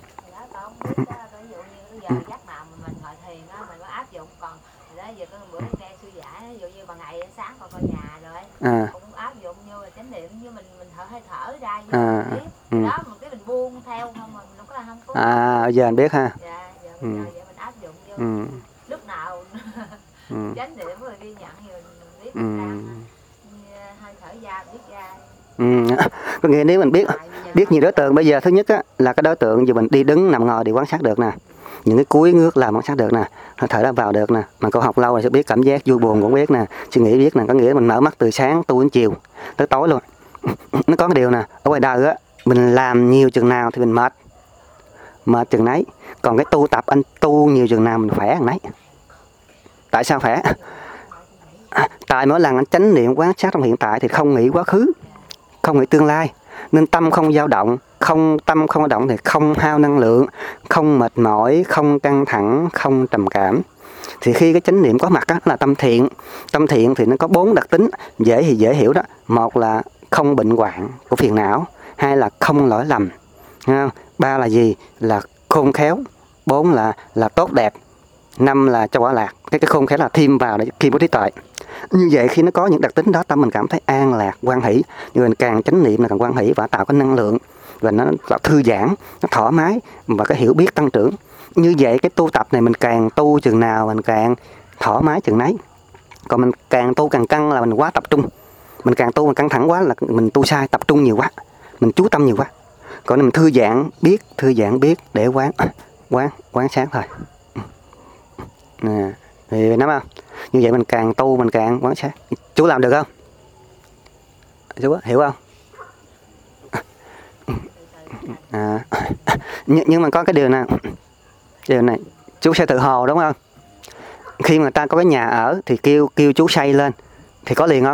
Cũng áp dụng như là chánh niệm, như mình thở ra vô đó, một cái mình buông theo không, mà mình không có giờ anh biết ha. Dạ, giờ bây giờ mình áp dụng vô lúc nào chánh niệm rồi ghi nhận rồi mình biết hơi thở ra biết ra. Có nghĩa nếu mình biết nhiều đối tượng, bây giờ thứ nhất á, là cái đối tượng dù mình đi đứng nằm ngồi thì quan sát được nè, những cái cúi ngước làm quan sát được nè, hơi thở ra vào được nè, mà cô học lâu rồi sẽ biết cảm giác vui buồn cũng biết nè, suy nghĩ biết nè. Có nghĩa mình mở mắt từ sáng tu đến chiều tới tối luôn. Nó có cái điều nè, ở ngoài đời á, mình làm nhiều chừng nào thì mình mệt chừng nấy. Còn cái tu tập anh tu nhiều chừng nào mình khỏe chừng nấy. Tại sao khỏe? Tại mỗi lần anh chánh niệm quán sát trong hiện tại thì không nghĩ quá khứ, không nghĩ tương lai, nên tâm không dao động. Tâm không dao động thì không hao năng lượng, không mệt mỏi, không căng thẳng, không trầm cảm. Thì khi cái chánh niệm có mặt đó, là tâm thiện. Tâm thiện thì nó có 4 đặc tính dễ hiểu đó. 1 là không bệnh hoạn của phiền não, 2 là không lỗi lầm, 3 là gì? Là khôn khéo, 4 là tốt đẹp, 5 là cho quả lạc. Cái khôn khéo là thêm vào để khi bố trí tuệ. Như vậy khi nó có những đặc tính đó, tâm mình cảm thấy an lạc, hoan hỷ, nhưng mình càng chánh niệm là càng hoan hỷ và tạo cái năng lượng và nó tạo thư giãn, nó thoải mái và cái hiểu biết tăng trưởng. Như vậy cái tu tập này mình càng tu chừng nào mình càng thoải mái chừng nấy. Còn mình càng tu càng căng là mình quá tập trung. Mình càng tu mình căng thẳng quá là mình tu sai, tập trung nhiều quá, mình chú tâm nhiều quá. Còn mình thư giãn biết để quán sát thôi. Nè, thì nắm không? Như vậy mình càng tu mình càng quán sát. Chú làm được không? Chú hiểu không? Nhưng mà có cái điều này chú sẽ tự hồ đúng không? Khi mà ta có cái nhà ở thì kêu chú xây lên thì có liền không?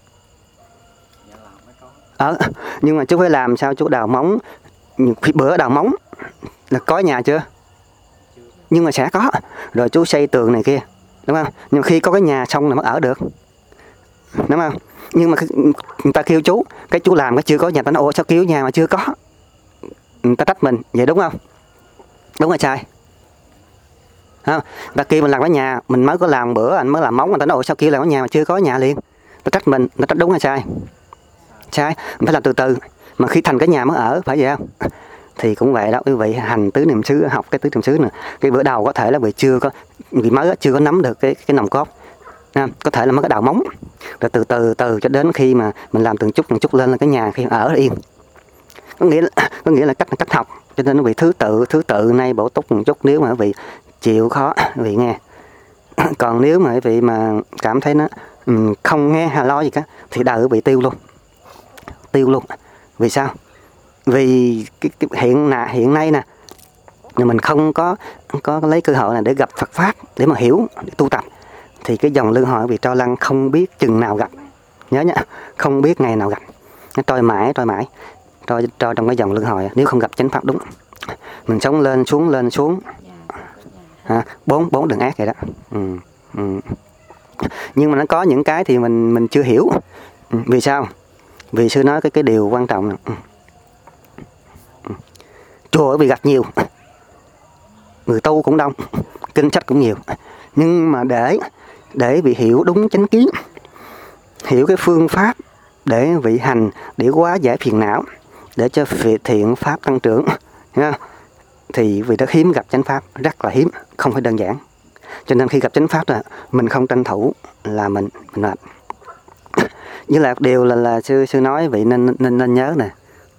Nhưng mà chú phải làm sao chú đào móng. Khi bữa đào móng là có nhà chưa? Nhưng mà sẽ có. Rồi chú xây tường này kia, đúng không? Nhưng khi có cái nhà xong là mới ở được, đúng không? Nhưng mà người ta kêu chú, cái chú làm cái chưa có nhà, ta nói ủa sao kêu nhà mà chưa có, người ta trách mình, vậy đúng không? Đúng hay sai? Không? Người ta kêu mình làm cái nhà, mình mới có làm bữa, anh mới làm móng, người ta nói ủa sao kêu làm cái nhà mà chưa có nhà liền, ta trách mình, ta trách đúng hay sai? Sai, mình phải làm từ từ, mà khi thành cái nhà mới ở, phải vậy không? Thì cũng vậy đó quý vị, hành tứ niệm xứ, học cái tứ niệm xứ này, cái bữa đầu có thể là vì mới chưa có nắm được cái nòng cốt, có thể là mới có đào móng, rồi từ từ cho đến khi mà mình làm từng chút lên là cái nhà khi ở yên. Có nghĩa là cách học, cho nên nó bị thứ tự nay bổ túc một chút. Nếu mà quý vị chịu khó quý vị nghe, còn nếu mà quý vị mà cảm thấy nó không nghe hay lo gì cả thì đời bị tiêu luôn. Vì sao? Vì cái hiện nay nè, mình không có lấy cơ hội này để gặp Phật pháp để mà hiểu, để tu tập, thì cái dòng luân hồi bị trôi lăn không biết chừng nào gặp. Nhớ nhá, không biết ngày nào gặp, nó trôi mãi trôi trong cái dòng luân hồi. Nếu không gặp chánh pháp đúng, mình sống lên xuống bốn đường ác vậy đó. Nhưng mà nó có những cái thì mình chưa hiểu. Vì sao? Vì sư nói cái điều quan trọng là chùa bị gặp nhiều, người tu cũng đông, kinh sách cũng nhiều, nhưng mà để bị hiểu đúng chánh kiến, hiểu cái phương pháp để vị hành, để hóa giải phiền não, để cho thiện pháp tăng trưởng, thì vì rất hiếm gặp chánh pháp, rất là hiếm, không phải đơn giản. Cho nên khi gặp chánh pháp là mình không tranh thủ là mình mệt. Với lại điều là sư nói vị nên nhớ nè,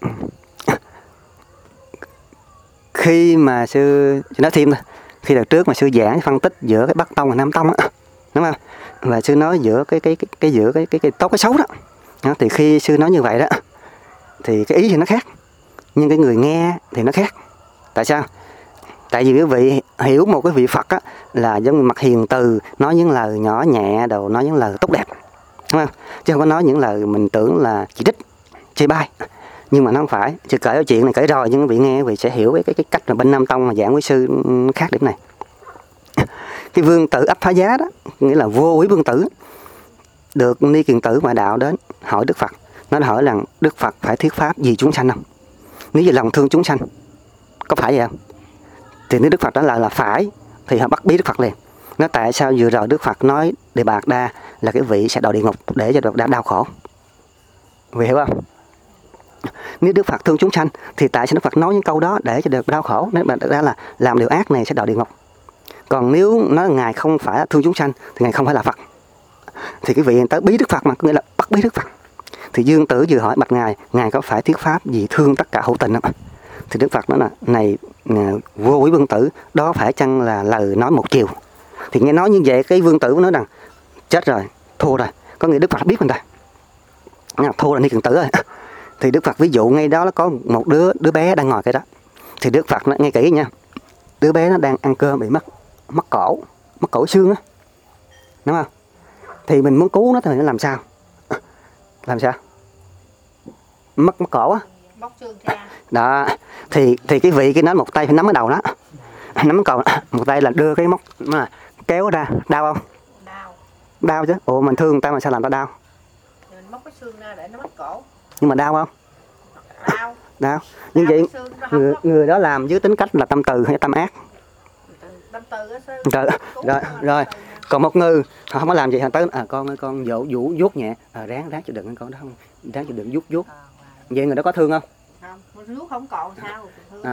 khi mà sư nói thêm thôi, khi đợt trước mà sư giảng phân tích giữa cái Bắc tông và Nam tông á, đúng không? Và sư nói giữa cái tốt cái xấu đó, thì khi sư nói như vậy đó thì cái ý thì nó khác, nhưng cái người nghe thì nó khác. Tại sao? Tại vì quý vị hiểu một cái vị Phật á là giống như mặt hiền từ, nói những lời nhỏ nhẹ đồ, nói những lời tốt đẹp, đúng không? Chứ không có nói những lời mình tưởng là chỉ trích, chê bai. Nhưng mà nó không phải, sư kể cái chuyện này kể rồi, nhưng quý vị nghe quý vị sẽ hiểu cái cách mà bên Nam tông mà giảng với sư khác điểm này. Cái vương tử Ấp Phá Giá đó, nghĩa là vô quý vương tử, được Ni Kiền Tử ngoại đạo đến hỏi Đức Phật. Nó hỏi rằng Đức Phật phải thuyết pháp vì chúng sanh không? Nếu như lòng thương chúng sanh, có phải vậy không? Thì nếu Đức Phật trả lời là phải, thì họ bắt bí Đức Phật liền. Nó tại sao vừa rồi Đức Phật nói Đề Bà Đa là cái vị sẽ đọa địa ngục để cho Đề Bà Đa đau khổ? Vì hiểu không? Nếu Đức Phật thương chúng sanh thì tại sao Đức Phật nói những câu đó để cho được đau khổ? Nếu mà ra là làm điều ác này sẽ đọa địa ngục. Còn nếu nói Ngài không phải thương chúng sanh thì Ngài không phải là Phật. Thì cái vị tới bí Đức Phật mà có nghĩa là bắt bí Đức Phật. Thì Dương Tử vừa hỏi bạch Ngài có phải thuyết pháp vì thương tất cả hữu tình không? Thì Đức Phật nói là này vô quý vương tử, đó phải chăng là lời nói một chiều? Thì nghe nói như vậy cái vương tử nói rằng chết rồi, thua rồi. Có nghĩa Đức Phật biết mình rồi, thua là Ni Kiền Tử rồi. Thì Đức Phật ví dụ ngay đó nó có một đứa bé đang ngồi cái đó. Thì Đức Phật nó nghe kỹ nha, đứa bé nó đang ăn cơm bị mất cổ xương á, đúng không? Thì mình muốn cứu nó thì nó làm sao? Mất cổ á, Bóc xương ra. Đó, thì cái vị cái nói một tay phải nắm cái đầu đó, nắm cầu, một tay là đưa cái móc mà kéo ra, đau không? Đau chứ. Ủa mình thương người ta mà sao làm ta đau? Thì mình móc cái xương ra để nó mất cổ. Nhưng mà đau không? Đau. Như vậy người đó làm với tính cách là tâm từ hay tâm ác? Tâm từ á sư. Rồi. Còn một người họ không có làm gì, họ tới con ơi con dỗ vũ vuốt nhẹ, ráng chịu đựng con đó không, ráng chịu đựng vuốt. Vậy người đó có thương không? Không, rút không còn sao.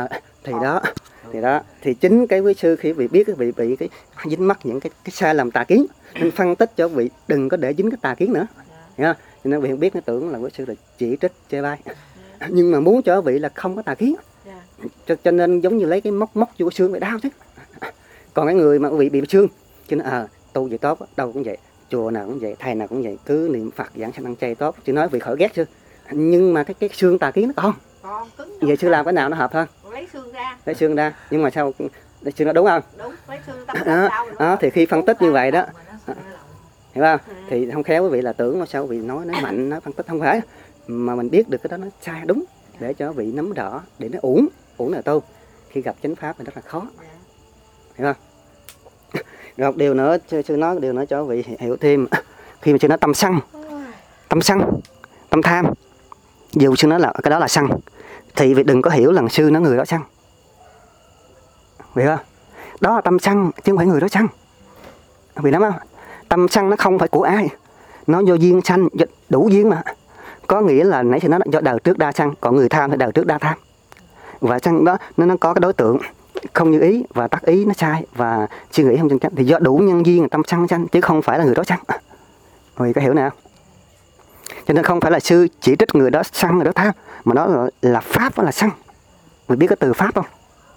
Thì chính cái quý sư khi bị cái dính mắc những cái sai lầm tà kiến, nên phân tích cho vị đừng có để dính cái tà kiến nữa, hiểu không? Cho nên vị không biết nó tưởng là quý sư là chỉ trích chê bai, nhưng mà muốn cho vị là không có tà kiến, cho nên giống như lấy cái móc vô xương bị đau chứ. Còn cái người mà vị bị xương cho nên tu vậy tốt, đâu cũng vậy, chùa nào cũng vậy, thầy nào cũng vậy, cứ niệm Phật giảng sanh ăn chay tốt, chứ nói vị khỏi ghét chứ. Nhưng mà cái xương tà kiến nó còn cứng. Vậy sư làm cái nào nó hợp hơn? Lấy xương ra, nhưng mà sao lấy xương nó đúng không? Đúng, lấy xương đó, thì khi phân tích như vậy đó, hiểu không? Thì không khéo quý vị là tưởng nó sao quý vị nói mạnh, nói phân tích không phải, mà mình biết được cái đó nó sai đúng để cho vị nắm rõ, để nó uổng là tu. Khi gặp chánh pháp thì rất là khó, hiểu không? Rồi một điều nữa, sư nói điều nữa cho quý vị hiểu thêm. Khi mà sư nói tâm sân, tâm tham, dù sư nói là cái đó là sân, thì vị đừng có hiểu là sư nói người đó sân, hiểu không? Đó là tâm sân chứ không phải người đó sân, vì lắm không? Tâm sân nó không phải của ai, nó do duyên sanh, đủ duyên mà. Có nghĩa là nãy sư nói do đời trước đa sân, còn người tham thì đời trước đa tham. Và sân đó nó có cái đối tượng không như ý và tác ý nó sai và suy nghĩ không chân chánh, thì do đủ nhân duyên tâm sân sanh chứ không phải là người đó sân. Rồi có hiểu nào? Cho nên không phải là sư chỉ trích người đó sân, người đó tham, mà đó là pháp, đó là sân. Mình biết cái từ pháp không?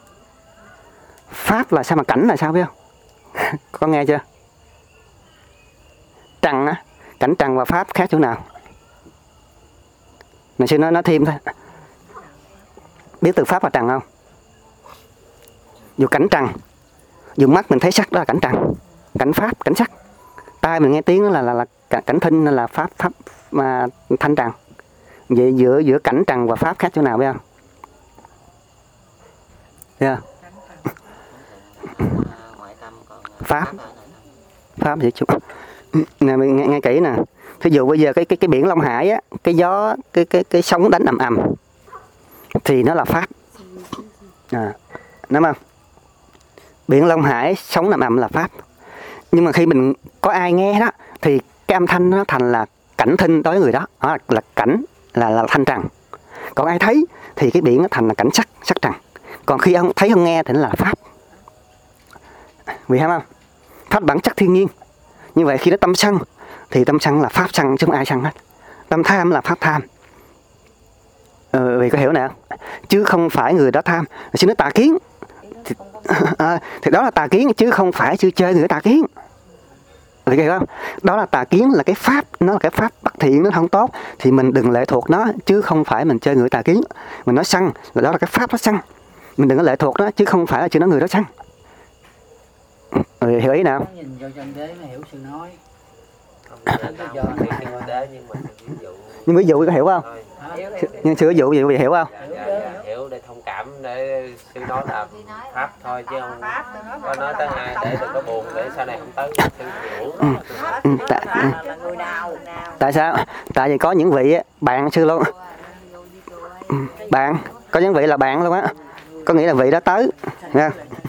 Pháp là sao mà cảnh là sao biết không? Có nghe chưa? Trần á, cảnh trần và pháp khác chỗ nào? Mình sư nói thêm thôi. Biết từ pháp và trần không? Dù cảnh trần, dù mắt mình thấy sắc đó là cảnh trần, cảnh pháp, cảnh sắc. Tai mình nghe tiếng đó là cảnh thinh, là pháp mà thanh trần. Vậy giữa cảnh trần và pháp khác chỗ nào biết không? Yeah. Pháp vậy chú. Nè mình nghe kỹ nè. Thí dụ bây giờ cái biển Long Hải á, cái gió, cái sóng đánh ầm thì nó là pháp. Đúng không? Biển Long Hải sóng ầm là pháp. Nhưng mà khi mình có ai nghe đó thì cái âm thanh nó thành là cảnh thinh đối với người đó. Đó là cảnh, là thanh trần. Còn ai thấy thì cái biển nó thành là cảnh sắc trần. Còn khi ông thấy không nghe thì nó là pháp. Vì thấy không? Pháp bản chất thiên nhiên. Như vậy khi nó tâm sân thì tâm sân là pháp sân chứ không ai sân hết. Tâm tham là pháp tham. Vì có hiểu nào? Chứ không phải người đó tham. Chứ nó tà kiến thì đó là tà kiến chứ không phải sư chơi người tà kiến. Vì hiểu không? Đó là tà kiến, là cái pháp, nó là cái pháp bất thiện, nó không tốt, thì mình đừng lệ thuộc nó chứ không phải mình chơi người tà kiến. Mình nói sân là đó là cái pháp nó sân, mình đừng có lệ thuộc nó chứ không phải là chuyện nó người đó sân. Hiểu ý nào? Nhìn vô chân đế mới hiểu sư nói. Nhưng ví dụ có hiểu không? Nhưng sử dụ vậy hiểu không? Hiểu để thông cảm, để sư nói là pháp thôi chứ không có nói tới ai để đừng có buồn, để sau này không tới sư hiểu. Tại sao? Tại vì có những vị bạn sư luôn. Bạn, có những vị là bạn luôn á. Có nghĩa là vị đó tới nha.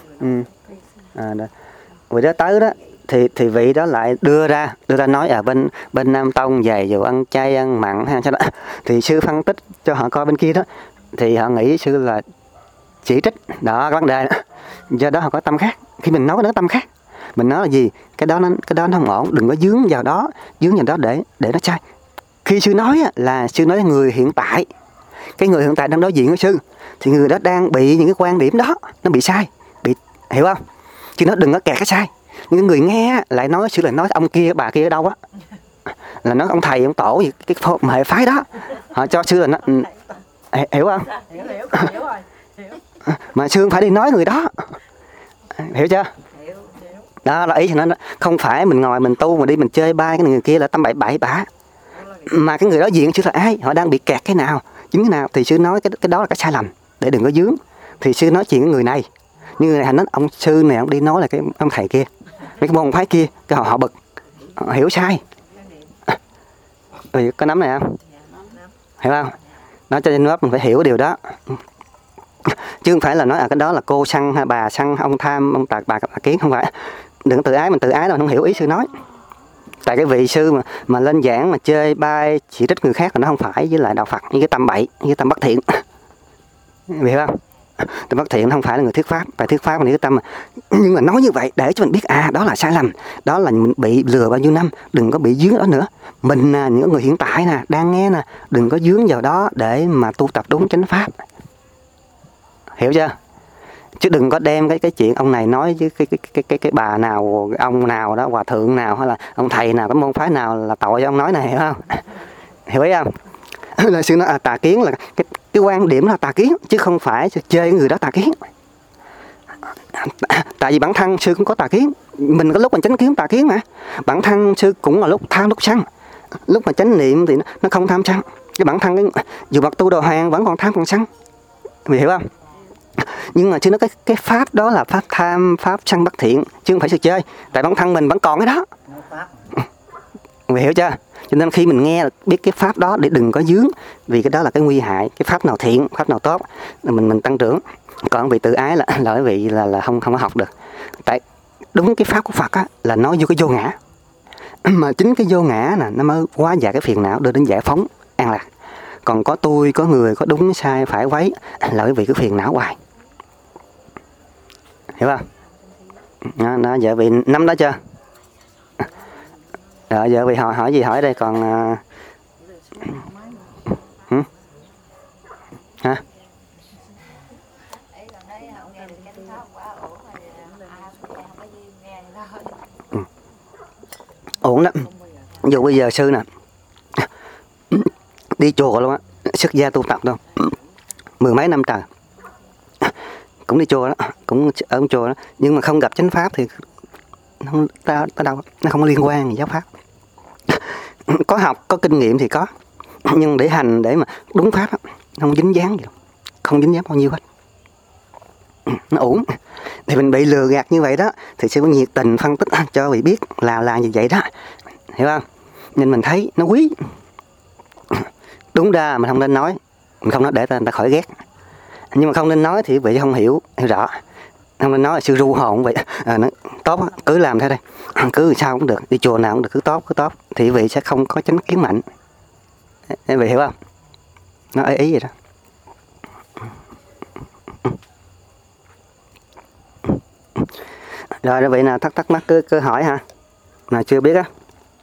Vị đó tới đó thì vị đó lại đưa ra nói bên Nam Tông về dù ăn chay ăn mặn hay sao đó, thì sư phân tích cho họ coi bên kia đó, thì họ nghĩ sư là chỉ trích đó cái vấn đề đó. Do đó họ có tâm khác. Khi mình nói cái đó tâm khác, mình nói là gì, cái đó nó không ổn, đừng có dướng vào đó để nó sai. Khi sư nói là sư nói người hiện tại, cái người hiện tại đang đối diện với sư, thì người đó đang bị những cái quan điểm đó nó bị sai, hiểu không? Chứ nó đừng có kẹt cái sai. Nhưng người nghe lại nói sư là nói ông kia bà kia ở đâu á, là nói ông thầy ông tổ gì cái hệ phái đó, họ cho sư là nó hiểu không? Hiểu rồi. Mà sư phải đi nói người đó, hiểu chưa? Đó là ý thì nó không phải mình ngồi mình tu mà đi mình chơi bai cái người kia là tâm bậy bạ, mà cái người đó diện sư là ai, họ đang bị kẹt cái nào, chính cái nào, thì sư nói cái đó là cái sai lầm để đừng có dướng. Thì sư nói chuyện với người này, nhưng người này nói ông sư này ông đi nói là cái ông thầy kia, mấy cái môn phái kia, cái họ bực, họ hiểu sai. Có nắm này không? Hiểu không? Nói cho nên mình phải hiểu điều đó, chứ không phải là nói cái đó là cô săn hay bà săn, ông tham, ông tạc bà kiến, không phải. đừng tự ái, mình tự ái là mình không hiểu ý sư nói. Tại cái vị sư mà lên giảng mà chê bai chỉ trích người khác là nó không phải với lại đạo Phật, với cái tâm bậy, với cái tâm bất thiện. Hiểu không? Tâm bất thiện không phải là người thuyết pháp, tại thuyết pháp là cái tâm mà. Nhưng mà nói như vậy để cho mình biết đó là sai lầm, đó là mình bị lừa bao nhiêu năm, đừng có bị dướng đó nữa. Mình những người hiện tại nè, đang nghe nè, đừng có dướng vào đó để mà tu tập đúng chánh pháp. Hiểu chưa? Chứ đừng có đem cái chuyện ông này nói với cái bà nào, ông nào đó, hòa thượng nào hay là ông thầy nào, cái môn phái nào là tội cho ông nói này, hiểu không? Hiểu ý không? Là sư nói tà kiến là cái quan điểm là tà kiến, chứ không phải chê người đó tà kiến. Tại vì bản thân sư cũng có tà kiến, mình có lúc mình chánh kiến tà kiến mà. Bản thân sư cũng là lúc tham lúc sân, lúc mà chánh niệm thì nó không tham sân. Cái bản thân dù bậc tu đồ hoàng vẫn còn tham còn sân, mình hiểu không? Nhưng mà chứ nó cái pháp đó là pháp tham, pháp sân bất thiện, chứ không phải sự chơi. Tại bản thân mình vẫn còn cái đó, mình hiểu chưa? Cho nên khi mình nghe biết cái pháp đó để đừng có dướng, vì cái đó là cái nguy hại. Cái pháp nào thiện, pháp nào tốt là mình tăng trưởng. Còn vị tự ái là cái vị là không có học được. Tại đúng cái pháp của Phật á, là nói vô cái vô ngã, mà chính cái vô ngã nè nó mới hóa giải cái phiền não, đưa đến giải phóng an lạc. Còn có tôi, có người, có đúng sai phải quấy là vì cái phiền não hoài. Hiểu không? Nó giờ vị nắm đó chưa? Rồi giờ vị hỏi gì hỏi đây còn hả? Ổn đó. Dù bây giờ sư nè đi chùa luôn á, xuất gia tu tập đâu 10 mấy năm trời, cũng đi chùa đó, cũng ở chùa đó, nhưng mà không gặp chánh pháp thì không, ta đâu, nó không có liên quan gì giáo pháp. Có học, có kinh nghiệm thì có, nhưng để hành, để mà đúng pháp đó, không dính dáng gì, không dính dáng bao nhiêu hết. Nó ổn. Thì mình bị lừa gạt như vậy đó, thì sẽ có nhiệt tình phân tích cho vị biết là như vậy đó, hiểu không? Nên mình thấy nó quý. Đúng ra mình không nên nói, mình không nói để người ta khỏi ghét. Nhưng mà không nên nói thì vị không hiểu rõ. Không nên nói là sư ru hồn vậy. Nó tốt, cứ làm theo đây, cứ sao cũng được, đi chùa nào cũng được, cứ tốt thì vị sẽ không có chánh kiến mạnh. Vị hiểu không? Nó ý vậy đó. Rồi vị nào thắc mắc cứ hỏi ha, nào chưa biết á.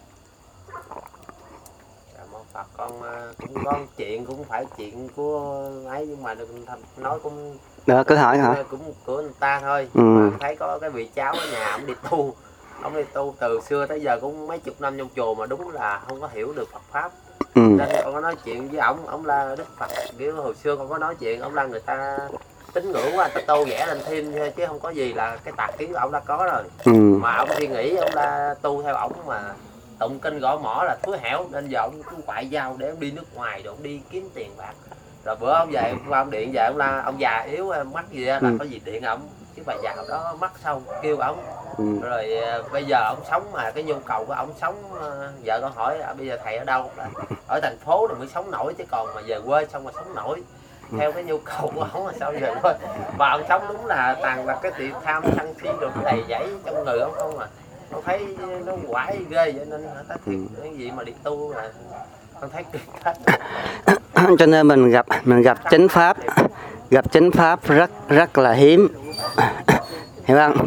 Con cũng có chuyện, cũng phải chuyện của ấy, nhưng mà đừng nói cũng được, cứ hỏi hả? Cũng của người ta thôi. Mà thấy có cái vị cháu ở nhà ông đi tu từ xưa tới giờ cũng mấy chục năm trong chùa mà đúng là không có hiểu được Phật pháp. Nên con có nói chuyện với ông là Đức Phật, kiểu hồi xưa con có nói chuyện, ông là người ta tín ngưỡng quá, người ta tô vẽ lên thêm thôi, chứ không có gì là cái tà kiến của ông đã có rồi. Mà ông suy nghĩ ông là tu theo ổng mà tụng kinh gõ mỏ là thúi hẻo, nên giờ ông cứ ngoại giao để ông đi nước ngoài, rồi ông đi kiếm tiền bạc. Rồi bữa ông về qua ông điện về, ông la ông già yếu mắc gì đó, là có gì điện ông, chứ bà già đó mắc xong kêu ông. Rồi bây giờ ông sống mà cái nhu cầu của ông sống, vợ con hỏi bây giờ thầy ở đâu, ở thành phố rồi mới sống nổi, chứ còn mà về quê xong mà sống nổi theo cái nhu cầu của ông là sao về quê. Và ông sống đúng là toàn là cái tiệm tham sân si rồi cái đầy dẫy trong người ông không à. Con thấy nó quái ghê, vậy nên ta thiệt cái gì mà đi tu mà con thấy kỳ hết. Cho nên mình gặp chánh pháp rất là hiếm. Hiểu không?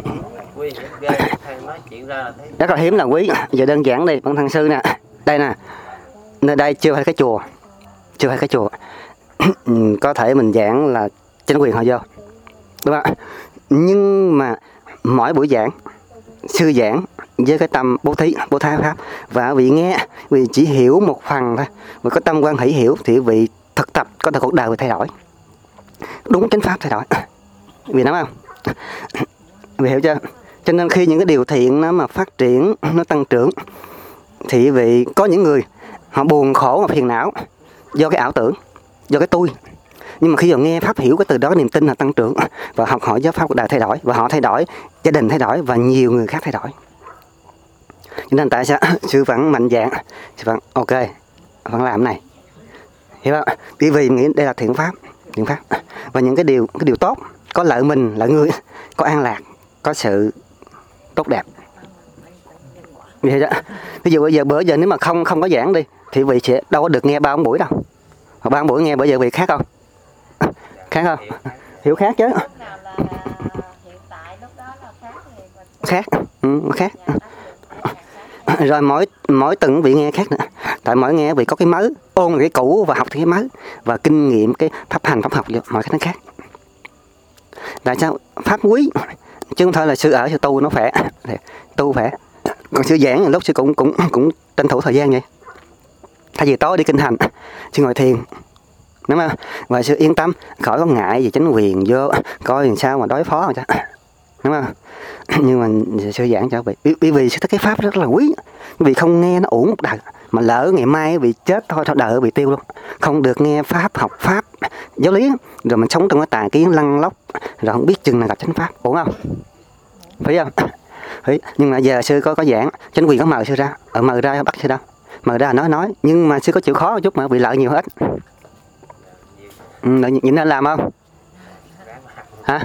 Rất là hiếm là quý. Giờ đơn giản đi, bản thân sư nè, đây nè, nơi đây chưa phải cái chùa, có thể mình giảng là chính quyền họ vô, đúng không? Nhưng mà mỗi buổi giảng sư giảng với cái tâm bố thí pháp, và vị nghe, vì chỉ hiểu một phần thôi, và có tâm quan hỷ hiểu, thì vị thực tập có thể cuộc đời bị thay đổi, đúng chánh pháp thay đổi. Vì nói không? Vì hiểu chưa? Cho nên khi những cái điều thiện nó mà phát triển, nó tăng trưởng, thì vì có những người họ buồn khổ và phiền não do cái ảo tưởng, do cái tôi. Nhưng mà khi họ nghe pháp hiểu cái từ đó, cái niềm tin là tăng trưởng, và học hỏi giáo pháp của đời thay đổi, và họ thay đổi, gia đình thay đổi, và nhiều người khác thay đổi. Cho nên tại sao sư vẫn mạnh dạn, sư vẫn ok, vẫn làm cái này, hiểu không? Vì mình nghĩ đây là thiện pháp, và những cái điều tốt, có lợi mình, lợi người, có an lạc, có sự tốt đẹp. Vậy đó. Ví dụ bây giờ bữa giờ nếu mà không có giảng đi thì vị sẽ đâu có được nghe 3 buổi đâu. Hoặc 3 buổi nghe bữa giờ vị khác không? Khác không? Hiểu khác chứ. Lúc nào là hiện tại lúc đó là khác thì mình Khác. Khác. dạ, áp dụng để Rồi mỗi từng vị nghe khác nữa. Tại mỗi nghe vị có cái mới, ôn cái cũ và học thì cái mới, và kinh nghiệm cái pháp hành pháp học mọi cái nó khác. Tại sao pháp quý chứ không thôi là sư ở sư tu nó khỏe, tu khỏe. Còn sư giảng lúc sư cũng tranh thủ thời gian vậy. Thay vì tối đi kinh hành, sư ngồi thiền, đúng không? Và sư yên tâm, khỏi có ngại gì chính quyền vô coi làm sao mà đối phó chứ, đúng không? Nhưng mà sư giảng cho vị vì sư thấy cái pháp rất là quý, vì không nghe nó uổng một đời, mà lỡ ngày mai bị chết thôi đời bị tiêu luôn. Không được nghe pháp, học pháp giáo lý, rồi mình sống trong cái tà kiến lăn lóc, rồi không biết chừng nào gặp chánh pháp, ổn không? Phải không? Phải. Nhưng mà giờ sư có giảng, chánh quyền có mời sư ra, mời ra bắt sư đâu, mời ra nói, nhưng mà sư có chịu khó một chút mà bị lợi nhiều hết. Nhìn nên làm không? Hả?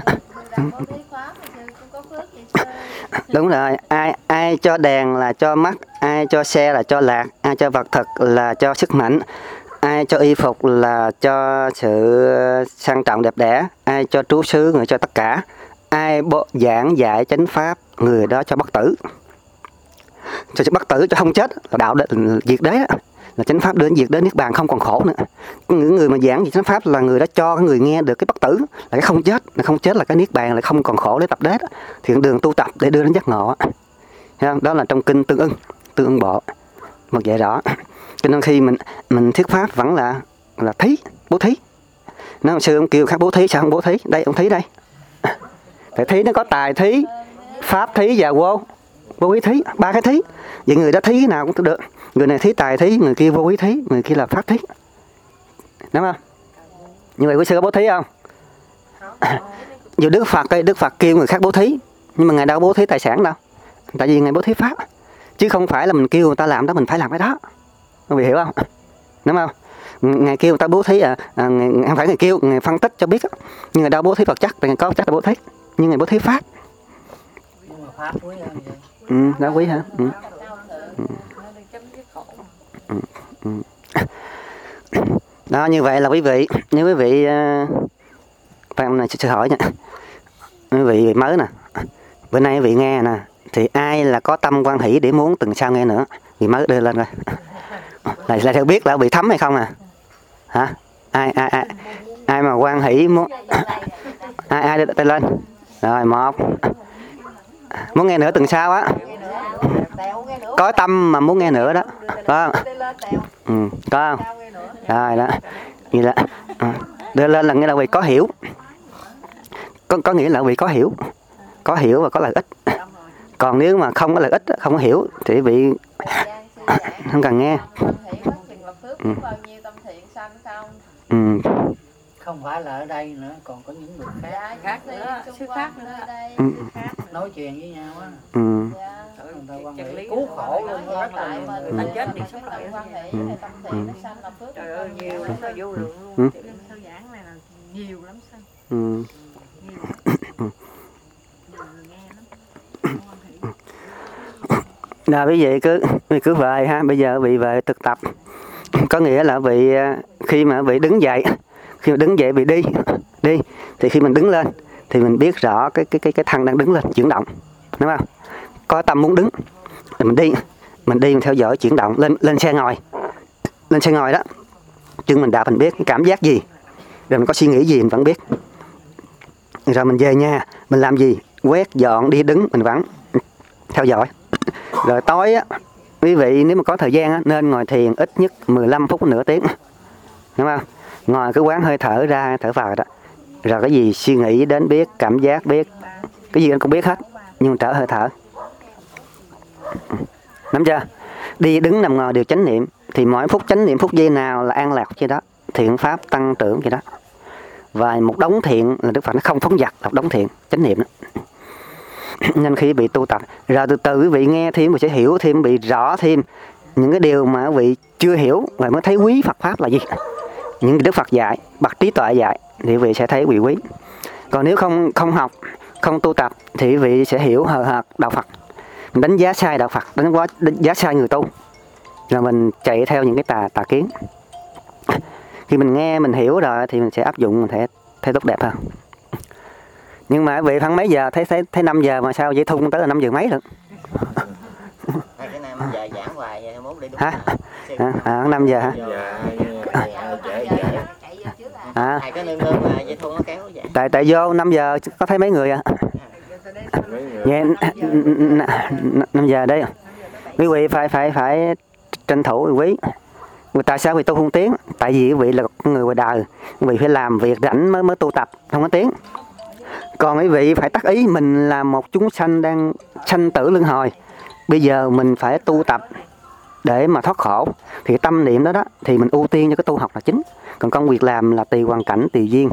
Đúng rồi, ai cho đèn là cho mắt, ai cho xe là cho lạc, ai cho vật thực là cho sức mạnh, ai cho y phục là cho sự sang trọng đẹp đẽ, ai cho trú xứ người cho tất cả, ai giảng dạy chánh pháp người đó cho bất tử. Cho bất tử, cho không chết là đạo diệt đế, là chánh pháp đến diệt đến niết bàn không còn khổ nữa. Những người mà giảng về chánh pháp là người đó cho cái người nghe được cái bất tử, là cái không chết là cái niết bàn, là không còn khổ để tập đế, thiện đường tu tập để đưa đến giác ngộ. Đó là trong kinh Tương Ưng Bộ một dạy rõ. Cho nên khi mình thuyết pháp vẫn là thí, bố thí. Nó sư ông kêu khác bố thí, sao không bố thí? Đây ông thí đây. Phải thí nó có tài thí, pháp thí và vô ý thí, 3 cái thí. Vậy người đó thí cái nào cũng được. Người này thí tài thí, người kia vô ý thí, người kia là pháp thí. Đúng không? Như vậy quý sư có bố thí không? Dù Đức Phật kêu người khác bố thí, nhưng mà ngài đâu bố thí tài sản đâu. Tại vì ngài bố thí pháp, chứ không phải là mình kêu người ta làm đó mình phải làm cái đó. Quý vị hiểu không? Đúng không? Ngài kêu người ta bố thí, không phải ngài kêu, ngài phân tích cho biết. Nhưng ngài đâu bố thí vật chất, ngài có chắc là bố thí, nhưng ngài bố thí pháp. Nhưng mà pháp quý hơn vậy. Đó quý hả? Đó, như vậy là quý vị, nếu quý vị phải này sư hỏi nha, quý vị mới nè, bữa nay quý vị nghe nè, thì ai là có tâm quan hỷ để muốn từng sao nghe nữa, vì mới đưa lên rồi, là theo biết là bị thấm hay không à? Hả? Ai mà quan hỷ muốn, ai đưa tay lên, rồi 1, muốn nghe nữa từng sao á, có tâm mà muốn nghe nữa đó, có không? Có không? Rồi đó, vậy là đưa lên là nghĩa là vì có hiểu, có nghĩa là vì có hiểu và có lợi ích. Còn nếu mà không có lợi ích, không có hiểu thì bị không cần nghe. Không phải là ở đây nữa, còn có những người khác nữa, sư khác nữa, nói chuyện với nhau á. Người ta quan chân lý cứu khổ luôn, rất là lại mà nhiều người người. chết thì sống lại quan hệ với tâm thiện nó sanh là phước. Trời ơi nhiều lắm là vô lượng luôn. Sao giảng này là nhiều lắm sao? Nhiều người nghe lắm. Rồi quý vị cứ về ha, bây giờ vị về thực tập. Có nghĩa là vị khi mà vị đứng dậy, vị đi thì khi mình đứng lên thì mình biết rõ cái thân đang đứng lên chuyển động, đúng không? Có tâm muốn đứng thì mình đi theo dõi chuyển động, lên xe ngồi đó, chân mình đạp mình biết cái cảm giác gì, rồi mình có suy nghĩ gì mình vẫn biết. Rồi mình về nhà mình làm gì, quét dọn đi đứng mình vẫn theo dõi. Rồi tối á, quý vị nếu mà có thời gian á, nên ngồi thiền ít nhất 15 phút nửa tiếng, đúng không? Ngồi cứ quán hơi thở ra thở vào đó, rồi cái gì suy nghĩ đến biết, cảm giác biết, cái gì anh cũng biết hết, nhưng trở hơi thở. Nắm chưa? Đi đứng nằm ngồi đều chánh niệm, thì mỗi phút chánh niệm phút giây nào là an lạc chứ đó, thiện pháp tăng trưởng vậy đó. Và một đống thiện là Đức Phật nó không phóng dật, một đống thiện chánh niệm đó. Nên khi bị tu tập, rồi từ từ quý vị nghe thêm, quý vị sẽ hiểu thêm, bị rõ thêm những cái điều mà quý vị chưa hiểu, và mới thấy quý Phật pháp là gì. Những Đức Phật dạy, bậc trí tuệ dạy thì quý vị sẽ thấy quý. Còn nếu không học, không tu tập thì quý vị sẽ hiểu hời hợt đạo Phật. mình đánh giá sai đạo Phật, đánh giá sai người tu, là mình chạy theo những cái tà kiến. Khi mình nghe mình hiểu rồi thì mình sẽ áp dụng, mình thấy tốt đẹp hơn. Nhưng mà vị khoảng mấy giờ thấy 5 giờ mà sao dễ thun tới là 5 giờ mấy rồi. Cái này giờ giảng hoài mốt đi đúng. Hả? 5 giờ hả? Hai cái nương mà dây thun nó kéo vậy. Tại vô 5 giờ có thấy mấy người à? Nghe 5 giờ đây. Quý vị phải tranh thủ quý. Tại sao vì tu không tiếng? Tại vì quý vị là người ngoài đời, quý vị phải làm việc rảnh mới tu tập, không có tiếng. Còn quý vị phải tác ý mình là một chúng sanh đang sanh tử luân hồi. Bây giờ mình phải tu tập để mà thoát khổ. Thì tâm niệm đó thì mình ưu tiên cho cái tu học là chính. Còn công việc làm là tùy hoàn cảnh, tùy duyên.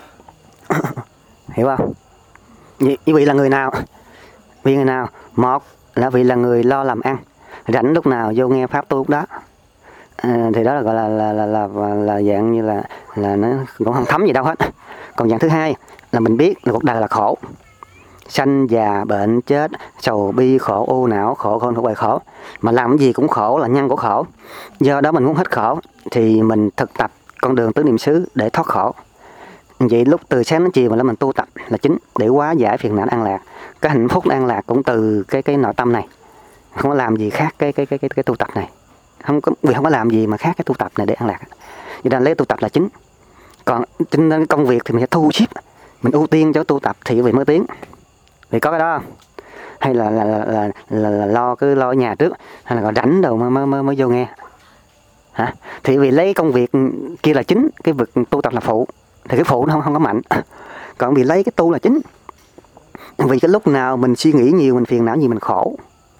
Hiểu không? Quý vị là người nào? Vị người nào? Một là vị là người lo làm ăn, rảnh lúc nào vô nghe pháp tu lúc đó. Thì đó là gọi là dạng như là nó cũng không thấm gì đâu hết. Còn dạng thứ hai là mình biết là cuộc đời là khổ, sanh già bệnh chết, sầu bi khổ, u não khổ, khổ bề khổ, mà làm cái gì cũng khổ, là nhân của khổ. Do đó mình muốn hết khổ thì mình thực tập con đường tứ niệm xứ để thoát khổ. Vậy lúc từ sáng đến chiều mà mình tu tập là chính, để hóa giải phiền não an lạc. Cái hạnh phúc an lạc cũng từ cái nội tâm này, không có làm gì khác cái tu tập này. Không có làm gì mà khác cái tu tập này để an lạc. Vậy nên lấy tu tập là chính. Còn trên công việc thì mình sẽ thu xếp, mình ưu tiên cho tu tập thì vì mới tiến. Vì có cái đó không? Hay là lo ở nhà trước, hay là gọi rảnh đâu mới vô nghe. Hả? Thì vì lấy công việc kia là chính, cái việc tu tập là phụ, thì cái phụ nó không có mạnh. Còn vì lấy cái tu là chính. Vì cái lúc nào mình suy nghĩ nhiều, mình phiền não nhiều, mình khổ.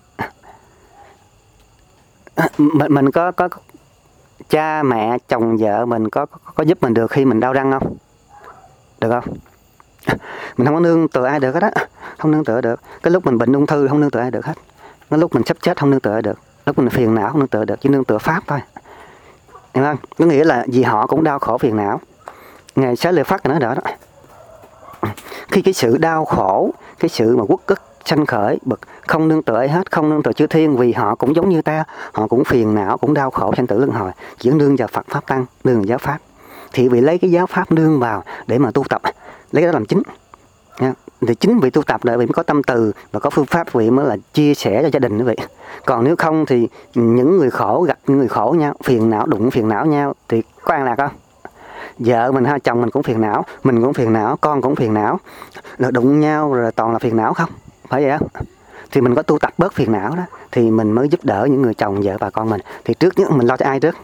Mình có cha mẹ chồng vợ mình có giúp mình được khi mình đau răng không? Được không? Mình không có nương tựa ai được hết á, không nương tựa được. Cái lúc mình bệnh ung thư không nương tựa ai được hết. Cái lúc mình sắp chết không nương tựa được. Lúc mình phiền não không nương tựa được, chỉ nương tựa pháp thôi. Hiểu không? Có nghĩa là vì họ cũng đau khổ phiền não. Ngày Xá Lợi Phất nói đó. Khi cái sự đau khổ, cái sự mà uất ức sanh khởi bực, không nương tựa ai hết, không nương tựa chư thiên, vì họ cũng giống như ta, họ cũng phiền não, cũng đau khổ sanh tử luân hồi, chỉ nương vào Phật pháp tăng, nương vào giáo pháp. Thì vì lấy cái giáo pháp nương vào để mà tu tập, lấy cái đó làm chính. Thì chính vì tu tập để vì mới có tâm từ và có phương pháp, vì mới là chia sẻ cho gia đình như vậy. Còn nếu không thì những người khổ gặp những người khổ nhau, phiền não đụng phiền não nhau thì có an lạc không? Vợ mình ha, chồng mình cũng phiền não, mình cũng phiền não, con cũng phiền não, rồi đụng nhau rồi toàn là phiền não không? Phải vậy không? Thì mình có tu tập bớt phiền não đó thì mình mới giúp đỡ những người chồng vợ bà con mình. Thì trước nhất mình lo cho ai trước?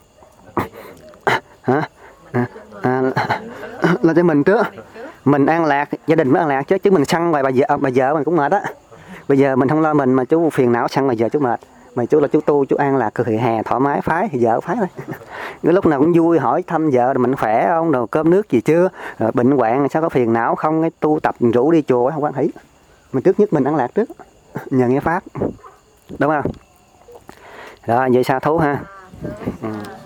Hả? Lo cho mình trước. Mình an lạc, gia đình mới an lạc chứ mình săn bà vợ mình cũng mệt á. Bây giờ mình không lo mình mà chú phiền não săn bà vợ chú mệt. Mà chú là chú tu, chú an lạc, cười hè thoải mái, phái thì vợ phái thôi. Cái lúc nào cũng vui, hỏi thăm vợ rồi mình khỏe không, rồi cơm nước gì chưa, rồi bệnh hoạn sao có phiền não không, cái tu tập rủ đi chùa không quan hỷ. Mình trước nhất mình an lạc trước, nhờ nghe pháp, đúng không? Rồi vậy sao thú ha.